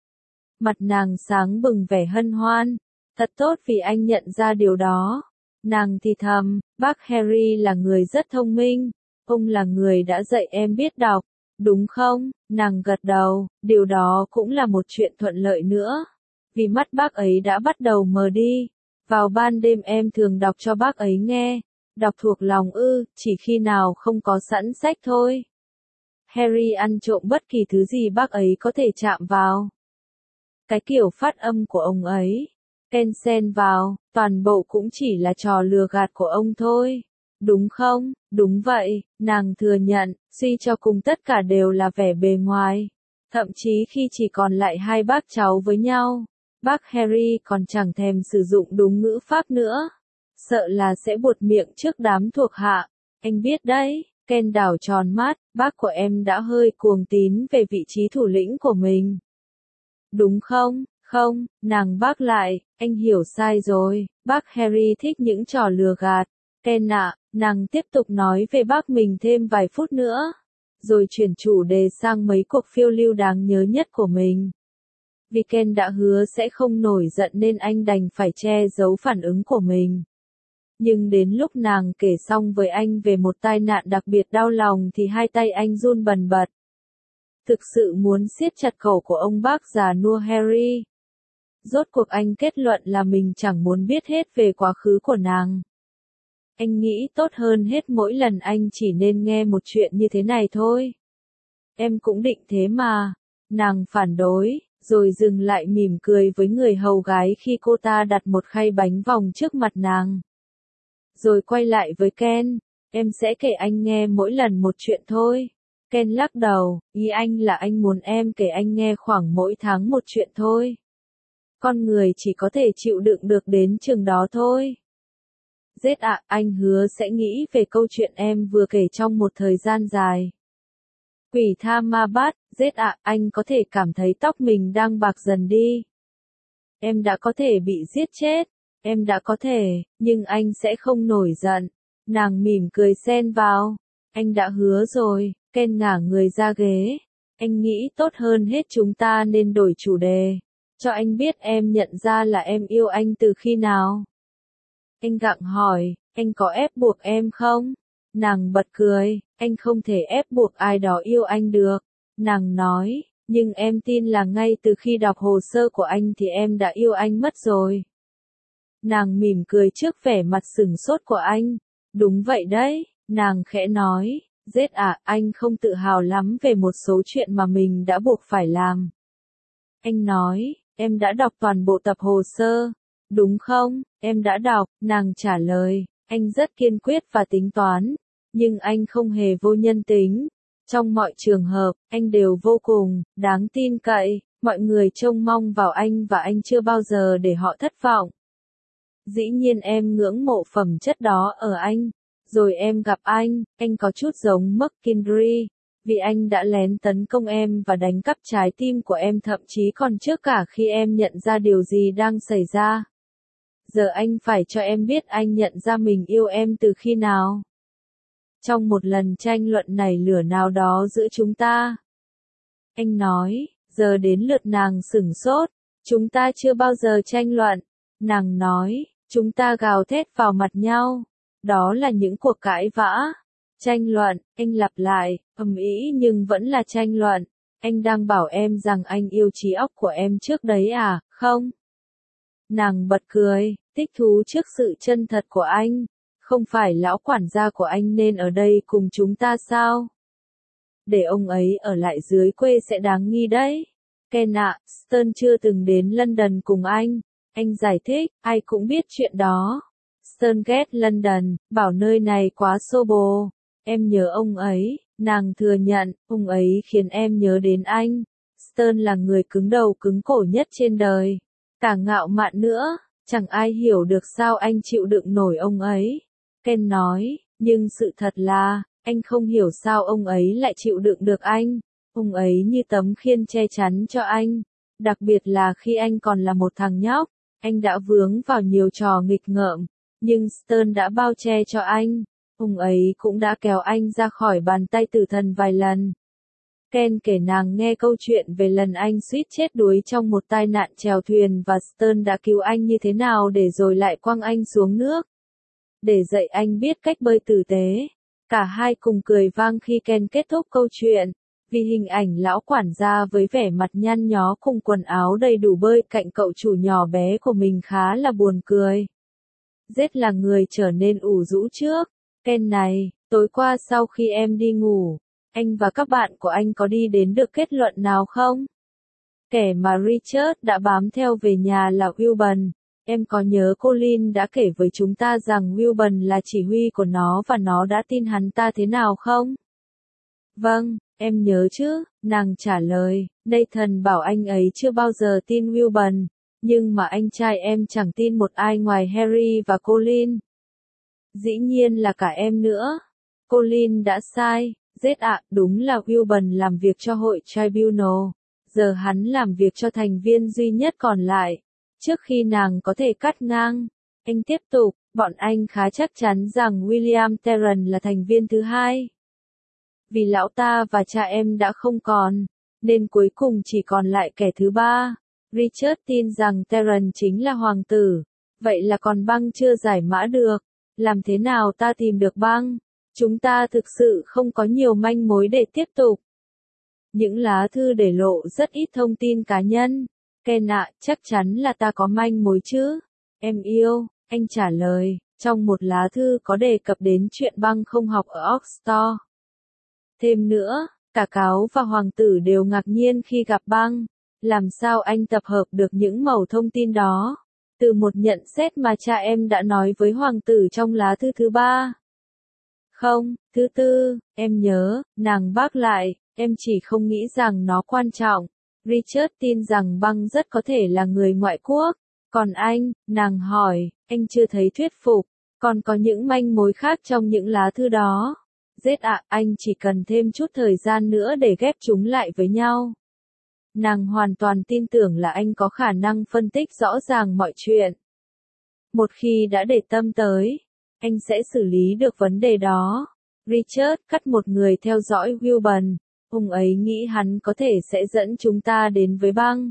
Mặt nàng sáng bừng vẻ hân hoan, thật tốt vì anh nhận ra điều đó. Nàng thì thầm, bác Harry là người rất thông minh, ông là người đã dạy em biết đọc, đúng không? Nàng gật đầu, điều đó cũng là một chuyện thuận lợi nữa, vì mắt bác ấy đã bắt đầu mờ đi. Vào ban đêm em thường đọc cho bác ấy nghe, đọc thuộc lòng ư, chỉ khi nào không có sẵn sách thôi. Harry ăn trộm bất kỳ thứ gì bác ấy có thể chạm vào. Cái kiểu phát âm của ông ấy, Ken xen vào, toàn bộ cũng chỉ là trò lừa gạt của ông thôi. Đúng không? Đúng vậy, nàng thừa nhận, suy cho cùng tất cả đều là vẻ bề ngoài. Thậm chí khi chỉ còn lại hai bác cháu với nhau, bác Harry còn chẳng thèm sử dụng đúng ngữ pháp nữa. Sợ là sẽ buột miệng trước đám thuộc hạ. Anh biết đấy, Ken đảo tròn mắt, bác của em đã hơi cuồng tín về vị trí thủ lĩnh của mình. Đúng không? Không, nàng bác lại, anh hiểu sai rồi, bác Harry thích những trò lừa gạt. Ken ạ, nàng tiếp tục nói về bác mình thêm vài phút nữa, rồi chuyển chủ đề sang mấy cuộc phiêu lưu đáng nhớ nhất của mình. Vì Ken đã hứa sẽ không nổi giận nên anh đành phải che giấu phản ứng của mình. Nhưng đến lúc nàng kể xong với anh về một tai nạn đặc biệt đau lòng thì hai tay anh run bần bật. Thực sự muốn siết chặt cổ của ông bác già nua Harry. Rốt cuộc anh kết luận là mình chẳng muốn biết hết về quá khứ của nàng. Anh nghĩ tốt hơn hết mỗi lần anh chỉ nên nghe một chuyện như thế này thôi. Em cũng định thế mà. Nàng phản đối, rồi dừng lại mỉm cười với người hầu gái khi cô ta đặt một khay bánh vòng trước mặt nàng. Rồi quay lại với Ken, em sẽ kể anh nghe mỗi lần một chuyện thôi. Ken lắc đầu, ý anh là anh muốn em kể anh nghe khoảng mỗi tháng một chuyện thôi. Con người chỉ có thể chịu đựng được đến chừng đó thôi. Zết ạ, anh hứa sẽ nghĩ về câu chuyện em vừa kể trong một thời gian dài. Quỷ tha ma bát, Zết ạ, anh có thể cảm thấy tóc mình đang bạc dần đi. Em đã có thể bị giết chết, em đã có thể, nhưng anh sẽ không nổi giận. Nàng mỉm cười xen vào, anh đã hứa rồi. Ken ngả người ra ghế. Anh nghĩ tốt hơn hết chúng ta nên đổi chủ đề. Cho anh biết em nhận ra là em yêu anh từ khi nào. Anh gặng hỏi, anh có ép buộc em không? Nàng bật cười, anh không thể ép buộc ai đó yêu anh được. Nàng nói, nhưng em tin là ngay từ khi đọc hồ sơ của anh thì em đã yêu anh mất rồi. Nàng mỉm cười trước vẻ mặt sửng sốt của anh. Đúng vậy đấy, nàng khẽ nói. Zết ạ, anh không tự hào lắm về một số chuyện mà mình đã buộc phải làm. Anh nói, em đã đọc toàn bộ tập hồ sơ. Đúng không? Em đã đọc, nàng trả lời. Anh rất kiên quyết và tính toán. Nhưng anh không hề vô nhân tính. Trong mọi trường hợp, anh đều vô cùng đáng tin cậy. Mọi người trông mong vào anh và anh chưa bao giờ để họ thất vọng. Dĩ nhiên em ngưỡng mộ phẩm chất đó ở anh. Rồi em gặp anh có chút giống McKinley, vì anh đã lén tấn công em và đánh cắp trái tim của em thậm chí còn trước cả khi em nhận ra điều gì đang xảy ra. Giờ anh phải cho em biết anh nhận ra mình yêu em từ khi nào. Trong một lần tranh luận nảy lửa nào đó giữa chúng ta. Anh nói, giờ đến lượt nàng sửng sốt, chúng ta chưa bao giờ tranh luận. Nàng nói, chúng ta gào thét vào mặt nhau. Đó là những cuộc cãi vã, tranh luận, anh lặp lại, ầm ĩ nhưng vẫn là tranh luận. Anh đang bảo em rằng anh yêu trí óc của em trước đấy à, không? Nàng bật cười, thích thú trước sự chân thật của anh. Không phải lão quản gia của anh nên ở đây cùng chúng ta sao? Để ông ấy ở lại dưới quê sẽ đáng nghi đấy. Ken ạ, Stern chưa từng đến London cùng anh. Anh giải thích, ai cũng biết chuyện đó. Stern ghét London, bảo nơi này quá xô bồ. Em nhớ ông ấy, nàng thừa nhận, ông ấy khiến em nhớ đến anh. Stern là người cứng đầu cứng cổ nhất trên đời. Cả ngạo mạn nữa, chẳng ai hiểu được sao anh chịu đựng nổi ông ấy. Ken nói, nhưng sự thật là, anh không hiểu sao ông ấy lại chịu đựng được anh. Ông ấy như tấm khiên che chắn cho anh. Đặc biệt là khi anh còn là một thằng nhóc, anh đã vướng vào nhiều trò nghịch ngợm, nhưng Stern đã bao che cho anh. Ông ấy cũng đã kéo anh ra khỏi bàn tay tử thần vài lần. Ken kể nàng nghe câu chuyện về lần anh suýt chết đuối trong một tai nạn chèo thuyền và Stern đã cứu anh như thế nào để rồi lại quăng anh xuống nước. Để dạy anh biết cách bơi tử tế. Cả hai cùng cười vang khi Ken kết thúc câu chuyện, vì hình ảnh lão quản gia với vẻ mặt nhăn nhó cùng quần áo đầy đủ bơi cạnh cậu chủ nhỏ bé của mình khá là buồn cười. Zed là người trở nên ủ rũ trước. Ken này, tối qua sau khi em đi ngủ, anh và các bạn của anh có đi đến được kết luận nào không? Kẻ mà Richard đã bám theo về nhà là Wilburn. Em có nhớ Colin đã kể với chúng ta rằng Wilburn là chỉ huy của nó và nó đã tin hắn ta thế nào không? Vâng, em nhớ chứ, nàng trả lời. Nathan bảo anh ấy chưa bao giờ tin Wilburn, nhưng mà anh trai em chẳng tin một ai ngoài Harry và Colin. Dĩ nhiên là cả em nữa. Colin đã sai. Zed ạ, đúng là Wilburn làm việc cho hội Tribunal. Giờ hắn làm việc cho thành viên duy nhất còn lại. Trước khi nàng có thể cắt ngang, anh tiếp tục, bọn anh khá chắc chắn rằng William Terran là thành viên thứ hai. Vì lão ta và cha em đã không còn, nên cuối cùng chỉ còn lại kẻ thứ ba. Richard tin rằng Terran chính là hoàng tử. Vậy là còn băng chưa giải mã được. Làm thế nào ta tìm được băng? Chúng ta thực sự không có nhiều manh mối để tiếp tục. Những lá thư để lộ rất ít thông tin cá nhân. Ken ạ, chắc chắn là ta có manh mối chứ. Em yêu, anh trả lời, trong một lá thư có đề cập đến chuyện băng không học ở Oxford. Thêm nữa, cả cáo và hoàng tử đều ngạc nhiên khi gặp băng. Làm sao anh tập hợp được những mẩu thông tin đó? Từ một nhận xét mà cha em đã nói với hoàng tử trong lá thư thứ ba. Không, thứ tư, em nhớ, nàng bác lại, em chỉ không nghĩ rằng nó quan trọng. Richard tin rằng băng rất có thể là người ngoại quốc. Còn anh, nàng hỏi, anh chưa thấy thuyết phục. Còn có những manh mối khác trong những lá thư đó. Zed ạ, anh chỉ cần thêm chút thời gian nữa để ghép chúng lại với nhau. Nàng hoàn toàn tin tưởng là anh có khả năng phân tích rõ ràng mọi chuyện. Một khi đã để tâm tới, anh sẽ xử lý được vấn đề đó. Richard cắt một người theo dõi Wilburn. Ông ấy nghĩ hắn có thể sẽ dẫn chúng ta đến với băng.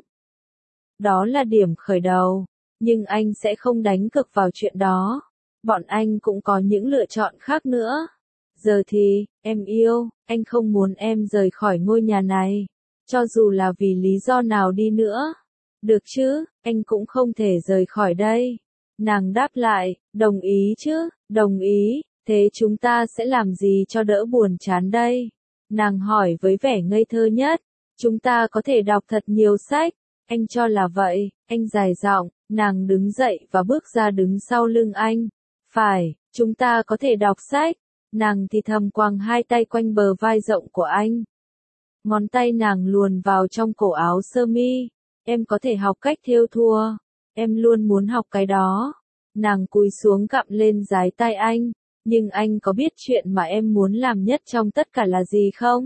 Đó là điểm khởi đầu. Nhưng anh sẽ không đánh cược vào chuyện đó. Bọn anh cũng có những lựa chọn khác nữa. Giờ thì, em yêu, anh không muốn em rời khỏi ngôi nhà này. Cho dù là vì lý do nào đi nữa. Được chứ, anh cũng không thể rời khỏi đây. Nàng đáp lại, đồng ý chứ, đồng ý, thế chúng ta sẽ làm gì cho đỡ buồn chán đây? Nàng hỏi với vẻ ngây thơ nhất, chúng ta có thể đọc thật nhiều sách, anh cho là vậy, anh dài giọng, nàng đứng dậy và bước ra đứng sau lưng anh. Phải, chúng ta có thể đọc sách, nàng thì thầm quàng hai tay quanh bờ vai rộng của anh. Ngón tay nàng luồn vào trong cổ áo sơ mi, em có thể học cách thêu thùa, em luôn muốn học cái đó. Nàng cúi xuống gặm lên dái tay anh, nhưng anh có biết chuyện mà em muốn làm nhất trong tất cả là gì không?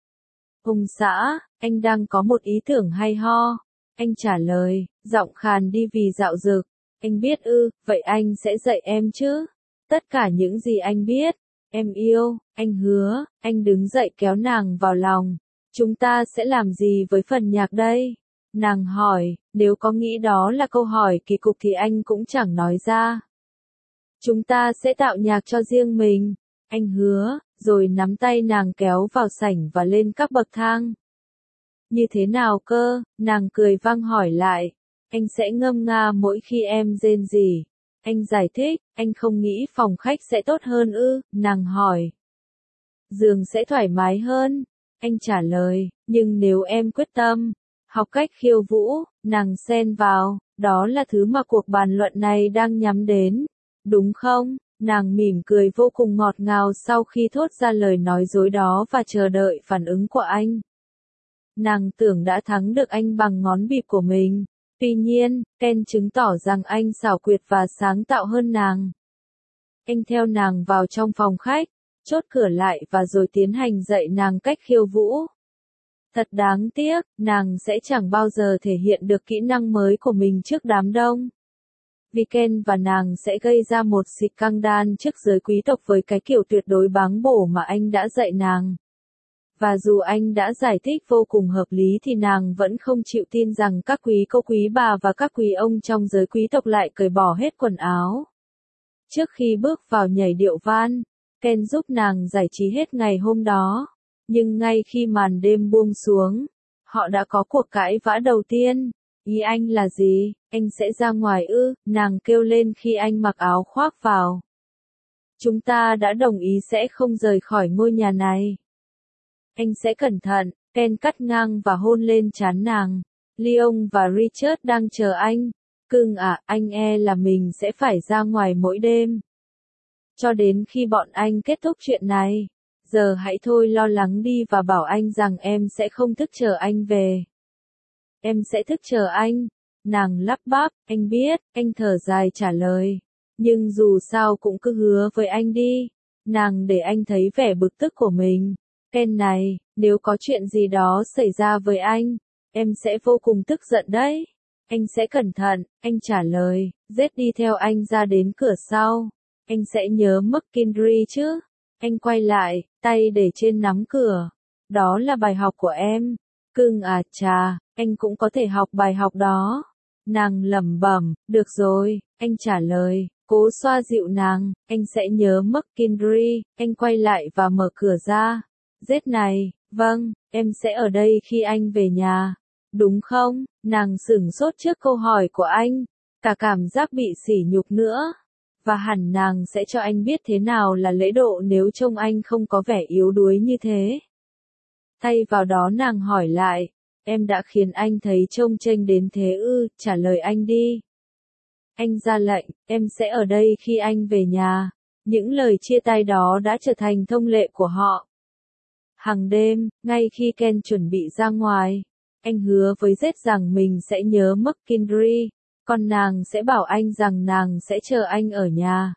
Ông xã, anh đang có một ý tưởng hay ho. Anh trả lời, giọng khàn đi vì dạo dực. Anh biết ư, vậy anh sẽ dạy em chứ? Tất cả những gì anh biết. Em yêu, anh hứa, anh đứng dậy kéo nàng vào lòng. Chúng ta sẽ làm gì với phần nhạc đây? Nàng hỏi, nếu có nghĩ đó là câu hỏi kỳ cục thì anh cũng chẳng nói ra. Chúng ta sẽ tạo nhạc cho riêng mình. Anh hứa, rồi nắm tay nàng kéo vào sảnh và lên các bậc thang. Như thế nào cơ? Nàng cười vang hỏi lại. Anh sẽ ngâm nga mỗi khi em rên rỉ. Anh giải thích, anh không nghĩ phòng khách sẽ tốt hơn ư? Nàng hỏi. Giường sẽ thoải mái hơn. Anh trả lời, nhưng nếu em quyết tâm, học cách khiêu vũ, nàng xen vào, đó là thứ mà cuộc bàn luận này đang nhắm đến. Đúng không? Nàng mỉm cười vô cùng ngọt ngào sau khi thốt ra lời nói dối đó và chờ đợi phản ứng của anh. Nàng tưởng đã thắng được anh bằng ngón bịp của mình. Tuy nhiên, Ken chứng tỏ rằng anh xảo quyệt và sáng tạo hơn nàng. Anh theo nàng vào trong phòng khách, chốt cửa lại và rồi tiến hành dạy nàng cách khiêu vũ. Thật đáng tiếc, nàng sẽ chẳng bao giờ thể hiện được kỹ năng mới của mình trước đám đông. Vì Ken và nàng sẽ gây ra một xịt căng đan trước giới quý tộc với cái kiểu tuyệt đối báng bổ mà anh đã dạy nàng. Và dù anh đã giải thích vô cùng hợp lý thì nàng vẫn không chịu tin rằng các quý cô quý bà và các quý ông trong giới quý tộc lại cởi bỏ hết quần áo. Trước khi bước vào nhảy điệu van, Ken giúp nàng giải trí hết ngày hôm đó. Nhưng ngay khi màn đêm buông xuống, họ đã có cuộc cãi vã đầu tiên. Ý anh là gì? Anh sẽ ra ngoài ư? Nàng kêu lên khi anh mặc áo khoác vào. Chúng ta đã đồng ý sẽ không rời khỏi ngôi nhà này. Anh sẽ cẩn thận, Ken cắt ngang và hôn lên trán nàng. Leon và Richard đang chờ anh. Cưng à, anh là mình sẽ phải ra ngoài mỗi đêm. Cho đến khi bọn anh kết thúc chuyện này. Giờ hãy thôi lo lắng đi và bảo anh rằng em sẽ không thức chờ anh về. Em sẽ thức chờ anh. Nàng lắp bắp, anh biết, anh thở dài trả lời. Nhưng dù sao cũng cứ hứa với anh đi. Nàng để anh thấy vẻ bực tức của mình. Ken này, nếu có chuyện gì đó xảy ra với anh, em sẽ vô cùng tức giận đấy. Anh sẽ cẩn thận, anh trả lời, Zed đi theo anh ra đến cửa sau. Anh sẽ nhớ McKinley chứ? Anh quay lại, tay để trên nắm cửa. Đó là bài học của em. Cưng à chà, anh cũng có thể học bài học đó. Nàng lẩm bẩm, được rồi, anh trả lời, cố xoa dịu nàng, anh sẽ nhớ McKinley. Anh quay lại và mở cửa ra. Zed này, vâng, em sẽ ở đây khi anh về nhà. Đúng không? Nàng sửng sốt trước câu hỏi của anh. Cả cảm giác bị sỉ nhục nữa. Và hẳn nàng sẽ cho anh biết thế nào là lễ độ nếu trông anh không có vẻ yếu đuối như thế. Thay vào đó nàng hỏi lại, em đã khiến anh thấy trông chênh đến thế ư? Trả lời anh đi. Anh ra lệnh, em sẽ ở đây khi anh về nhà. Những lời chia tay đó đã trở thành thông lệ của họ. Hàng đêm, ngay khi Ken chuẩn bị ra ngoài, anh hứa với Zed rằng mình sẽ nhớ McKinley, còn nàng sẽ bảo anh rằng nàng sẽ chờ anh ở nhà.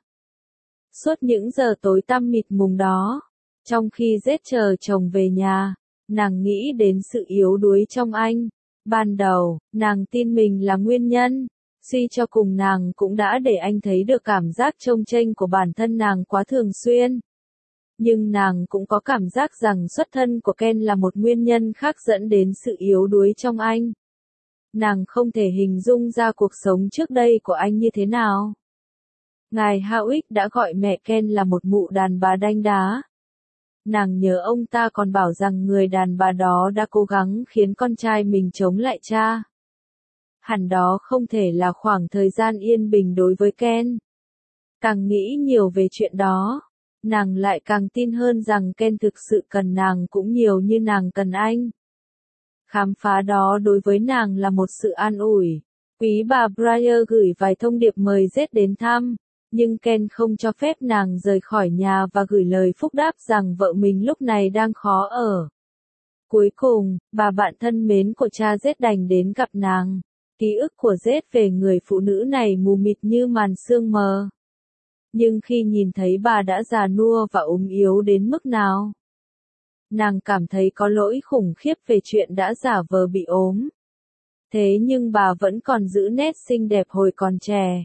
Suốt những giờ tối tăm mịt mùng đó, trong khi Zed chờ chồng về nhà, nàng nghĩ đến sự yếu đuối trong anh. Ban đầu, nàng tin mình là nguyên nhân, suy cho cùng nàng cũng đã để anh thấy được cảm giác chông chênh của bản thân nàng quá thường xuyên. Nhưng nàng cũng có cảm giác rằng xuất thân của Ken là một nguyên nhân khác dẫn đến sự yếu đuối trong anh. Nàng không thể hình dung ra cuộc sống trước đây của anh như thế nào. Ngài Howick đã gọi mẹ Ken là một mụ đàn bà đanh đá. Nàng nhớ ông ta còn bảo rằng người đàn bà đó đã cố gắng khiến con trai mình chống lại cha. Hẳn đó không thể là khoảng thời gian yên bình đối với Ken. Càng nghĩ nhiều về chuyện đó, nàng lại càng tin hơn rằng Ken thực sự cần nàng cũng nhiều như nàng cần anh. Khám phá đó đối với nàng là một sự an ủi. Quý bà Briar gửi vài thông điệp mời Zed đến thăm, nhưng Ken không cho phép nàng rời khỏi nhà và gửi lời phúc đáp rằng vợ mình lúc này đang khó ở. Cuối cùng, bà bạn thân mến của cha Zed đành đến gặp nàng. Ký ức của Zed về người phụ nữ này mù mịt như màn sương mờ. Nhưng khi nhìn thấy bà đã già nua và ốm yếu đến mức nào, nàng cảm thấy có lỗi khủng khiếp về chuyện đã giả vờ bị ốm. Thế nhưng bà vẫn còn giữ nét xinh đẹp hồi còn trẻ.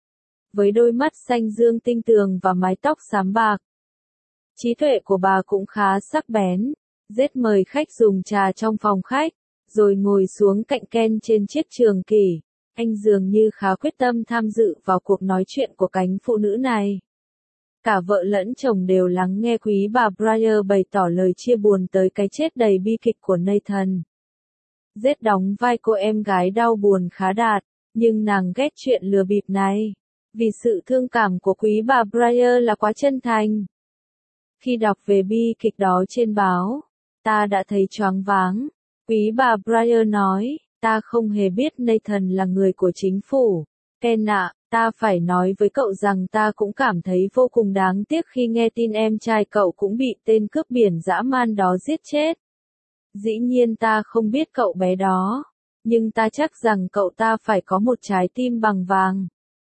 Với đôi mắt xanh dương tinh tường và mái tóc xám bạc. Trí tuệ của bà cũng khá sắc bén. Zed mời khách dùng trà trong phòng khách, rồi ngồi xuống cạnh Ken trên chiếc trường kỷ. Anh dường như khá quyết tâm tham dự vào cuộc nói chuyện của cánh phụ nữ này. Cả vợ lẫn chồng đều lắng nghe quý bà Briar bày tỏ lời chia buồn tới cái chết đầy bi kịch của Nathan. Zed đóng vai cô em gái đau buồn khá đạt, nhưng nàng ghét chuyện lừa bịp này. Vì sự thương cảm của quý bà Briar là quá chân thành. Khi đọc về bi kịch đó trên báo, ta đã thấy choáng váng. Quý bà Briar nói, ta không hề biết Nathan là người của chính phủ. Ken ạ, ta phải nói với cậu rằng ta cũng cảm thấy vô cùng đáng tiếc khi nghe tin em trai cậu cũng bị tên cướp biển dã man đó giết chết. Dĩ nhiên ta không biết cậu bé đó, nhưng ta chắc rằng cậu ta phải có một trái tim bằng vàng.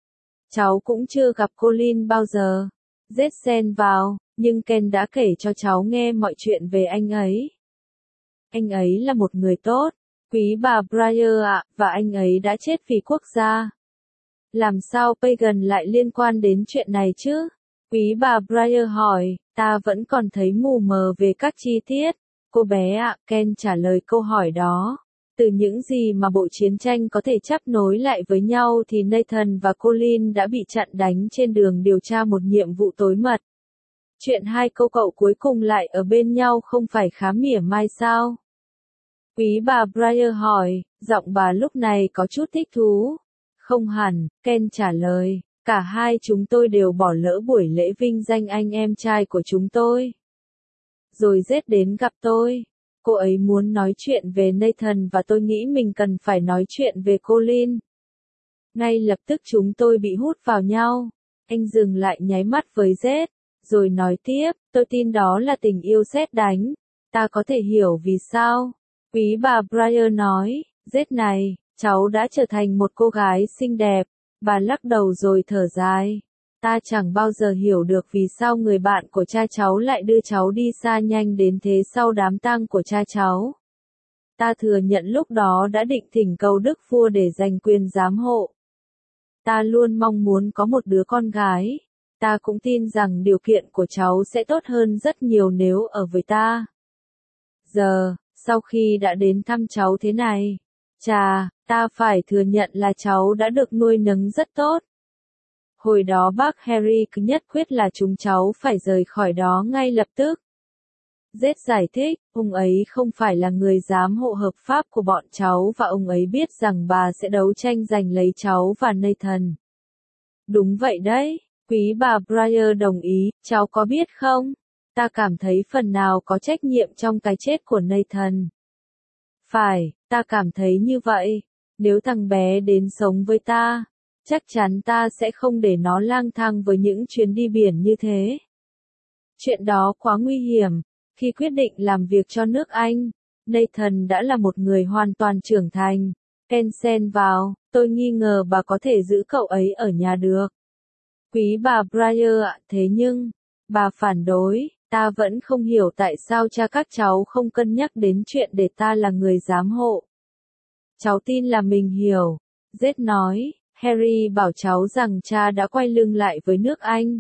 Cháu cũng chưa gặp Colin bao giờ. Zed xen vào, nhưng Ken đã kể cho cháu nghe mọi chuyện về anh ấy. Anh ấy là một người tốt. Quý bà Breyer ạ, và anh ấy đã chết vì quốc gia. Làm sao Pagan lại liên quan đến chuyện này chứ? Quý bà Breyer hỏi, ta vẫn còn thấy mù mờ về các chi tiết. Cô bé ạ, Ken trả lời câu hỏi đó. Từ những gì mà bộ chiến tranh có thể chấp nối lại với nhau thì Nathan và Colin đã bị chặn đánh trên đường điều tra một nhiệm vụ tối mật. Chuyện hai cô cậu cuối cùng lại ở bên nhau không phải khá mỉa mai sao? Quý bà Breyer hỏi, giọng bà lúc này có chút thích thú. Không hẳn, Ken trả lời, cả hai chúng tôi đều bỏ lỡ buổi lễ vinh danh anh em trai của chúng tôi. Rồi Zed đến gặp tôi. Cô ấy muốn nói chuyện về Nathan và tôi nghĩ mình cần phải nói chuyện về Colin. Ngay lập tức chúng tôi bị hút vào nhau. Anh dừng lại nháy mắt với Zed, rồi nói tiếp, tôi tin đó là tình yêu sét đánh. Ta có thể hiểu vì sao. Quý bà Breyer nói, Zed này, cháu đã trở thành một cô gái xinh đẹp. Bà lắc đầu rồi thở dài. Ta chẳng bao giờ hiểu được vì sao người bạn của cha cháu lại đưa cháu đi xa nhanh đến thế sau đám tang của cha cháu. Ta thừa nhận lúc đó đã định thỉnh cầu Đức Vua để giành quyền giám hộ. Ta luôn mong muốn có một đứa con gái. Ta cũng tin rằng điều kiện của cháu sẽ tốt hơn rất nhiều nếu ở với ta. Giờ, sau khi đã đến thăm cháu thế này, chà, ta phải thừa nhận là cháu đã được nuôi nấng rất tốt. Hồi đó bác Harry cứ nhất quyết là chúng cháu phải rời khỏi đó ngay lập tức. Zed giải thích, ông ấy không phải là người giám hộ hợp pháp của bọn cháu và ông ấy biết rằng bà sẽ đấu tranh giành lấy cháu và Nathan. Đúng vậy đấy, quý bà Breyer đồng ý, cháu có biết không? Ta cảm thấy phần nào có trách nhiệm trong cái chết của Nathan. Phải, ta cảm thấy như vậy. Nếu thằng bé đến sống với ta, chắc chắn ta sẽ không để nó lang thang với những chuyến đi biển như thế. Chuyện đó quá nguy hiểm. Khi quyết định làm việc cho nước Anh, Nathan đã là một người hoàn toàn trưởng thành. Ken xen vào, tôi nghi ngờ bà có thể giữ cậu ấy ở nhà được. Quý bà Breyer ạ, thế nhưng, bà phản đối, ta vẫn không hiểu tại sao cha các cháu không cân nhắc đến chuyện để ta là người giám hộ. Cháu tin là mình hiểu. Zed nói, Harry bảo cháu rằng cha đã quay lưng lại với nước Anh.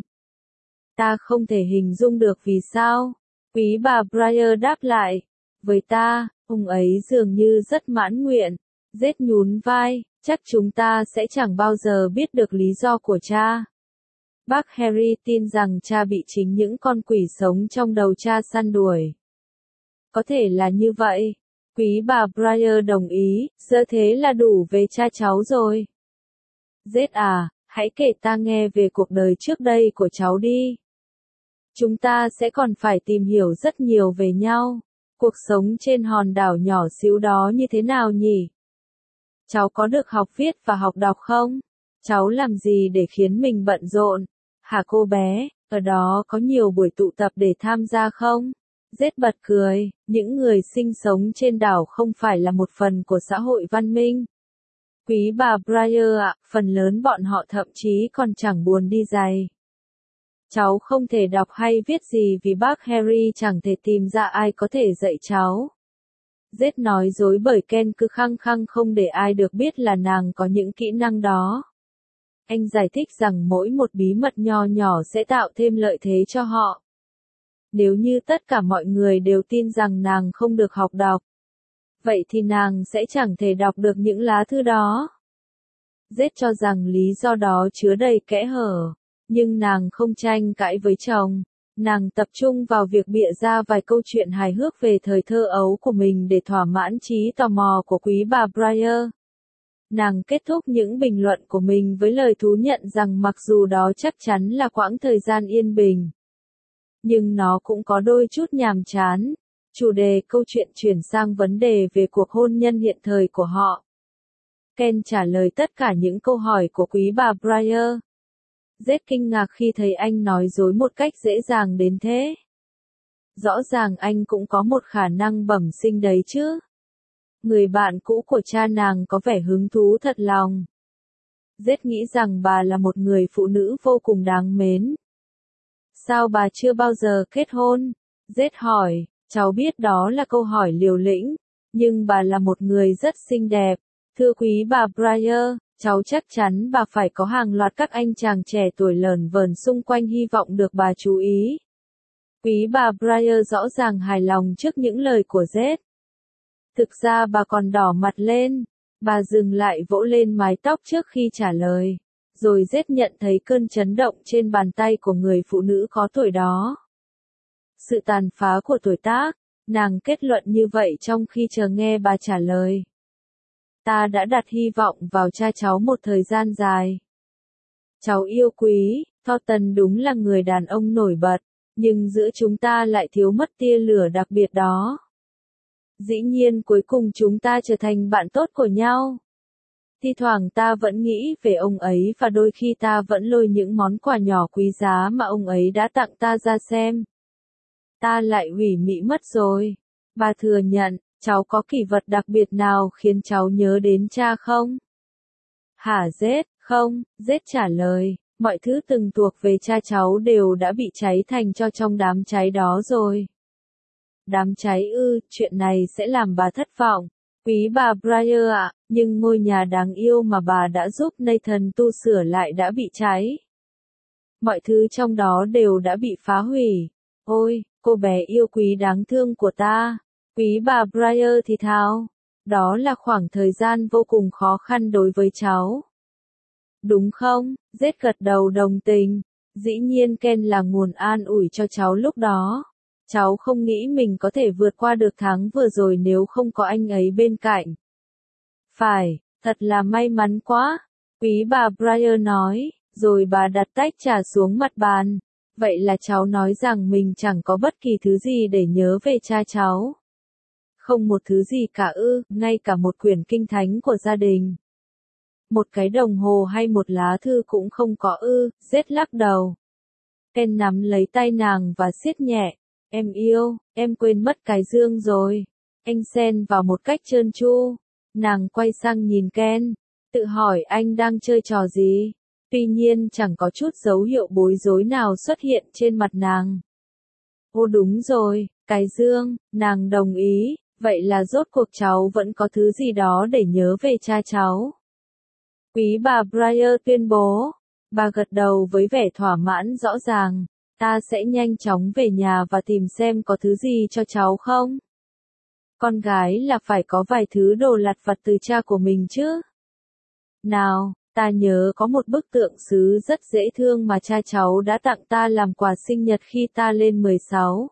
Ta không thể hình dung được vì sao. Quý bà Breyer đáp lại, với ta, ông ấy dường như rất mãn nguyện. Zed nhún vai, chắc chúng ta sẽ chẳng bao giờ biết được lý do của cha. Bác Harry tin rằng cha bị chính những con quỷ sống trong đầu cha săn đuổi. Có thể là như vậy. Quý bà Breyer đồng ý, giờ thế là đủ về cha cháu rồi. Zed à, hãy kể ta nghe về cuộc đời trước đây của cháu đi. Chúng ta sẽ còn phải tìm hiểu rất nhiều về nhau. Cuộc sống trên hòn đảo nhỏ xíu đó như thế nào nhỉ? Cháu có được học viết và học đọc không? Cháu làm gì để khiến mình bận rộn? Hả cô bé, ở đó có nhiều buổi tụ tập để tham gia không? Zed bật cười, những người sinh sống trên đảo không phải là một phần của xã hội văn minh. Quý bà Breyer ạ, phần lớn bọn họ thậm chí còn chẳng buồn đi giày. Cháu không thể đọc hay viết gì vì bác Harry chẳng thể tìm ra ai có thể dạy cháu. Zed nói dối bởi Ken cứ khăng khăng không để ai được biết là nàng có những kỹ năng đó. Anh giải thích rằng mỗi một bí mật nho nhỏ sẽ tạo thêm lợi thế cho họ. Nếu như tất cả mọi người đều tin rằng nàng không được học đọc, vậy thì nàng sẽ chẳng thể đọc được những lá thư đó. Zed cho rằng lý do đó chứa đầy kẽ hở, nhưng nàng không tranh cãi với chồng. Nàng tập trung vào việc bịa ra vài câu chuyện hài hước về thời thơ ấu của mình để thỏa mãn trí tò mò của quý bà Breyer. Nàng kết thúc những bình luận của mình với lời thú nhận rằng mặc dù đó chắc chắn là quãng thời gian yên bình, nhưng nó cũng có đôi chút nhàm chán. Chủ đề câu chuyện chuyển sang vấn đề về cuộc hôn nhân hiện thời của họ. Ken trả lời tất cả những câu hỏi của quý bà Breyer. Zed kinh ngạc khi thấy anh nói dối một cách dễ dàng đến thế. Rõ ràng anh cũng có một khả năng bẩm sinh đấy chứ. Người bạn cũ của cha nàng có vẻ hứng thú thật lòng. Zed nghĩ rằng bà là một người phụ nữ vô cùng đáng mến. Sao bà chưa bao giờ kết hôn? Zed hỏi, Cháu biết đó là câu hỏi liều lĩnh, nhưng bà là một người rất xinh đẹp. Thưa quý bà Breyer, cháu chắc chắn bà phải có hàng loạt các anh chàng trẻ tuổi lởn vởn xung quanh hy vọng được bà chú ý. Quý bà Breyer rõ ràng hài lòng trước những lời của Z. Thực ra bà còn đỏ mặt lên. Bà dừng lại vỗ lên mái tóc trước khi trả lời. Rồi Z nhận thấy cơn chấn động trên bàn tay của người phụ nữ có tuổi đó. Sự tàn phá của tuổi tác, nàng kết luận như vậy trong khi chờ nghe bà trả lời. Ta đã đặt hy vọng vào cha cháu một thời gian dài. Cháu yêu quý, Thornton đúng là người đàn ông nổi bật, nhưng giữa chúng ta lại thiếu mất tia lửa đặc biệt đó. Dĩ nhiên cuối cùng chúng ta trở thành bạn tốt của nhau. Thi thoảng ta vẫn nghĩ về ông ấy và đôi khi ta vẫn lôi những món quà nhỏ quý giá mà ông ấy đã tặng ta ra xem. Ta lại hủy mỹ mất rồi. Bà thừa nhận, cháu có kỷ vật đặc biệt nào khiến cháu nhớ đến cha không? Hả Z, không, Z trả lời, mọi thứ từng thuộc về cha cháu đều đã bị cháy thành tro trong đám cháy đó rồi. Đám cháy ư, chuyện này sẽ làm bà thất vọng. Quý bà Breyer ạ, nhưng ngôi nhà đáng yêu mà bà đã giúp Nathan tu sửa lại đã bị cháy. Mọi thứ trong đó đều đã bị phá hủy. Ôi, cô bé yêu quý đáng thương của ta. Quý bà Breyer thì thào. Đó là khoảng thời gian vô cùng khó khăn đối với cháu. Đúng không? Z gật đầu đồng tình. Dĩ nhiên Ken là nguồn an ủi cho cháu lúc đó. Cháu không nghĩ mình có thể vượt qua được tháng vừa rồi nếu không có anh ấy bên cạnh. Phải, thật là may mắn quá. Quý bà Breyer nói, rồi bà đặt tách trà xuống mặt bàn. Vậy là cháu nói rằng mình chẳng có bất kỳ thứ gì để nhớ về cha cháu. Không một thứ gì cả ư, ngay cả một quyển kinh thánh của gia đình. Một cái đồng hồ hay một lá thư cũng không có ư, Z lắc đầu. Ken nắm lấy tay nàng và siết nhẹ. Em yêu, em quên mất cái dương rồi. Anh xen vào một cách trơn tru. Nàng quay sang nhìn Ken, tự hỏi anh đang chơi trò gì. Tuy nhiên chẳng có chút dấu hiệu bối rối nào xuất hiện trên mặt nàng. Ô đúng rồi, cái dương, nàng đồng ý, vậy là rốt cuộc cháu vẫn có thứ gì đó để nhớ về cha cháu. Quý bà Breyer tuyên bố, bà gật đầu với vẻ thỏa mãn rõ ràng. Ta sẽ nhanh chóng về nhà và tìm xem có thứ gì cho cháu không. Con gái là phải có vài thứ đồ lặt vặt từ cha của mình chứ. Nào, ta nhớ có một bức tượng sứ rất dễ thương mà cha cháu đã tặng ta làm quà sinh nhật khi ta lên 16.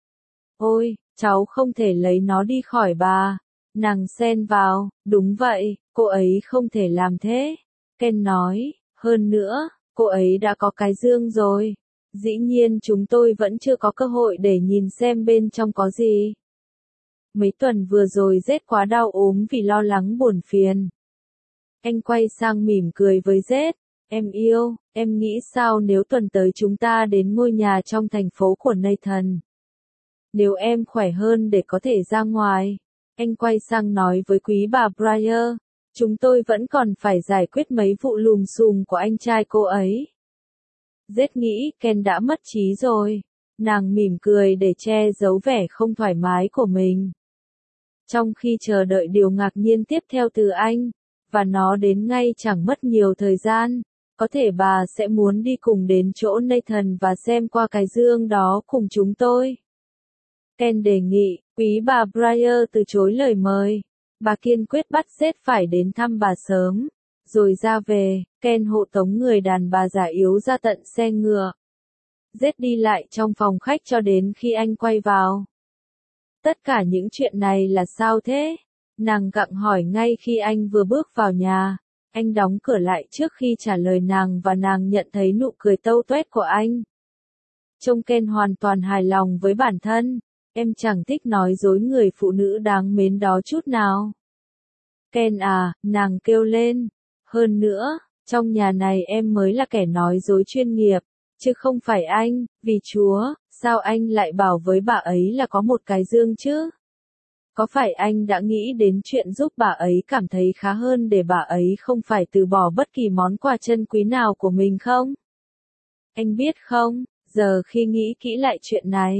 Ôi, cháu không thể lấy nó đi khỏi bà. Nàng xen vào, đúng vậy, cô ấy không thể làm thế. Ken nói, hơn nữa, cô ấy đã có cái dương rồi. Dĩ nhiên chúng tôi vẫn chưa có cơ hội để nhìn xem bên trong có gì. Mấy tuần vừa rồi Z quá đau ốm vì lo lắng buồn phiền. Anh quay sang mỉm cười với Z. Em yêu, em nghĩ sao nếu tuần tới chúng ta đến ngôi nhà trong thành phố của Nathan? Nếu em khỏe hơn để có thể ra ngoài. Anh quay sang nói với quý bà Breyer. Chúng tôi vẫn còn phải giải quyết mấy vụ lùm xùm của anh trai cô ấy. Z nghĩ Ken đã mất trí rồi. Nàng mỉm cười để che giấu vẻ không thoải mái của mình. Trong khi chờ đợi điều ngạc nhiên tiếp theo từ anh, và nó đến ngay chẳng mất nhiều thời gian, có thể bà sẽ muốn đi cùng đến chỗ Nathan và xem qua cái dương đó cùng chúng tôi. Ken đề nghị, quý bà Breyer từ chối lời mời. Bà kiên quyết bắt Z phải đến thăm bà sớm. Rồi ra về, Ken hộ tống người đàn bà già yếu ra tận xe ngựa. Z đi lại trong phòng khách cho đến khi anh quay vào. Tất cả những chuyện này là sao thế? Nàng gặng hỏi ngay khi anh vừa bước vào nhà. Anh đóng cửa lại trước khi trả lời nàng và nàng nhận thấy nụ cười tâu tuét của anh. Trông Ken hoàn toàn hài lòng với bản thân. Em chẳng thích nói dối người phụ nữ đáng mến đó chút nào. Ken à, nàng kêu lên. Hơn nữa, trong nhà này em mới là kẻ nói dối chuyên nghiệp, chứ không phải anh, vì Chúa, sao anh lại bảo với bà ấy là có một cái dương chứ? Có phải anh đã nghĩ đến chuyện giúp bà ấy cảm thấy khá hơn để bà ấy không phải từ bỏ bất kỳ món quà chân quý nào của mình không? Anh biết không, giờ khi nghĩ kỹ lại chuyện này,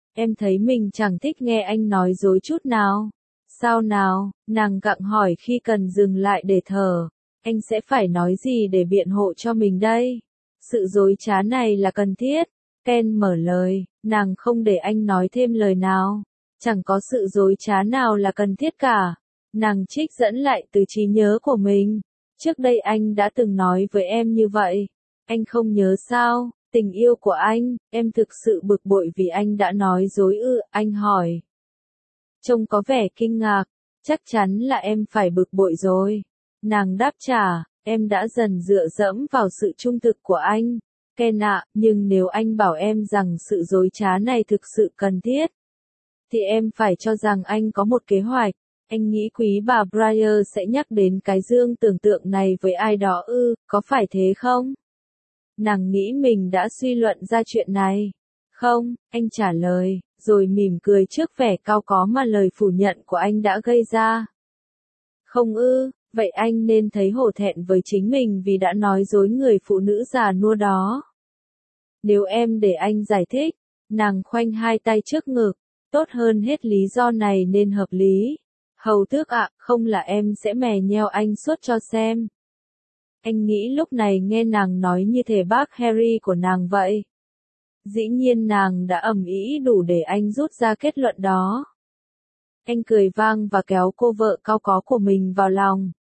Em thấy mình chẳng thích nghe anh nói dối chút nào. Sao nào? Nàng gặng hỏi khi cần dừng lại để thở. Anh sẽ phải nói gì để biện hộ cho mình đây? Sự dối trá này là cần thiết. Ken mở lời, nàng không để anh nói thêm lời nào. Chẳng có sự dối trá nào là cần thiết cả. Nàng trích dẫn lại từ trí nhớ của mình. Trước đây anh đã từng nói với em như vậy. Anh không nhớ sao? Tình yêu của anh, em thực sự bực bội vì anh đã nói dối ư? Anh hỏi. Trông có vẻ kinh ngạc. Chắc chắn là em phải bực bội rồi. Nàng đáp trả, em đã dần dựa dẫm vào sự trung thực của anh. Ken ạ, nhưng nếu anh bảo em rằng sự dối trá này thực sự cần thiết, thì em phải cho rằng anh có một kế hoạch. Anh nghĩ quý bà Breyer sẽ nhắc đến cái dương tưởng tượng này với ai đó ư, có phải thế không? Nàng nghĩ mình đã suy luận ra chuyện này. Không, anh trả lời, rồi mỉm cười trước vẻ cao có mà lời phủ nhận của anh đã gây ra. Không ư, vậy anh nên thấy hổ thẹn với chính mình vì đã nói dối người phụ nữ già nua đó. Nếu em để anh giải thích, nàng khoanh hai tay trước ngực, tốt hơn hết lý do này nên hợp lý. Hầu tước ạ, không là em sẽ mè nheo anh suốt cho xem. Anh nghĩ lúc này nghe nàng nói như thể bác Harry của nàng vậy. Dĩ nhiên nàng đã ầm ĩ đủ để anh rút ra kết luận đó. Anh cười vang và kéo cô vợ cao có của mình vào lòng.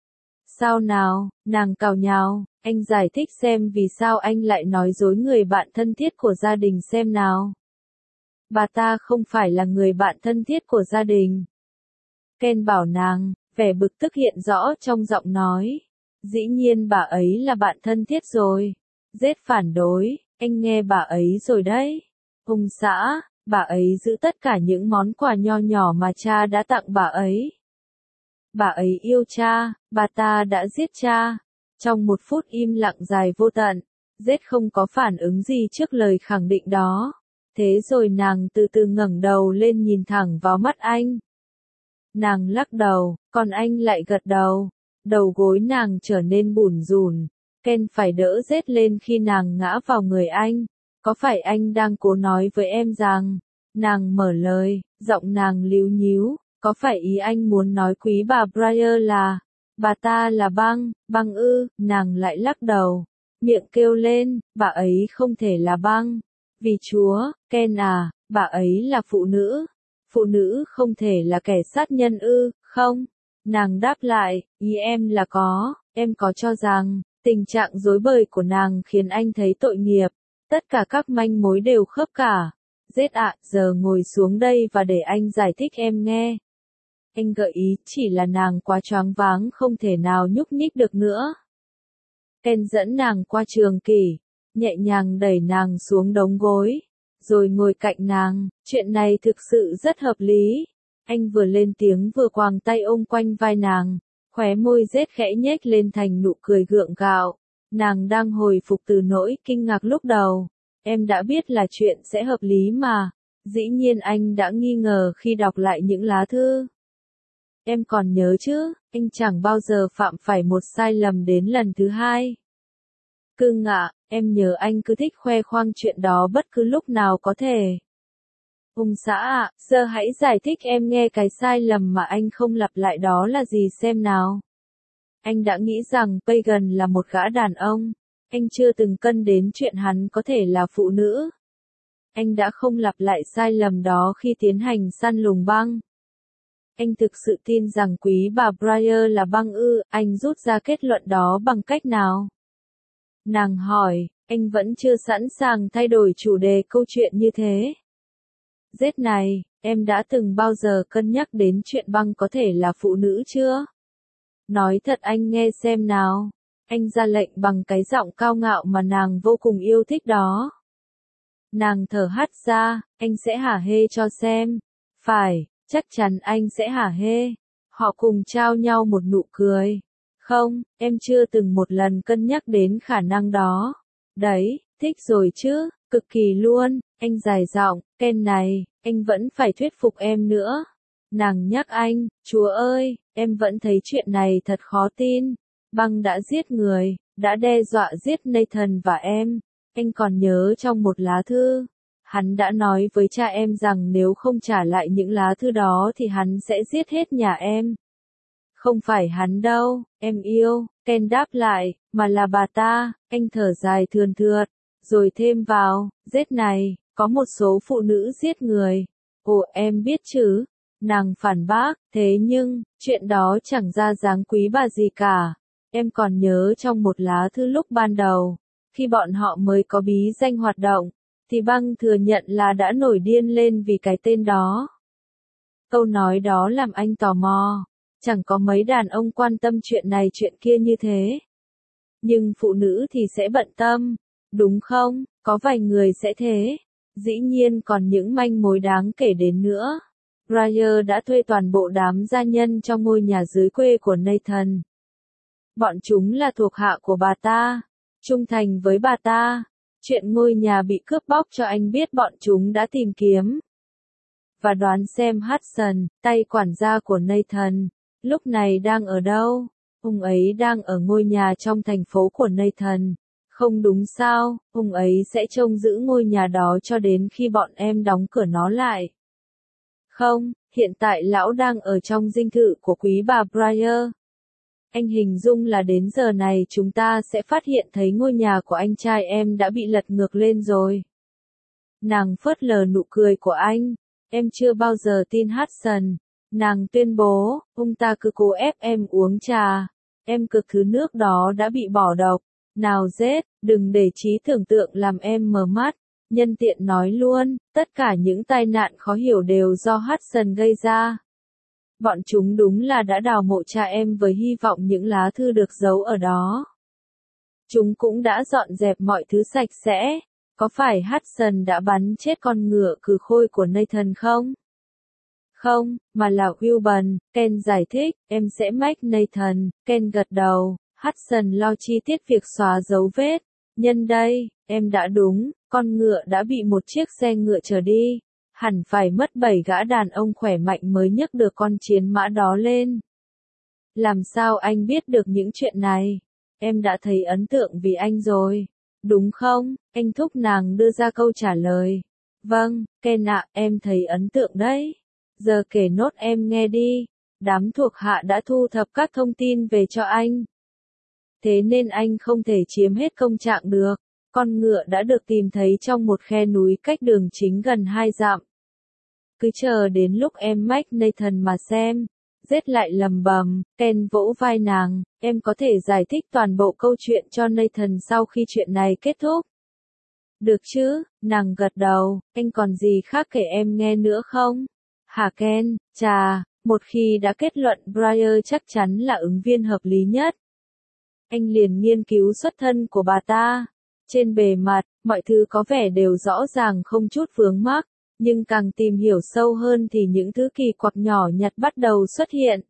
Sao nào, nàng cào nhào, anh giải thích xem vì sao anh lại nói dối người bạn thân thiết của gia đình xem nào. Bà ta không phải là người bạn thân thiết của gia đình. Ken bảo nàng, vẻ bực tức hiện rõ trong giọng nói. Dĩ nhiên bà ấy là bạn thân thiết rồi. Rết phản đối, anh nghe bà ấy rồi đấy. Ông xã, bà ấy giữ tất cả những món quà nho nhỏ mà cha đã tặng bà ấy. Bà ấy yêu cha, bà ta đã giết cha. Trong một phút im lặng dài vô tận, Rết không có phản ứng gì trước lời khẳng định đó. Thế rồi nàng từ từ ngẩng đầu lên nhìn thẳng vào mắt anh. Nàng lắc đầu, còn anh lại gật đầu. Đầu gối nàng trở nên bủn rủn. Ken phải đỡ Rết lên khi nàng ngã vào người anh. Có phải anh đang cố nói với em rằng, nàng mở lời, giọng nàng líu nhíu, có phải ý anh muốn nói quý bà Breyer là, bà ta là băng, băng ư? Nàng lại lắc đầu, miệng kêu lên, bà ấy không thể là băng. Vì Chúa, Ken à, bà ấy là phụ nữ không thể là kẻ sát nhân ư? Không. Nàng đáp lại, ý em là có, em có cho rằng, tình trạng rối bời của nàng khiến anh thấy tội nghiệp. Tất cả các manh mối đều khớp cả. Rết ạ, giờ ngồi xuống đây và để anh giải thích em nghe. Anh gợi ý chỉ là nàng quá choáng váng không thể nào nhúc nhích được nữa. Ken dẫn nàng qua trường kỷ, nhẹ nhàng đẩy nàng xuống đống gối, rồi ngồi cạnh nàng. Chuyện này thực sự rất hợp lý. Anh vừa lên tiếng vừa quàng tay ôm quanh vai nàng, khóe môi Rết khẽ nhếch lên thành nụ cười gượng gạo. Nàng đang hồi phục từ nỗi kinh ngạc lúc đầu. Em đã biết là chuyện sẽ hợp lý mà. Dĩ nhiên anh đã nghi ngờ khi đọc lại những lá thư. Em còn nhớ chứ, anh chẳng bao giờ phạm phải một sai lầm đến lần thứ hai. Cưng ạ, em nhớ anh cứ thích khoe khoang chuyện đó bất cứ lúc nào có thể. Ông xã ạ, giờ hãy giải thích em nghe cái sai lầm mà anh không lặp lại đó là gì xem nào. Anh đã nghĩ rằng Pagan là một gã đàn ông. Anh chưa từng cân đến chuyện hắn có thể là phụ nữ. Anh đã không lặp lại sai lầm đó khi tiến hành săn lùng băng. Anh thực sự tin rằng quý bà Breyer là băng ư? Anh rút ra kết luận đó bằng cách nào? Nàng hỏi, anh vẫn chưa sẵn sàng thay đổi chủ đề câu chuyện như thế. Rết này, em đã từng bao giờ cân nhắc đến chuyện băng có thể là phụ nữ chưa? Nói thật anh nghe xem nào. Anh ra lệnh bằng cái giọng cao ngạo mà nàng vô cùng yêu thích đó. Nàng thở hắt ra, anh sẽ hả hê cho xem. Phải, chắc chắn anh sẽ hả hê. Họ cùng trao nhau một nụ cười. Không, em chưa từng một lần cân nhắc đến khả năng đó. Đấy, thích rồi chứ, cực kỳ luôn. Anh dài giọng, Ken này, anh vẫn phải thuyết phục em nữa. Nàng nhắc anh, Chúa ơi, em vẫn thấy chuyện này thật khó tin. Băng đã giết người, đã đe dọa giết Nathan và em. Anh còn nhớ trong một lá thư, Hắn đã nói với cha em rằng nếu không trả lại những lá thư đó thì hắn sẽ giết hết nhà em. Không phải hắn đâu, em yêu, Ken đáp lại, mà là bà ta, anh thở dài thườn thượt, rồi thêm vào, giết này, có một số phụ nữ giết người. Ồ em biết chứ, nàng phản bác, thế nhưng, chuyện đó chẳng ra dáng quý bà gì cả. Em còn nhớ trong một lá thư lúc ban đầu, khi bọn họ mới có bí danh hoạt động, thì băng thừa nhận là đã nổi điên lên vì cái tên đó. Câu nói đó làm anh tò mò. Chẳng có mấy đàn ông quan tâm chuyện này chuyện kia như thế. Nhưng phụ nữ thì sẽ bận tâm, đúng không? Có vài người sẽ thế. Dĩ nhiên còn những manh mối đáng kể đến nữa. Breyer đã thuê toàn bộ đám gia nhân trong ngôi nhà dưới quê của Nathan. Bọn chúng là thuộc hạ của bà ta, trung thành với bà ta. Chuyện ngôi nhà bị cướp bóc cho anh biết bọn chúng đã tìm kiếm. Và đoán xem Hudson, tay quản gia của Nathan, lúc này đang ở đâu? Ông ấy đang ở ngôi nhà trong thành phố của Nathan. Không đúng sao, ông ấy sẽ trông giữ ngôi nhà đó cho đến khi bọn em đóng cửa nó lại. Không, hiện tại lão đang ở trong dinh thự của quý bà Breyer. Anh hình dung là đến giờ này chúng ta sẽ phát hiện thấy ngôi nhà của anh trai em đã bị lật ngược lên rồi. Nàng phớt lờ nụ cười của anh. Em chưa bao giờ tin Hudson. Nàng tuyên bố, ông ta cứ cố ép em uống trà. Em cực thứ nước đó đã bị bỏ độc. Nào Zed, đừng để trí tưởng tượng làm em mờ mắt. Nhân tiện nói luôn, tất cả những tai nạn khó hiểu đều do Hudson gây ra. Bọn chúng đúng là đã đào mộ cha em với hy vọng những lá thư được giấu ở đó. Chúng cũng đã dọn dẹp mọi thứ sạch sẽ. Có phải Hudson đã bắn chết con ngựa cừ khôi của Nathan không? Không, mà là Wilburn, Ken giải thích, em sẽ mách Nathan, Ken gật đầu, Hudson lo chi tiết việc xóa dấu vết. Nhân đây, em đã đúng, con ngựa đã bị một chiếc xe ngựa chở đi. Hẳn phải mất 7 gã đàn ông khỏe mạnh mới nhấc được con chiến mã đó lên. Làm sao anh biết được những chuyện này? Em đã thấy ấn tượng vì anh rồi. Đúng không? Anh thúc nàng đưa ra câu trả lời. Vâng, Ken ạ, em thấy ấn tượng đấy. Giờ kể nốt em nghe đi. Đám thuộc hạ đã thu thập các thông tin về cho anh. Thế nên anh không thể chiếm hết công trạng được. Con ngựa đã được tìm thấy trong một khe núi cách đường chính gần 2 dặm. Cứ chờ đến lúc em mách Nathan mà xem. Zed lại lầm bầm, Ken vỗ vai nàng, em có thể giải thích toàn bộ câu chuyện cho Nathan sau khi chuyện này kết thúc. Được chứ, nàng gật đầu, anh còn gì khác kể em nghe nữa không? Hả Ken, chà, một khi đã kết luận Breyer chắc chắn là ứng viên hợp lý nhất. Anh liền nghiên cứu xuất thân của bà ta. Trên bề mặt, mọi thứ có vẻ đều rõ ràng không chút vướng mắc. Nhưng càng tìm hiểu sâu hơn thì những thứ kỳ quặc nhỏ nhặt bắt đầu xuất hiện.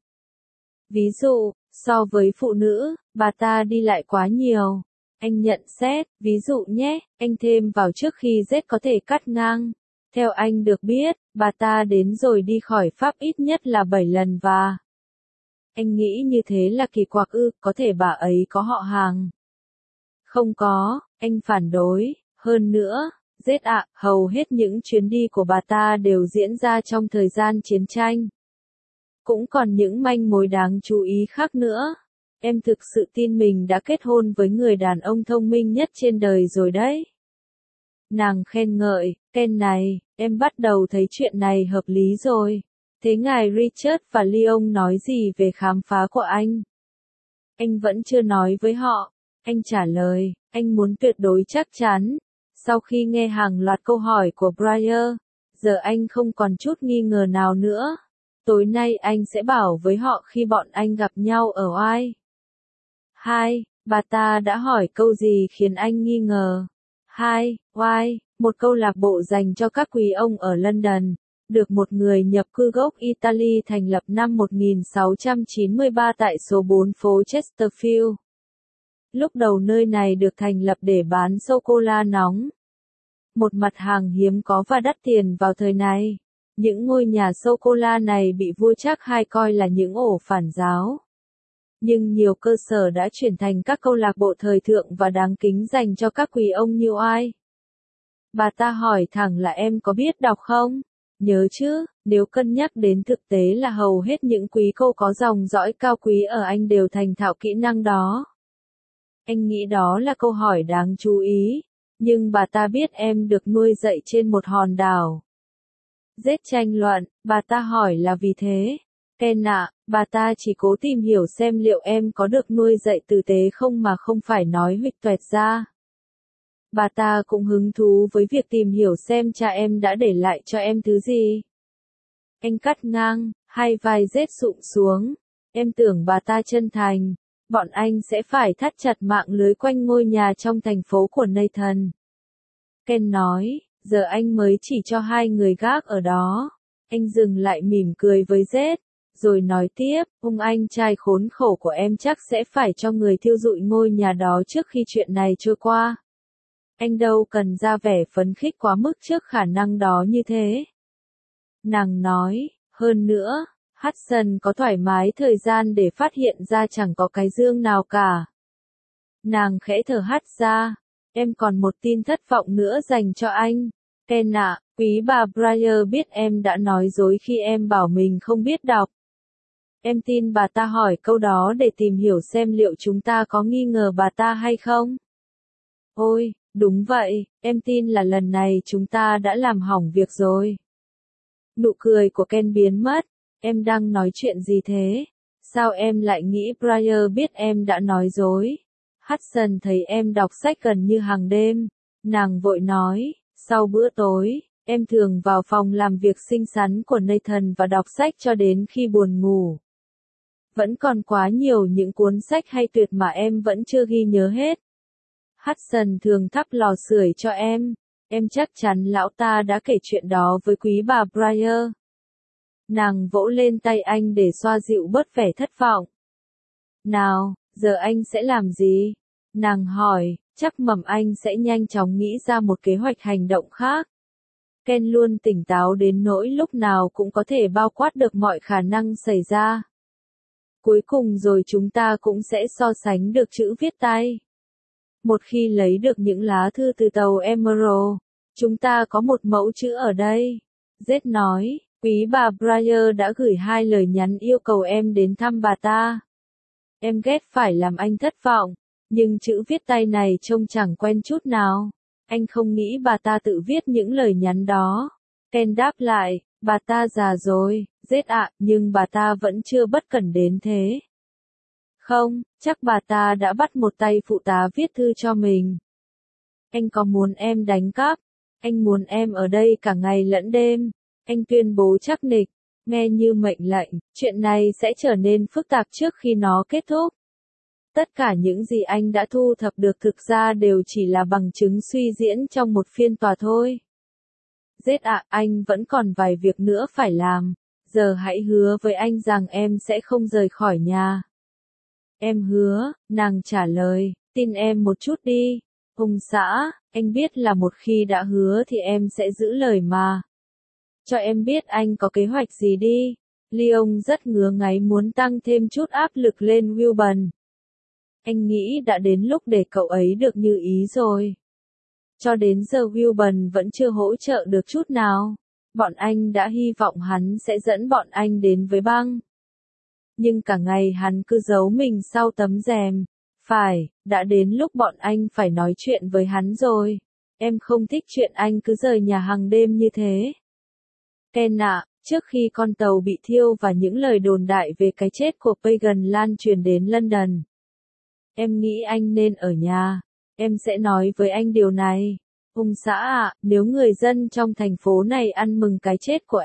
Ví dụ, so với phụ nữ, bà ta đi lại quá nhiều. Anh nhận xét, ví dụ nhé, anh thêm vào trước khi Z có thể cắt ngang. Theo anh được biết, bà ta đến rồi đi khỏi Pháp ít nhất là 7 lần và... Anh nghĩ như thế là kỳ quặc ư, có thể bà ấy có họ hàng. Không có, anh phản đối, hơn nữa. Z ạ, hầu hết những chuyến đi của bà ta đều diễn ra trong thời gian chiến tranh. Cũng còn những manh mối đáng chú ý khác nữa. Em thực sự tin mình đã kết hôn với người đàn ông thông minh nhất trên đời rồi đấy. Nàng khen ngợi, Ken này, em bắt đầu thấy chuyện này hợp lý rồi. Thế ngài Richard và Leon nói gì về khám phá của anh? Anh vẫn chưa nói với họ. Anh trả lời, anh muốn tuyệt đối chắc chắn. Sau khi nghe hàng loạt câu hỏi của Breyer, giờ anh không còn chút nghi ngờ nào nữa. Tối nay anh sẽ bảo với họ khi bọn anh gặp nhau ở Oai. 2. Bà ta đã hỏi câu gì khiến anh nghi ngờ? 2. Oai, một câu lạc bộ dành cho các quý ông ở London, được một người nhập cư gốc Italy thành lập năm 1693 tại số 4 phố Chesterfield. Lúc đầu nơi này được thành lập để bán sô-cô-la nóng. Một mặt hàng hiếm có và đắt tiền vào thời này. Những ngôi nhà sô-cô-la này bị vua Charles II coi là những ổ phản giáo. Nhưng nhiều cơ sở đã chuyển thành các câu lạc bộ thời thượng và đáng kính dành cho các quý ông như Oai. Bà ta hỏi thẳng là em có biết đọc không? Nhớ chứ, nếu cân nhắc đến thực tế là hầu hết những quý cô có dòng dõi cao quý ở Anh đều thành thạo kỹ năng đó. Anh nghĩ đó là câu hỏi đáng chú ý, nhưng bà ta biết em được nuôi dạy trên một hòn đảo. Rết tranh luận, bà ta hỏi là vì thế. Ken ạ, bà ta chỉ cố tìm hiểu xem liệu em có được nuôi dạy tử tế không mà không phải nói huỵch toẹt ra. Bà ta cũng hứng thú với việc tìm hiểu xem cha em đã để lại cho em thứ gì. Anh cắt ngang, hai vai rết sụp xuống. Em tưởng bà ta chân thành. Bọn anh sẽ phải thắt chặt mạng lưới quanh ngôi nhà trong thành phố của Nathan. Ken nói, giờ anh mới chỉ cho hai người gác ở đó. Anh dừng lại mỉm cười với Zed, rồi nói tiếp, anh trai khốn khổ của em chắc sẽ phải cho người thiêu rụi ngôi nhà đó trước khi chuyện này trôi qua. Anh đâu cần ra vẻ phấn khích quá mức trước khả năng đó như thế. Nàng nói, hơn nữa, Hudson có thoải mái thời gian để phát hiện ra chẳng có cái dương nào cả. Nàng khẽ thở hắt ra, em còn một tin thất vọng nữa dành cho anh. Ken ạ, quý bà Breyer biết em đã nói dối khi em bảo mình không biết đọc. Em tin bà ta hỏi câu đó để tìm hiểu xem liệu chúng ta có nghi ngờ bà ta hay không? Ôi, đúng vậy, em tin là lần này chúng ta đã làm hỏng việc rồi. Nụ cười của Ken biến mất. Em đang nói chuyện gì thế? Sao em lại nghĩ Breyer biết em đã nói dối? Hudson thấy em đọc sách gần như hàng đêm. Nàng vội nói, sau bữa tối, em thường vào phòng làm việc xinh xắn của Nathan và đọc sách cho đến khi buồn ngủ. Vẫn còn quá nhiều những cuốn sách hay tuyệt mà em vẫn chưa ghi nhớ hết. Hudson thường thắp lò sưởi cho em chắc chắn lão ta đã kể chuyện đó với quý bà Breyer. Nàng vỗ lên tay anh để xoa dịu bớt vẻ thất vọng. Nào, giờ anh sẽ làm gì? Nàng hỏi, chắc mầm anh sẽ nhanh chóng nghĩ ra một kế hoạch hành động khác. Ken luôn tỉnh táo đến nỗi lúc nào cũng có thể bao quát được mọi khả năng xảy ra. Cuối cùng rồi chúng ta cũng sẽ so sánh được chữ viết tay. Một khi lấy được những lá thư từ tàu Emerald, chúng ta có một mẫu chữ ở đây. Zed nói, quý bà Breyer đã gửi 2 lời nhắn yêu cầu em đến thăm bà ta. Em ghét phải làm anh thất vọng, nhưng chữ viết tay này trông chẳng quen chút nào. Anh không nghĩ bà ta tự viết những lời nhắn đó. Ken đáp lại, bà ta già rồi, Zed ạ, nhưng bà ta vẫn chưa bất cẩn đến thế. Không, chắc bà ta đã bắt một tay phụ tá viết thư cho mình. Anh có muốn em đánh cắp? Anh muốn em ở đây cả ngày lẫn đêm. Anh tuyên bố chắc nịch, nghe như mệnh lệnh, chuyện này sẽ trở nên phức tạp trước khi nó kết thúc. Tất cả những gì anh đã thu thập được thực ra đều chỉ là bằng chứng suy diễn trong một phiên tòa thôi. Zed ạ, anh vẫn còn vài việc nữa phải làm. Giờ hãy hứa với anh rằng em sẽ không rời khỏi nhà. Em hứa, nàng trả lời, tin em một chút đi. Ông xã, anh biết là một khi đã hứa thì em sẽ giữ lời mà. Cho em biết anh có kế hoạch gì đi. Leon rất ngứa ngáy muốn tăng thêm chút áp lực lên Wilburn. Anh nghĩ đã đến lúc để cậu ấy được như ý rồi. Cho đến giờ Wilburn vẫn chưa hỗ trợ được chút nào. Bọn anh đã hy vọng hắn sẽ dẫn bọn anh đến với băng. Nhưng cả ngày hắn cứ giấu mình sau tấm rèm. Phải, đã đến lúc bọn anh phải nói chuyện với hắn rồi. Em không thích chuyện anh cứ rời nhà hàng đêm như thế. Ken ạ, trước khi con tàu bị thiêu và những lời đồn đại về cái chết của Pagan lan truyền đến London. Em nghĩ anh nên ở nhà. Em sẽ nói với anh điều này. Ông xã ạ, nếu người dân trong thành phố này ăn mừng cái chết của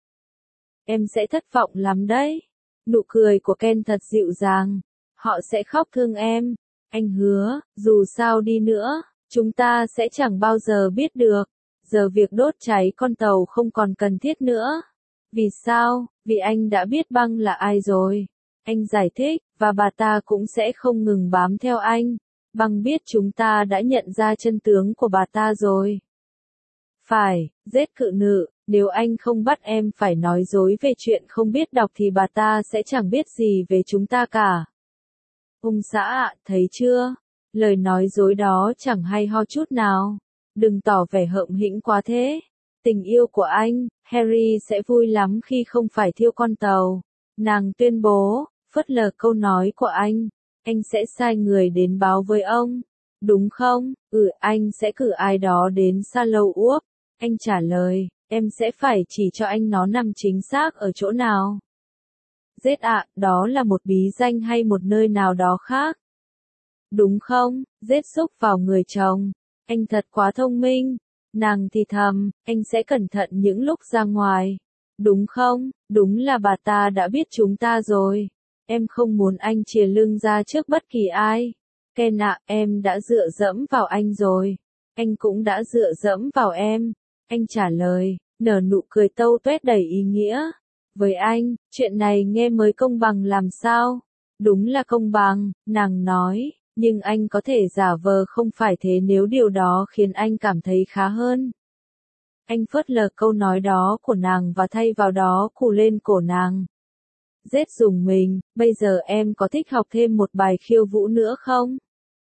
em sẽ thất vọng lắm đấy. Nụ cười của Ken thật dịu dàng. Họ sẽ khóc thương em. Anh hứa, dù sao đi nữa, chúng ta sẽ chẳng bao giờ biết được. Giờ việc đốt cháy con tàu không còn cần thiết nữa. Vì sao? Vì anh đã biết băng là ai rồi. Anh giải thích, và bà ta cũng sẽ không ngừng bám theo anh. Băng biết chúng ta đã nhận ra chân tướng của bà ta rồi. Phải, Zed cự nữ, nếu anh không bắt em phải nói dối về chuyện không biết đọc thì bà ta sẽ chẳng biết gì về chúng ta cả. Ông xã ạ, thấy chưa? Lời nói dối đó chẳng hay ho chút nào. Đừng tỏ vẻ hợm hĩnh quá thế. Tình yêu của anh, Harry sẽ vui lắm khi không phải thiêu con tàu. Nàng tuyên bố, phớt lờ câu nói của anh. Anh sẽ sai người đến báo với ông. Đúng không? Anh sẽ cử ai đó đến Sallow Úp. Anh trả lời, em sẽ phải chỉ cho anh nó nằm chính xác ở chỗ nào. Rết ạ, đó là một bí danh hay một nơi nào đó khác? Đúng không? Rết xúc vào người chồng. Anh thật quá thông minh. Nàng thì thầm, anh sẽ cẩn thận những lúc ra ngoài. Đúng không? Đúng là bà ta đã biết chúng ta rồi. Em không muốn anh chìa lưng ra trước bất kỳ ai. Ken ạ, em đã dựa dẫm vào anh rồi. Anh cũng đã dựa dẫm vào em. Anh trả lời, nở nụ cười tâu tuét đầy ý nghĩa. Với anh, chuyện này nghe mới công bằng làm sao? Đúng là công bằng, nàng nói, nhưng anh có thể giả vờ không phải thế nếu điều đó khiến anh cảm thấy khá hơn. Anh phớt lờ câu nói đó của nàng và thay vào đó cù lên cổ nàng. Rết dùng mình, bây giờ em có thích học thêm một bài khiêu vũ nữa không?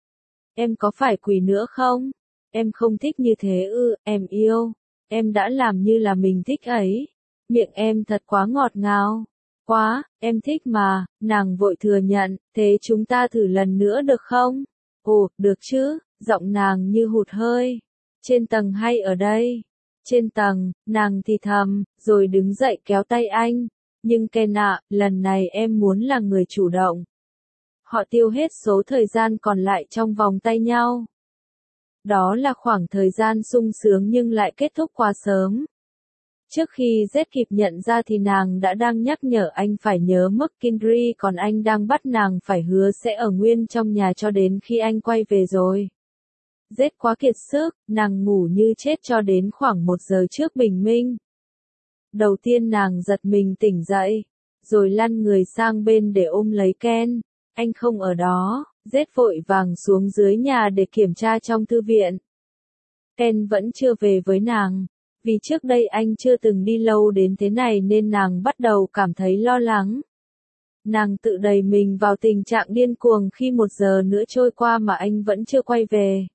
Em có phải quỳ nữa không? Em không thích như thế em yêu. Em đã làm như là mình thích ấy. Miệng em thật quá ngọt ngào. Quá, em thích mà, nàng vội thừa nhận, thế chúng ta thử lần nữa được không? Ồ, được chứ, giọng nàng như hụt hơi. Trên tầng hay ở đây? Trên tầng, nàng thì thầm, rồi đứng dậy kéo tay anh. Nhưng Ken ạ, lần này em muốn là người chủ động. Họ tiêu hết số thời gian còn lại trong vòng tay nhau. Đó là khoảng thời gian sung sướng nhưng lại kết thúc quá sớm. Trước khi Z kịp nhận ra thì nàng đã đang nhắc nhở anh phải nhớ McKinley, còn anh đang bắt nàng phải hứa sẽ ở nguyên trong nhà cho đến khi anh quay về rồi. Z quá kiệt sức, nàng ngủ như chết cho đến khoảng 1 giờ trước bình minh. Đầu tiên nàng giật mình tỉnh dậy, rồi lăn người sang bên để ôm lấy Ken. Anh không ở đó, Z vội vàng xuống dưới nhà để kiểm tra trong thư viện. Ken vẫn chưa về với nàng. Vì trước đây anh chưa từng đi lâu đến thế này nên nàng bắt đầu cảm thấy lo lắng. Nàng tự đẩy mình vào tình trạng điên cuồng khi 1 giờ nữa trôi qua mà anh vẫn chưa quay về.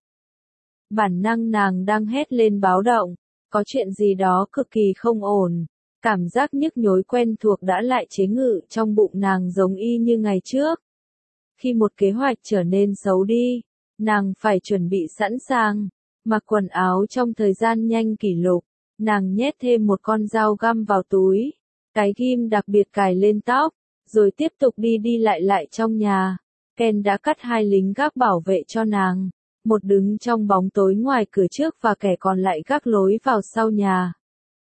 Bản năng nàng đang hét lên báo động, có chuyện gì đó cực kỳ không ổn. Cảm giác nhức nhối quen thuộc đã lại chế ngự trong bụng nàng giống y như ngày trước. Khi một kế hoạch trở nên xấu đi, nàng phải chuẩn bị sẵn sàng, mặc quần áo trong thời gian nhanh kỷ lục. Nàng nhét thêm một con dao găm vào túi, cái ghim đặc biệt cài lên tóc, rồi tiếp tục đi lại trong nhà. Ken đã cắt 2 lính gác bảo vệ cho nàng, một đứng trong bóng tối ngoài cửa trước và kẻ còn lại gác lối vào sau nhà.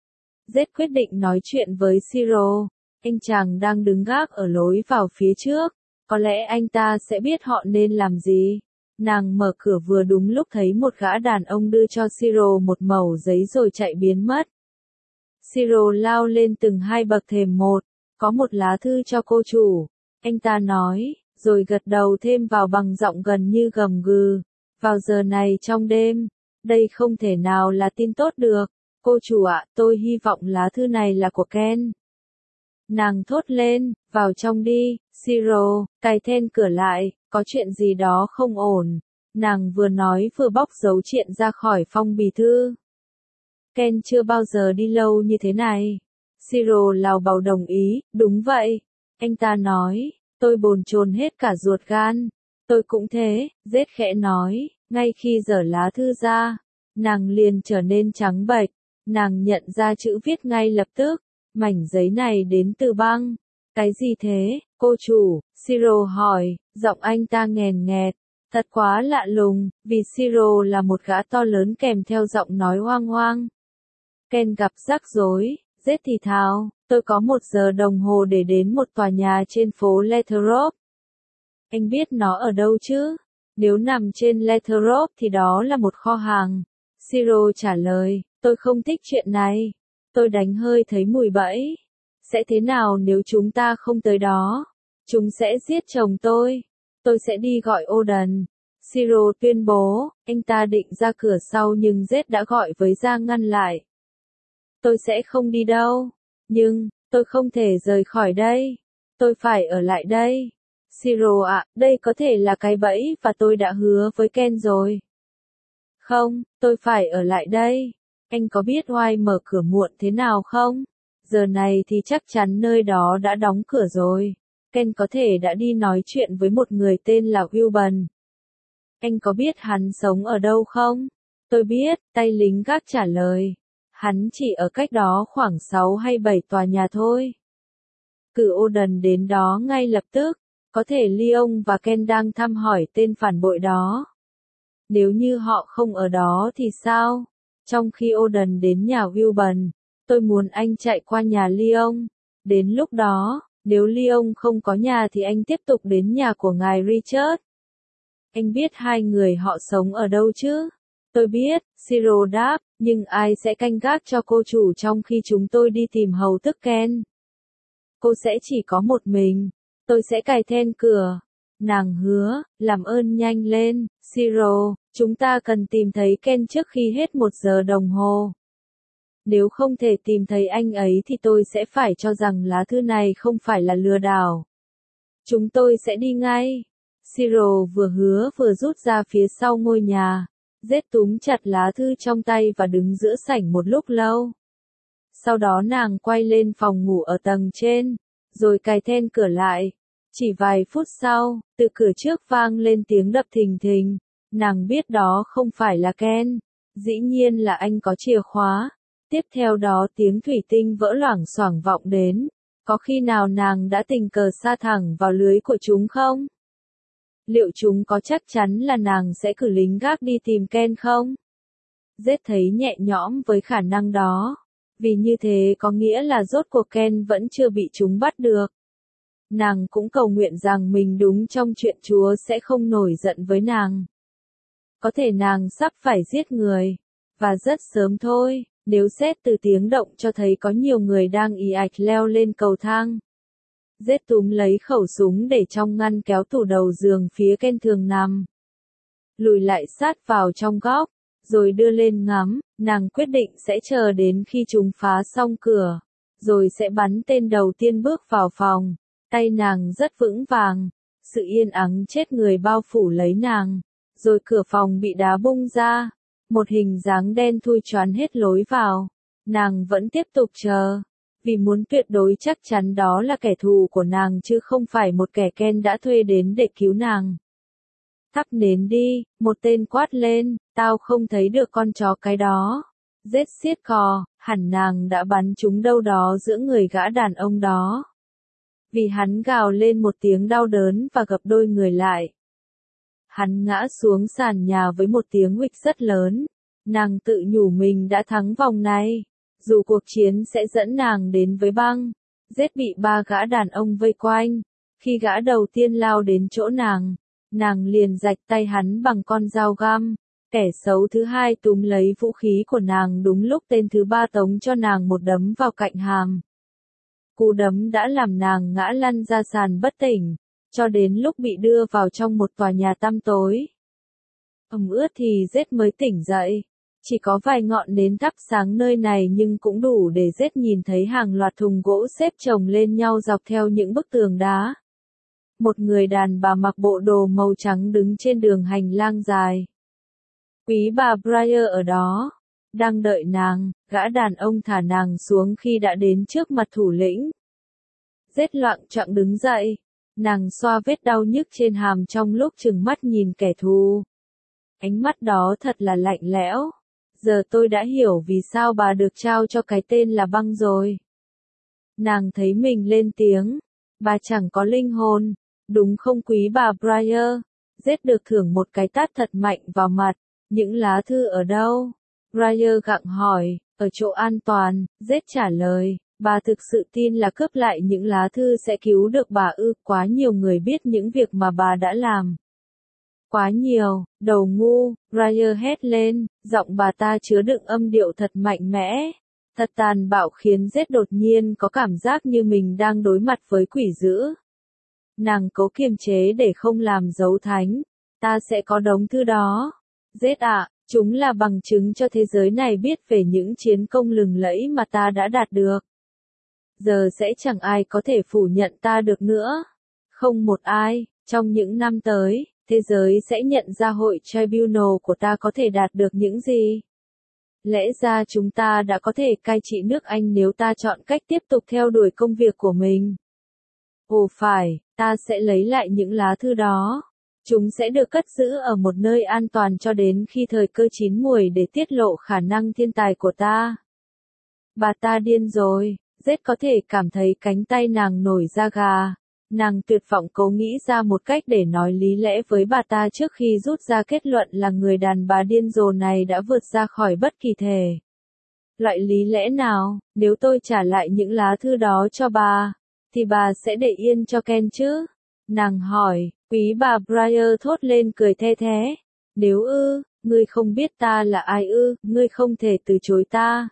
Z quyết định nói chuyện với Siro, anh chàng đang đứng gác ở lối vào phía trước, có lẽ anh ta sẽ biết họ nên làm gì. Nàng mở cửa vừa đúng lúc thấy một gã đàn ông đưa cho Siro một mẩu giấy rồi chạy biến mất. Siro lao lên từng 2 bậc thềm một, có một lá thư cho cô chủ, anh ta nói, rồi gật đầu thêm vào bằng giọng gần như gầm gừ. Vào giờ này trong đêm, đây không thể nào là tin tốt được. Cô chủ ạ, tôi hy vọng lá thư này là của Ken. Nàng thốt lên, vào trong đi, Siro, cài then cửa lại, có chuyện gì đó không ổn. Nàng vừa nói vừa bóc dấu triện ra khỏi phong bì thư. Ken chưa bao giờ đi lâu như thế này. Siro lào bào đồng ý, đúng vậy. Anh ta nói, tôi bồn chồn hết cả ruột gan. Tôi cũng thế, Z khẽ nói, ngay khi dở lá thư ra, nàng liền trở nên trắng bệch. Nàng nhận ra chữ viết ngay lập tức, mảnh giấy này đến từ băng. Cái gì thế, cô chủ? Siro hỏi, giọng anh ta nghèn nghẹt. Thật quá lạ lùng, vì Siro là một gã to lớn kèm theo giọng nói hoang hoang. Ken gặp rắc rối, Z thì thào, tôi có 1 giờ đồng hồ để đến một tòa nhà trên phố Lathrop. Anh biết nó ở đâu chứ? Nếu nằm trên Lathrop thì đó là một kho hàng. Siro trả lời, tôi không thích chuyện này. Tôi đánh hơi thấy mùi bẫy. Sẽ thế nào nếu chúng ta không tới đó? Chúng sẽ giết chồng tôi. Tôi sẽ đi gọi Oden. Siro tuyên bố, anh ta định ra cửa sau nhưng Z đã gọi với ra ngăn lại. Tôi sẽ không đi đâu. Nhưng, tôi không thể rời khỏi đây. Tôi phải ở lại đây. Siro ạ, đây có thể là cái bẫy và tôi đã hứa với Ken rồi. Không, tôi phải ở lại đây. Anh có biết Oai mở cửa muộn thế nào không? Giờ này thì chắc chắn nơi đó đã đóng cửa rồi. Ken có thể đã đi nói chuyện với một người tên là Wilburn. Anh có biết hắn sống ở đâu không? Tôi biết, tay lính gác trả lời. Hắn chỉ ở cách đó khoảng 6 hay 7 tòa nhà thôi. Cử Oden đến đó ngay lập tức. Có thể Leon và Ken đang thăm hỏi tên phản bội đó. Nếu như họ không ở đó thì sao? Trong khi Oden đến nhà Wilburn, tôi muốn anh chạy qua nhà Leon. Đến lúc đó, nếu Leon không có nhà thì anh tiếp tục đến nhà của ngài Richard. Anh biết hai người họ sống ở đâu chứ? Tôi biết, Siro đáp, nhưng ai sẽ canh gác cho cô chủ trong khi chúng tôi đi tìm hầu tức Ken? Cô sẽ chỉ có một mình. Tôi sẽ cài then cửa. Nàng hứa, làm ơn nhanh lên, Siro, chúng ta cần tìm thấy Ken trước khi hết 1 giờ đồng hồ. Nếu không thể tìm thấy anh ấy thì tôi sẽ phải cho rằng lá thư này không phải là lừa đảo. Chúng tôi sẽ đi ngay. Siro vừa hứa vừa rút ra phía sau ngôi nhà. Zed túm chặt lá thư trong tay và đứng giữa sảnh một lúc lâu. Sau đó nàng quay lên phòng ngủ ở tầng trên, rồi cài then cửa lại. Chỉ vài phút sau, từ cửa trước vang lên tiếng đập thình thình. Nàng biết đó không phải là Ken. Dĩ nhiên là anh có chìa khóa. Tiếp theo đó tiếng thủy tinh vỡ loảng xoảng vọng đến. Có khi nào nàng đã tình cờ sa thẳng vào lưới của chúng không? Liệu chúng có chắc chắn là nàng sẽ cử lính gác đi tìm Ken không? Zed thấy nhẹ nhõm với khả năng đó. Vì như thế có nghĩa là rốt cuộc Ken vẫn chưa bị chúng bắt được. Nàng cũng cầu nguyện rằng mình đúng trong chuyện Chúa sẽ không nổi giận với nàng. Có thể nàng sắp phải giết người. Và rất sớm thôi, nếu xét từ tiếng động cho thấy có nhiều người đang ì ạch leo lên cầu thang. Zed túm lấy khẩu súng để trong ngăn kéo tủ đầu giường phía Ken thường nằm. Lùi lại sát vào trong góc, rồi đưa lên ngắm, nàng quyết định sẽ chờ đến khi chúng phá xong cửa, rồi sẽ bắn tên đầu tiên bước vào phòng. Tay nàng rất vững vàng, sự yên ắng chết người bao phủ lấy nàng, rồi cửa phòng bị đá bung ra, một hình dáng đen thui choán hết lối vào. Nàng vẫn tiếp tục chờ, vì muốn tuyệt đối chắc chắn đó là kẻ thù của nàng chứ không phải một kẻ Ken đã thuê đến để cứu nàng. Thắp nến đi, một tên quát lên, tao không thấy được con chó cái đó. Zed siết cò, hẳn nàng đã bắn chúng đâu đó giữa người gã đàn ông đó. Vì hắn gào lên một tiếng đau đớn và gập đôi người lại. Hắn ngã xuống sàn nhà với một tiếng huỵch rất lớn. Nàng tự nhủ mình đã thắng vòng này. Dù cuộc chiến sẽ dẫn nàng đến với băng. Zed bị 3 gã đàn ông vây quanh. Khi gã đầu tiên lao đến chỗ nàng liền rạch tay hắn bằng con dao găm. Kẻ xấu thứ hai túm lấy vũ khí của nàng đúng lúc tên thứ 3 tống cho nàng một đấm vào cạnh hàm. Cú đấm đã làm nàng ngã lăn ra sàn bất tỉnh, cho đến lúc bị đưa vào trong một tòa nhà tăm tối. Ẩm ướt thì Zed mới tỉnh dậy. Chỉ có vài ngọn nến thắp sáng nơi này nhưng cũng đủ để Zed nhìn thấy hàng loạt thùng gỗ xếp chồng lên nhau dọc theo những bức tường đá. Một người đàn bà mặc bộ đồ màu trắng đứng trên đường hành lang dài. Quý bà Briar ở đó, đang đợi nàng. Gã đàn ông thả nàng xuống khi đã đến trước mặt thủ lĩnh. Zed loạng choạng đứng dậy. Nàng xoa vết đau nhức trên hàm trong lúc trừng mắt nhìn kẻ thù. Ánh mắt đó thật là lạnh lẽo. Giờ tôi đã hiểu vì sao bà được trao cho cái tên là băng rồi. Nàng thấy mình lên tiếng. Bà chẳng có linh hồn, đúng không quý bà Briar? Zed được thưởng một cái tát thật mạnh vào mặt. Những lá thư ở đâu? Briar gặng hỏi. Ở chỗ an toàn, Zed trả lời. Bà thực sự tin là cướp lại những lá thư sẽ cứu được bà ư? Quá nhiều người biết những việc mà bà đã làm. Quá nhiều, đầu ngu, Briar hét lên, giọng bà ta chứa đựng âm điệu thật mạnh mẽ. Thật tàn bạo khiến Zed đột nhiên có cảm giác như mình đang đối mặt với quỷ dữ. Nàng cố kiềm chế để không làm dấu thánh. Ta sẽ có đống thư đó. Zed ạ, chúng là bằng chứng cho thế giới này biết về những chiến công lừng lẫy mà ta đã đạt được. Giờ sẽ chẳng ai có thể phủ nhận ta được nữa. Không một ai, trong những năm tới, thế giới sẽ nhận ra hội tribunal của ta có thể đạt được những gì. Lẽ ra chúng ta đã có thể cai trị nước Anh nếu ta chọn cách tiếp tục theo đuổi công việc của mình. Ồ phải, ta sẽ lấy lại những lá thư đó. Chúng sẽ được cất giữ ở một nơi an toàn cho đến khi thời cơ chín muồi để tiết lộ khả năng thiên tài của ta. Bà ta điên rồi, Z có thể cảm thấy cánh tay nàng nổi da gà. Nàng tuyệt vọng cố nghĩ ra một cách để nói lý lẽ với bà ta trước khi rút ra kết luận là người đàn bà điên rồ này đã vượt ra khỏi bất kỳ thể. Loại lý lẽ nào, nếu tôi trả lại những lá thư đó cho bà, thì bà sẽ để yên cho Ken chứ? Nàng hỏi, quý bà Briar thốt lên cười the thế. Nếu ngươi không biết ta là ai ngươi không thể từ chối ta.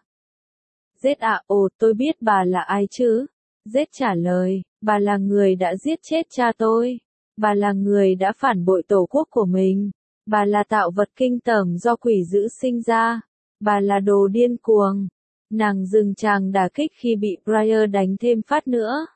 Z ồ tôi biết bà là ai chứ? Z trả lời, bà là người đã giết chết cha tôi. Bà là người đã phản bội tổ quốc của mình. Bà là tạo vật kinh tởm do quỷ dữ sinh ra. Bà là đồ điên cuồng. Nàng dừng tràng đả kích khi bị Briar đánh thêm phát nữa.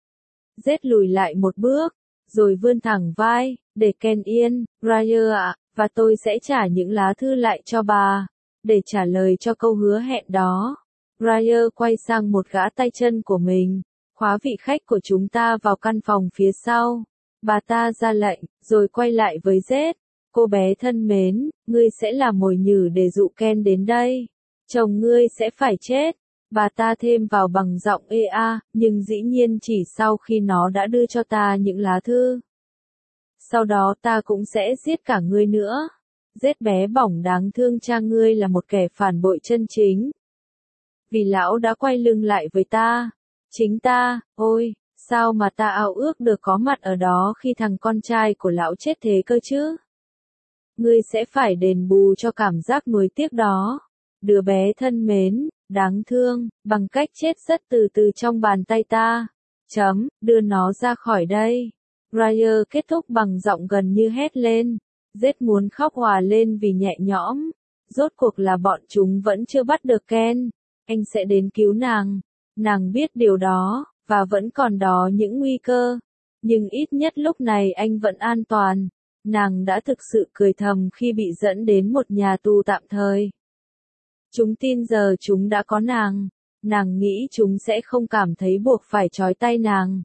Z lùi lại một bước, rồi vươn thẳng vai, để Ken yên, Briar ạ, và tôi sẽ trả những lá thư lại cho bà, để trả lời cho câu hứa hẹn đó. Briar quay sang một gã tay chân của mình, khóa vị khách của chúng ta vào căn phòng phía sau. Bà ta ra lệnh, rồi quay lại với Z. Cô bé thân mến, ngươi sẽ là mồi nhử để dụ Ken đến đây. Chồng ngươi sẽ phải chết. Bà ta thêm vào bằng giọng ea, nhưng dĩ nhiên chỉ sau khi nó đã đưa cho ta những lá thư. Sau đó ta cũng sẽ giết cả ngươi nữa. Giết bé bỏng đáng thương, cha ngươi là một kẻ phản bội chân chính. Vì lão đã quay lưng lại với ta. Chính ta, ôi, sao mà ta ao ước được có mặt ở đó khi thằng con trai của lão chết thế cơ chứ? Ngươi sẽ phải đền bù cho cảm giác nuối tiếc đó. Đứa bé thân mến, đáng thương, bằng cách chết rất từ từ trong bàn tay ta. Đưa nó ra khỏi đây. Briar kết thúc bằng giọng gần như hét lên. Z muốn khóc òa lên vì nhẹ nhõm. Rốt cuộc là bọn chúng vẫn chưa bắt được Ken. Anh sẽ đến cứu nàng. Nàng biết điều đó, và vẫn còn đó những nguy cơ. Nhưng ít nhất lúc này anh vẫn an toàn. Nàng đã thực sự cười thầm khi bị dẫn đến một nhà tù tạm thời. Chúng tin giờ chúng đã có nàng. Nàng nghĩ chúng sẽ không cảm thấy buộc phải trói tay nàng.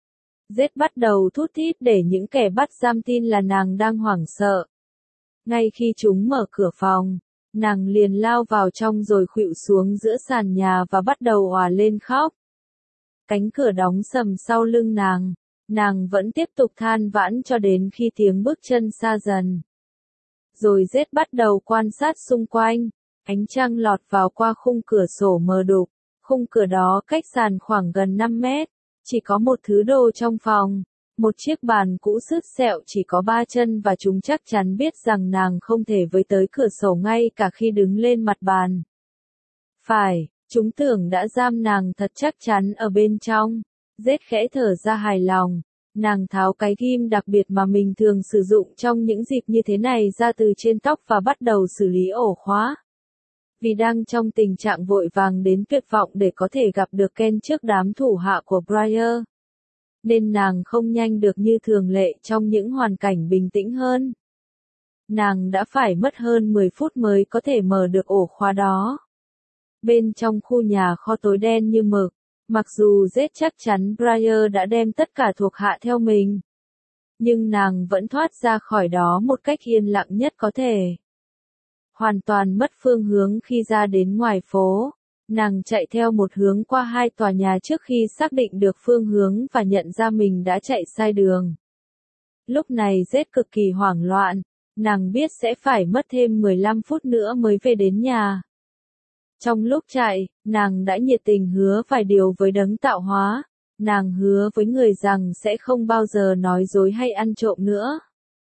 Z bắt đầu thút thít để những kẻ bắt giam tin là nàng đang hoảng sợ. Ngay khi chúng mở cửa phòng, nàng liền lao vào trong rồi khuỵu xuống giữa sàn nhà và bắt đầu òa lên khóc. Cánh cửa đóng sầm sau lưng nàng. Nàng vẫn tiếp tục than vãn cho đến khi tiếng bước chân xa dần. Rồi Z bắt đầu quan sát xung quanh. Ánh trăng lọt vào qua khung cửa sổ mờ đục. Khung cửa đó cách sàn khoảng gần 5 mét. Chỉ có một thứ đồ trong phòng. Một chiếc bàn cũ sứt sẹo chỉ có 3 chân và chúng chắc chắn biết rằng nàng không thể với tới cửa sổ ngay cả khi đứng lên mặt bàn. Phải, chúng tưởng đã giam nàng thật chắc chắn ở bên trong. Z khẽ thở ra hài lòng. Nàng tháo cái ghim đặc biệt mà mình thường sử dụng trong những dịp như thế này ra từ trên tóc và bắt đầu xử lý ổ khóa. Vì đang trong tình trạng vội vàng đến tuyệt vọng để có thể gặp được Ken trước đám thủ hạ của Briar, nên nàng không nhanh được như thường lệ trong những hoàn cảnh bình tĩnh hơn. Nàng đã phải mất hơn 10 phút mới có thể mở được ổ khóa đó. Bên trong khu nhà kho tối đen như mực, mặc dù Z chắc chắn Briar đã đem tất cả thuộc hạ theo mình, nhưng nàng vẫn thoát ra khỏi đó một cách yên lặng nhất có thể. Hoàn toàn mất phương hướng khi ra đến ngoài phố, nàng chạy theo một hướng qua 2 tòa nhà trước khi xác định được phương hướng và nhận ra mình đã chạy sai đường. Lúc này Z cực kỳ hoảng loạn, nàng biết sẽ phải mất thêm 15 phút nữa mới về đến nhà. Trong lúc chạy, nàng đã nhiệt tình hứa vài điều với đấng tạo hóa. Nàng hứa với người rằng sẽ không bao giờ nói dối hay ăn trộm nữa.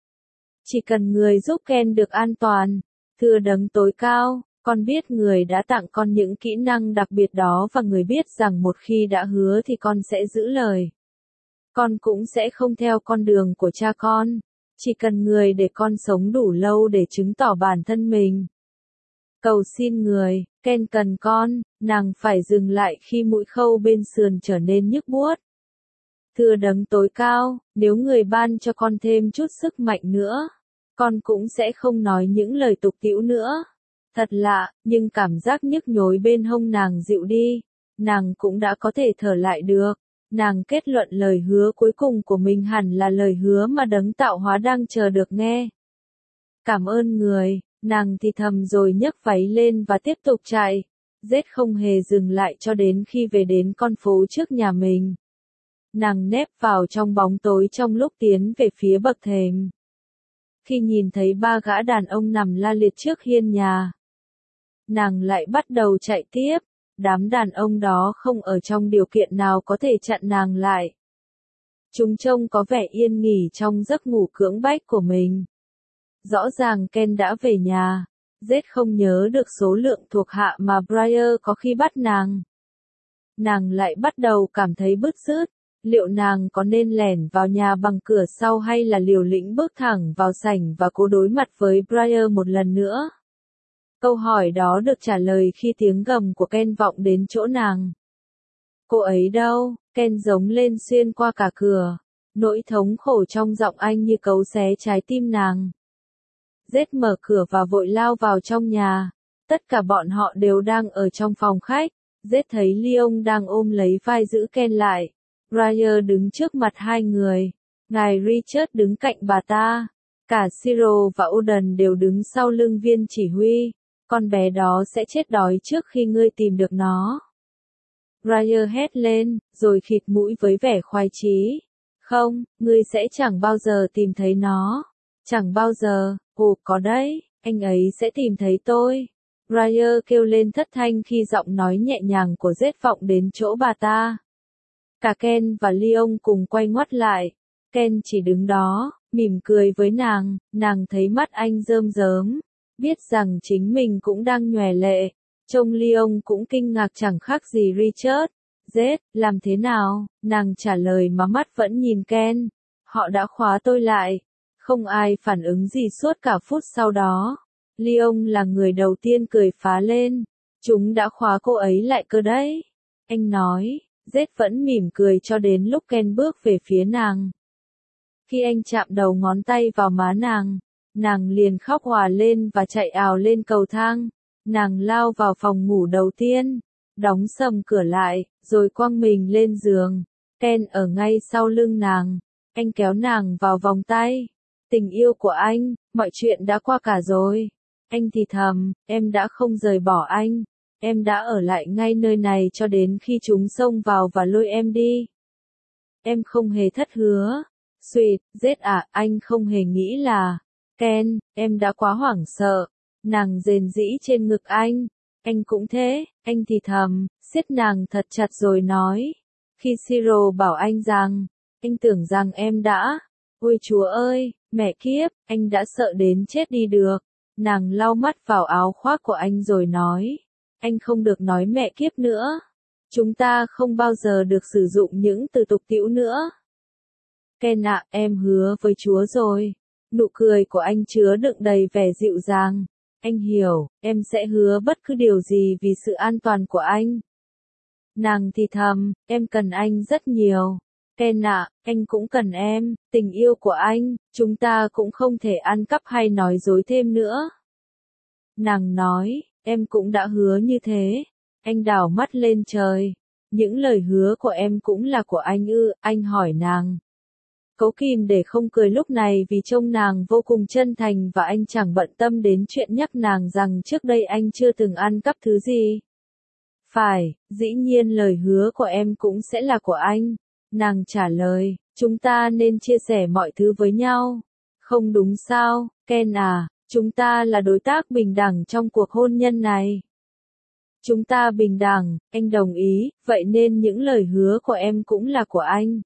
Chỉ cần người giúp Ken được an toàn. Thưa đấng tối cao, con biết người đã tặng con những kỹ năng đặc biệt đó và người biết rằng một khi đã hứa thì con sẽ giữ lời. Con cũng sẽ không theo con đường của cha con. Chỉ cần người để con sống đủ lâu để chứng tỏ bản thân mình. Cầu xin người, Ken cần con. Nàng phải dừng lại khi mũi khâu bên sườn trở nên nhức buốt. Thưa đấng tối cao, nếu người ban cho con thêm chút sức mạnh nữa, con cũng sẽ không nói những lời tục tĩu nữa. Thật lạ, nhưng cảm giác nhức nhối bên hông nàng dịu đi, nàng cũng đã có thể thở lại được. Nàng kết luận lời hứa cuối cùng của mình hẳn là lời hứa mà đấng tạo hóa đang chờ được nghe. Cảm ơn người, nàng thì thầm rồi nhấc váy lên và tiếp tục chạy. Z không hề dừng lại cho đến khi về đến con phố trước nhà mình. Nàng nép vào trong bóng tối trong lúc tiến về phía bậc thềm. Khi nhìn thấy ba gã đàn ông nằm la liệt trước hiên nhà, nàng lại bắt đầu chạy tiếp. Đám đàn ông đó không ở trong điều kiện nào có thể chặn nàng lại. Chúng trông có vẻ yên nghỉ trong giấc ngủ cưỡng bách của mình. Rõ ràng Ken đã về nhà. Z không nhớ được số lượng thuộc hạ mà Briar có khi bắt nàng. Nàng lại bắt đầu cảm thấy bứt rứt. Liệu nàng có nên lẻn vào nhà bằng cửa sau hay là liều lĩnh bước thẳng vào sảnh và cố đối mặt với Briar một lần nữa? Câu hỏi đó được trả lời khi tiếng gầm của Ken vọng đến chỗ nàng. Cô ấy đâu? Ken giống lên xuyên qua cả cửa. Nỗi thống khổ trong giọng anh như cấu xé trái tim nàng. Z mở cửa và vội lao vào trong nhà. Tất cả bọn họ đều đang ở trong phòng khách. Z thấy Leon đang ôm lấy vai giữ Ken lại. Briar đứng trước mặt hai người. Ngài Richard đứng cạnh bà ta. Cả Cyril và Odin đều đứng sau lưng viên chỉ huy. Con bé đó sẽ chết đói trước khi ngươi tìm được nó. Briar hét lên, rồi khịt mũi với vẻ khoái chí. Không, ngươi sẽ chẳng bao giờ tìm thấy nó. Chẳng bao giờ, có đấy, anh ấy sẽ tìm thấy tôi. Briar kêu lên thất thanh khi giọng nói nhẹ nhàng của Z vọng đến chỗ bà ta. Cả Ken và Leon cùng quay ngoắt lại. Ken chỉ đứng đó, mỉm cười với nàng thấy mắt anh rơm rớm. Biết rằng chính mình cũng đang nhòe lệ. Trông Leon cũng kinh ngạc chẳng khác gì Richard. Z, làm thế nào? Nàng trả lời mà mắt vẫn nhìn Ken. Họ đã khóa tôi lại. Không ai phản ứng gì suốt cả phút sau đó. Leon là người đầu tiên cười phá lên. Chúng đã khóa cô ấy lại cơ đấy. Anh nói. Z vẫn mỉm cười cho đến lúc Ken bước về phía nàng. Khi anh chạm đầu ngón tay vào má nàng liền khóc òa lên và chạy ào lên cầu thang. Nàng lao vào phòng ngủ đầu tiên, đóng sầm cửa lại, rồi quăng mình lên giường. Ken ở ngay sau lưng nàng. Anh kéo nàng vào vòng tay. Tình yêu của anh, mọi chuyện đã qua cả rồi. Anh thì thầm, em đã không rời bỏ anh. Em đã ở lại ngay nơi này cho đến khi chúng xông vào và lôi em đi. Em không hề thất hứa. Sweet, Z à, anh không hề nghĩ là... Ken, em đã quá hoảng sợ. Nàng rền rĩ trên ngực anh. Anh cũng thế, anh thì thầm, siết nàng thật chặt rồi nói. Khi Cyril bảo anh rằng, anh tưởng rằng em đã... Ôi Chúa ơi, mẹ kiếp, anh đã sợ đến chết đi được. Nàng lau mắt vào áo khoác của anh rồi nói. Anh không được nói mẹ kiếp nữa. Chúng ta không bao giờ được sử dụng những từ tục tĩu nữa. Ken ạ, em hứa với Chúa rồi. Nụ cười của anh chứa đựng đầy vẻ dịu dàng. Anh hiểu, em sẽ hứa bất cứ điều gì vì sự an toàn của anh. Nàng thì thầm, em cần anh rất nhiều. Ken ạ, anh cũng cần em, tình yêu của anh, chúng ta cũng không thể ăn cắp hay nói dối thêm nữa. Nàng nói, em cũng đã hứa như thế. Anh đảo mắt lên trời. Những lời hứa của em cũng là của anh ư? Anh hỏi nàng. Cố kìm để không cười lúc này vì trông nàng vô cùng chân thành và anh chẳng bận tâm đến chuyện nhắc nàng rằng trước đây anh chưa từng ăn cắp thứ gì. Phải, dĩ nhiên lời hứa của em cũng sẽ là của anh. Nàng trả lời, chúng ta nên chia sẻ mọi thứ với nhau. Không đúng sao, Ken à, chúng ta là đối tác bình đẳng trong cuộc hôn nhân này. Chúng ta bình đẳng, anh đồng ý, vậy nên những lời hứa của em cũng là của anh.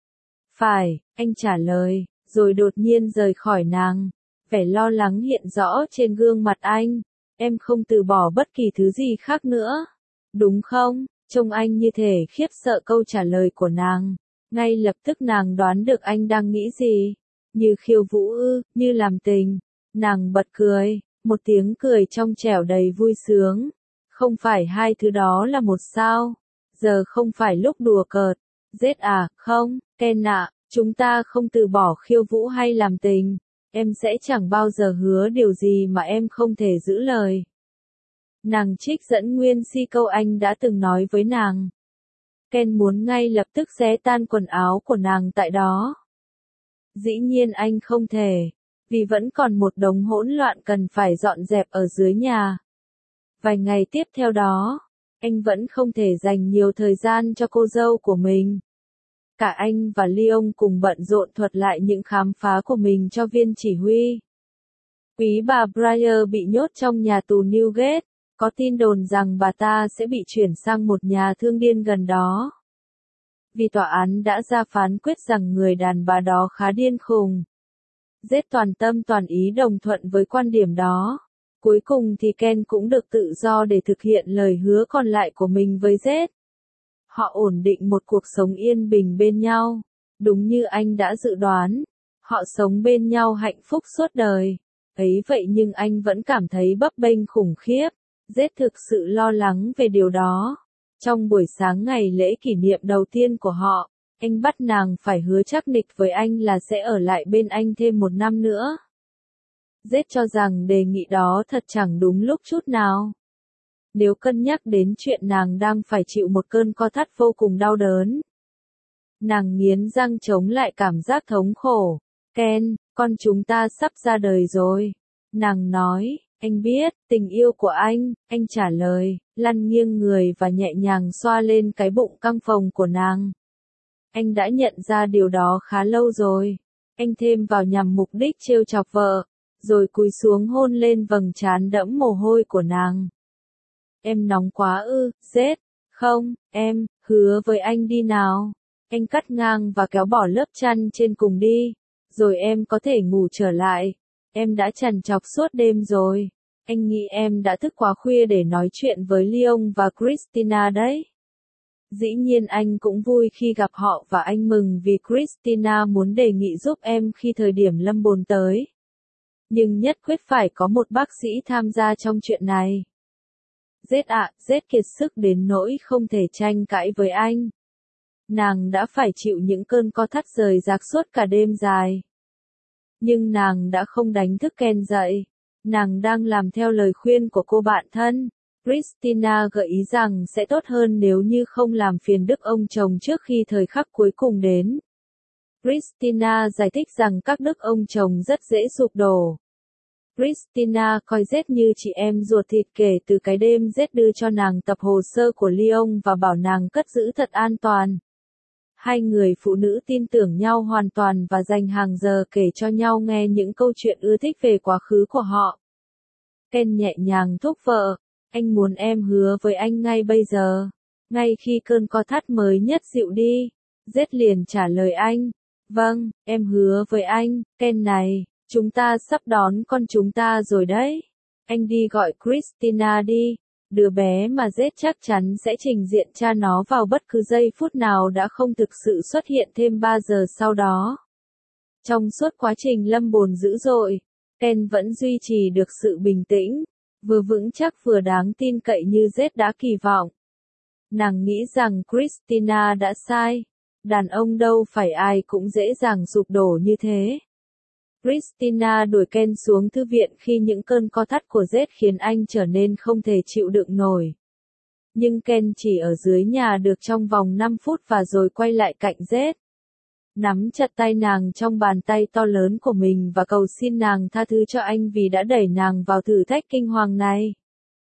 Phải, anh trả lời, rồi đột nhiên rời khỏi nàng. Vẻ lo lắng hiện rõ trên gương mặt anh. Em không từ bỏ bất kỳ thứ gì khác nữa. Đúng không? Trông anh như thể khiếp sợ câu trả lời của nàng. Ngay lập tức nàng đoán được anh đang nghĩ gì. Như khiêu vũ ư, như làm tình. Nàng bật cười, một tiếng cười trong trẻo đầy vui sướng. Không phải hai thứ đó là một sao? Giờ không phải lúc đùa cợt. Z à, không, Ken ạ, chúng ta không từ bỏ khiêu vũ hay làm tình. Em sẽ chẳng bao giờ hứa điều gì mà em không thể giữ lời. Nàng trích dẫn nguyên si câu anh đã từng nói với nàng. Ken muốn ngay lập tức xé tan quần áo của nàng tại đó. Dĩ nhiên anh không thể, vì vẫn còn một đống hỗn loạn cần phải dọn dẹp ở dưới nhà. Vài ngày tiếp theo đó, anh vẫn không thể dành nhiều thời gian cho cô dâu của mình. Cả anh và Leon cùng bận rộn thuật lại những khám phá của mình cho viên chỉ huy. Quý bà Breyer bị nhốt trong nhà tù Newgate, có tin đồn rằng bà ta sẽ bị chuyển sang một nhà thương điên gần đó. Vì tòa án đã ra phán quyết rằng người đàn bà đó khá điên khùng. Zed toàn tâm toàn ý đồng thuận với quan điểm đó. Cuối cùng thì Ken cũng được tự do để thực hiện lời hứa còn lại của mình với Zed. Họ ổn định một cuộc sống yên bình bên nhau. Đúng như anh đã dự đoán, họ sống bên nhau hạnh phúc suốt đời. Ấy vậy nhưng anh vẫn cảm thấy bấp bênh khủng khiếp. Zed thực sự lo lắng về điều đó. Trong buổi sáng ngày lễ kỷ niệm đầu tiên của họ, anh bắt nàng phải hứa chắc nịch với anh là sẽ ở lại bên anh thêm 1 năm nữa. Zed cho rằng đề nghị đó thật chẳng đúng lúc chút nào. Nếu cân nhắc đến chuyện nàng đang phải chịu một cơn co thắt vô cùng đau đớn. Nàng nghiến răng chống lại cảm giác thống khổ. Ken, con chúng ta sắp ra đời rồi. Nàng nói, anh biết, tình yêu của anh trả lời, lăn nghiêng người và nhẹ nhàng xoa lên cái bụng căng phồng của nàng. Anh đã nhận ra điều đó khá lâu rồi. Anh thêm vào nhằm mục đích trêu chọc vợ, rồi cúi xuống hôn lên vầng trán đẫm mồ hôi của nàng. Em nóng quá ư, Zed? Không, em, hứa với anh đi nào. Anh cắt ngang và kéo bỏ lớp chăn trên cùng đi, rồi em có thể ngủ trở lại. Em đã trằn trọc suốt đêm rồi. Anh nghĩ em đã thức quá khuya để nói chuyện với Leon và Christina đấy. Dĩ nhiên anh cũng vui khi gặp họ và anh mừng vì Christina muốn đề nghị giúp em khi thời điểm lâm bồn tới. Nhưng nhất quyết phải có một bác sĩ tham gia trong chuyện này. Zed ạ, Zed kiệt sức đến nỗi không thể tranh cãi với anh. Nàng đã phải chịu những cơn co thắt rời rạc suốt cả đêm dài. Nhưng nàng đã không đánh thức Ken dậy. Nàng đang làm theo lời khuyên của cô bạn thân. Christina gợi ý rằng sẽ tốt hơn nếu như không làm phiền đức ông chồng trước khi thời khắc cuối cùng đến. Christina giải thích rằng các đức ông chồng rất dễ sụp đổ. Christina coi Zed như chị em ruột thịt kể từ cái đêm Zed đưa cho nàng tập hồ sơ của Leon và bảo nàng cất giữ thật an toàn. Hai người phụ nữ tin tưởng nhau hoàn toàn và dành hàng giờ kể cho nhau nghe những câu chuyện ưa thích về quá khứ của họ. Ken nhẹ nhàng thúc vợ, anh muốn em hứa với anh ngay bây giờ. Ngay khi cơn co thắt mới nhất dịu đi, Zed liền trả lời anh. Vâng, em hứa với anh, Ken này, chúng ta sắp đón con chúng ta rồi đấy. Anh đi gọi Christina đi. Đứa bé mà Zed chắc chắn sẽ trình diện cha nó vào bất cứ giây phút nào đã không thực sự xuất hiện thêm 3 giờ sau đó. Trong suốt quá trình lâm bồn dữ dội, Ken vẫn duy trì được sự bình tĩnh, vừa vững chắc vừa đáng tin cậy như Zed đã kỳ vọng. Nàng nghĩ rằng Christina đã sai. Đàn ông đâu phải ai cũng dễ dàng sụp đổ như thế. Christina đuổi Ken xuống thư viện khi những cơn co thắt của Zed khiến anh trở nên không thể chịu đựng nổi. Nhưng Ken chỉ ở dưới nhà được trong vòng 5 phút và rồi quay lại cạnh Zed. Nắm chặt tay nàng trong bàn tay to lớn của mình và cầu xin nàng tha thứ cho anh vì đã đẩy nàng vào thử thách kinh hoàng này.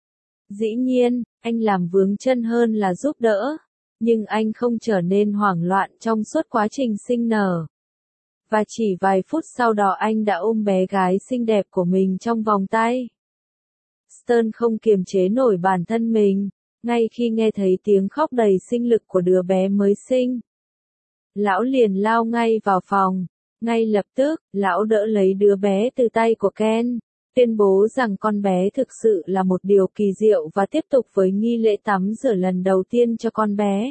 Dĩ nhiên, anh làm vướng chân hơn là giúp đỡ. Nhưng anh không trở nên hoảng loạn trong suốt quá trình sinh nở. Và chỉ vài phút sau đó anh đã ôm bé gái xinh đẹp của mình trong vòng tay. Stern không kiềm chế nổi bản thân mình, ngay khi nghe thấy tiếng khóc đầy sinh lực của đứa bé mới sinh. Lão liền lao ngay vào phòng. Ngay lập tức, lão đỡ lấy đứa bé từ tay của Ken, tuyên bố rằng con bé thực sự là một điều kỳ diệu và tiếp tục với nghi lễ tắm rửa lần đầu tiên cho con bé.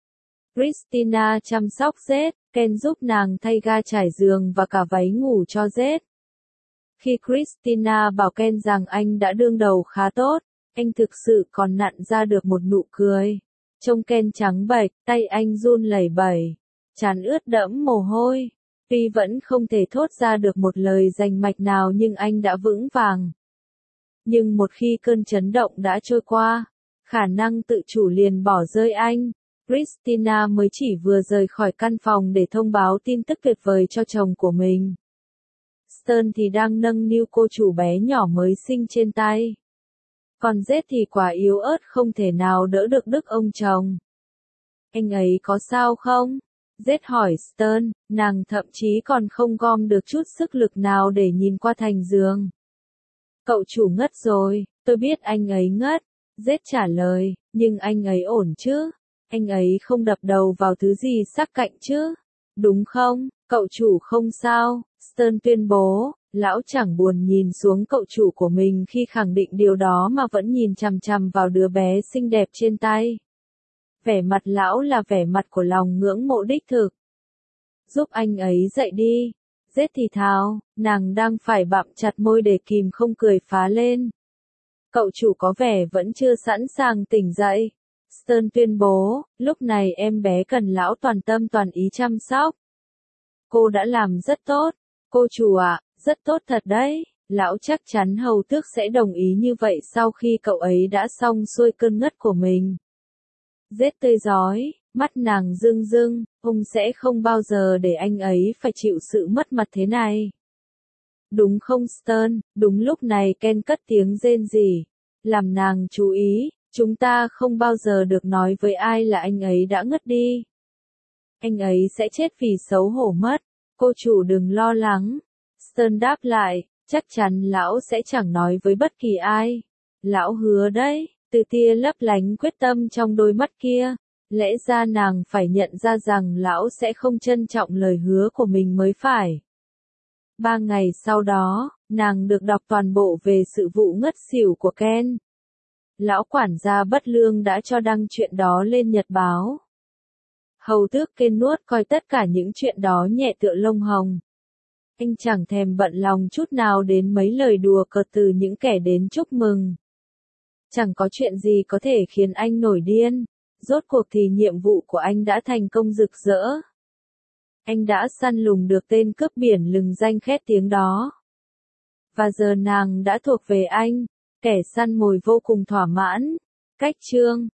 Christina chăm sóc Zed, Ken giúp nàng thay ga trải giường và cả váy ngủ cho Zed. Khi Christina bảo Ken rằng anh đã đương đầu khá tốt, anh thực sự còn nặn ra được một nụ cười. Trông Ken trắng bệch, tay anh run lẩy bẩy. trán ướt đẫm mồ hôi. Tuy vẫn không thể thốt ra được một lời rành mạch nào nhưng anh đã vững vàng. Nhưng một khi cơn chấn động đã trôi qua, khả năng tự chủ liền bỏ rơi anh. Christina mới chỉ vừa rời khỏi căn phòng để thông báo tin tức tuyệt vời cho chồng của mình. Stern thì đang nâng niu cô chủ bé nhỏ mới sinh trên tay. Còn Jet thì quả yếu ớt không thể nào đỡ được đức ông chồng. Anh ấy có sao không? Jet hỏi Stern, nàng thậm chí còn không gom được chút sức lực nào để nhìn qua thành giường. Cậu chủ ngất rồi, tôi biết anh ấy ngất. Jet trả lời, nhưng anh ấy ổn chứ? Anh ấy không đập đầu vào thứ gì sắc cạnh chứ? Đúng không? Cậu chủ không sao, Stern tuyên bố. Lão chẳng buồn nhìn xuống cậu chủ của mình khi khẳng định điều đó mà vẫn nhìn chằm chằm vào đứa bé xinh đẹp trên tay. Vẻ mặt lão là vẻ mặt của lòng ngưỡng mộ đích thực. Giúp anh ấy dậy đi. Jet thì thào, nàng đang phải bặm chặt môi để kìm không cười phá lên. Cậu chủ có vẻ vẫn chưa sẵn sàng tỉnh dậy. Stern tuyên bố, lúc này em bé cần lão toàn tâm toàn ý chăm sóc. Cô đã làm rất tốt. Cô chủ ạ, rất tốt thật đấy. Lão chắc chắn hầu tước sẽ đồng ý như vậy sau khi cậu ấy đã xong xuôi cơn ngất của mình. Jet tươi rói, mắt nàng rưng rưng, ông sẽ không bao giờ để anh ấy phải chịu sự mất mặt thế này. Đúng không Stern? Đúng lúc này Ken cất tiếng rên rỉ. Làm nàng chú ý, chúng ta không bao giờ được nói với ai là anh ấy đã ngất đi. Anh ấy sẽ chết vì xấu hổ mất. Cô chủ đừng lo lắng. Stern đáp lại, chắc chắn lão sẽ chẳng nói với bất kỳ ai. Lão hứa đấy, từ tia lấp lánh quyết tâm trong đôi mắt kia. Lẽ ra nàng phải nhận ra rằng lão sẽ không trân trọng lời hứa của mình mới phải. 3 ngày sau đó, nàng được đọc toàn bộ về sự vụ ngất xỉu của Ken. Lão quản gia bất lương đã cho đăng chuyện đó lên nhật báo. Hầu tước Ken nuốt coi tất cả những chuyện đó nhẹ tựa lông hồng. Anh chẳng thèm bận lòng chút nào đến mấy lời đùa cợt từ những kẻ đến chúc mừng. Chẳng có chuyện gì có thể khiến anh nổi điên. Rốt cuộc thì nhiệm vụ của anh đã thành công rực rỡ. Anh đã săn lùng được tên cướp biển lừng danh khét tiếng đó. Và giờ nàng đã thuộc về anh, kẻ săn mồi vô cùng thỏa mãn. Cách chương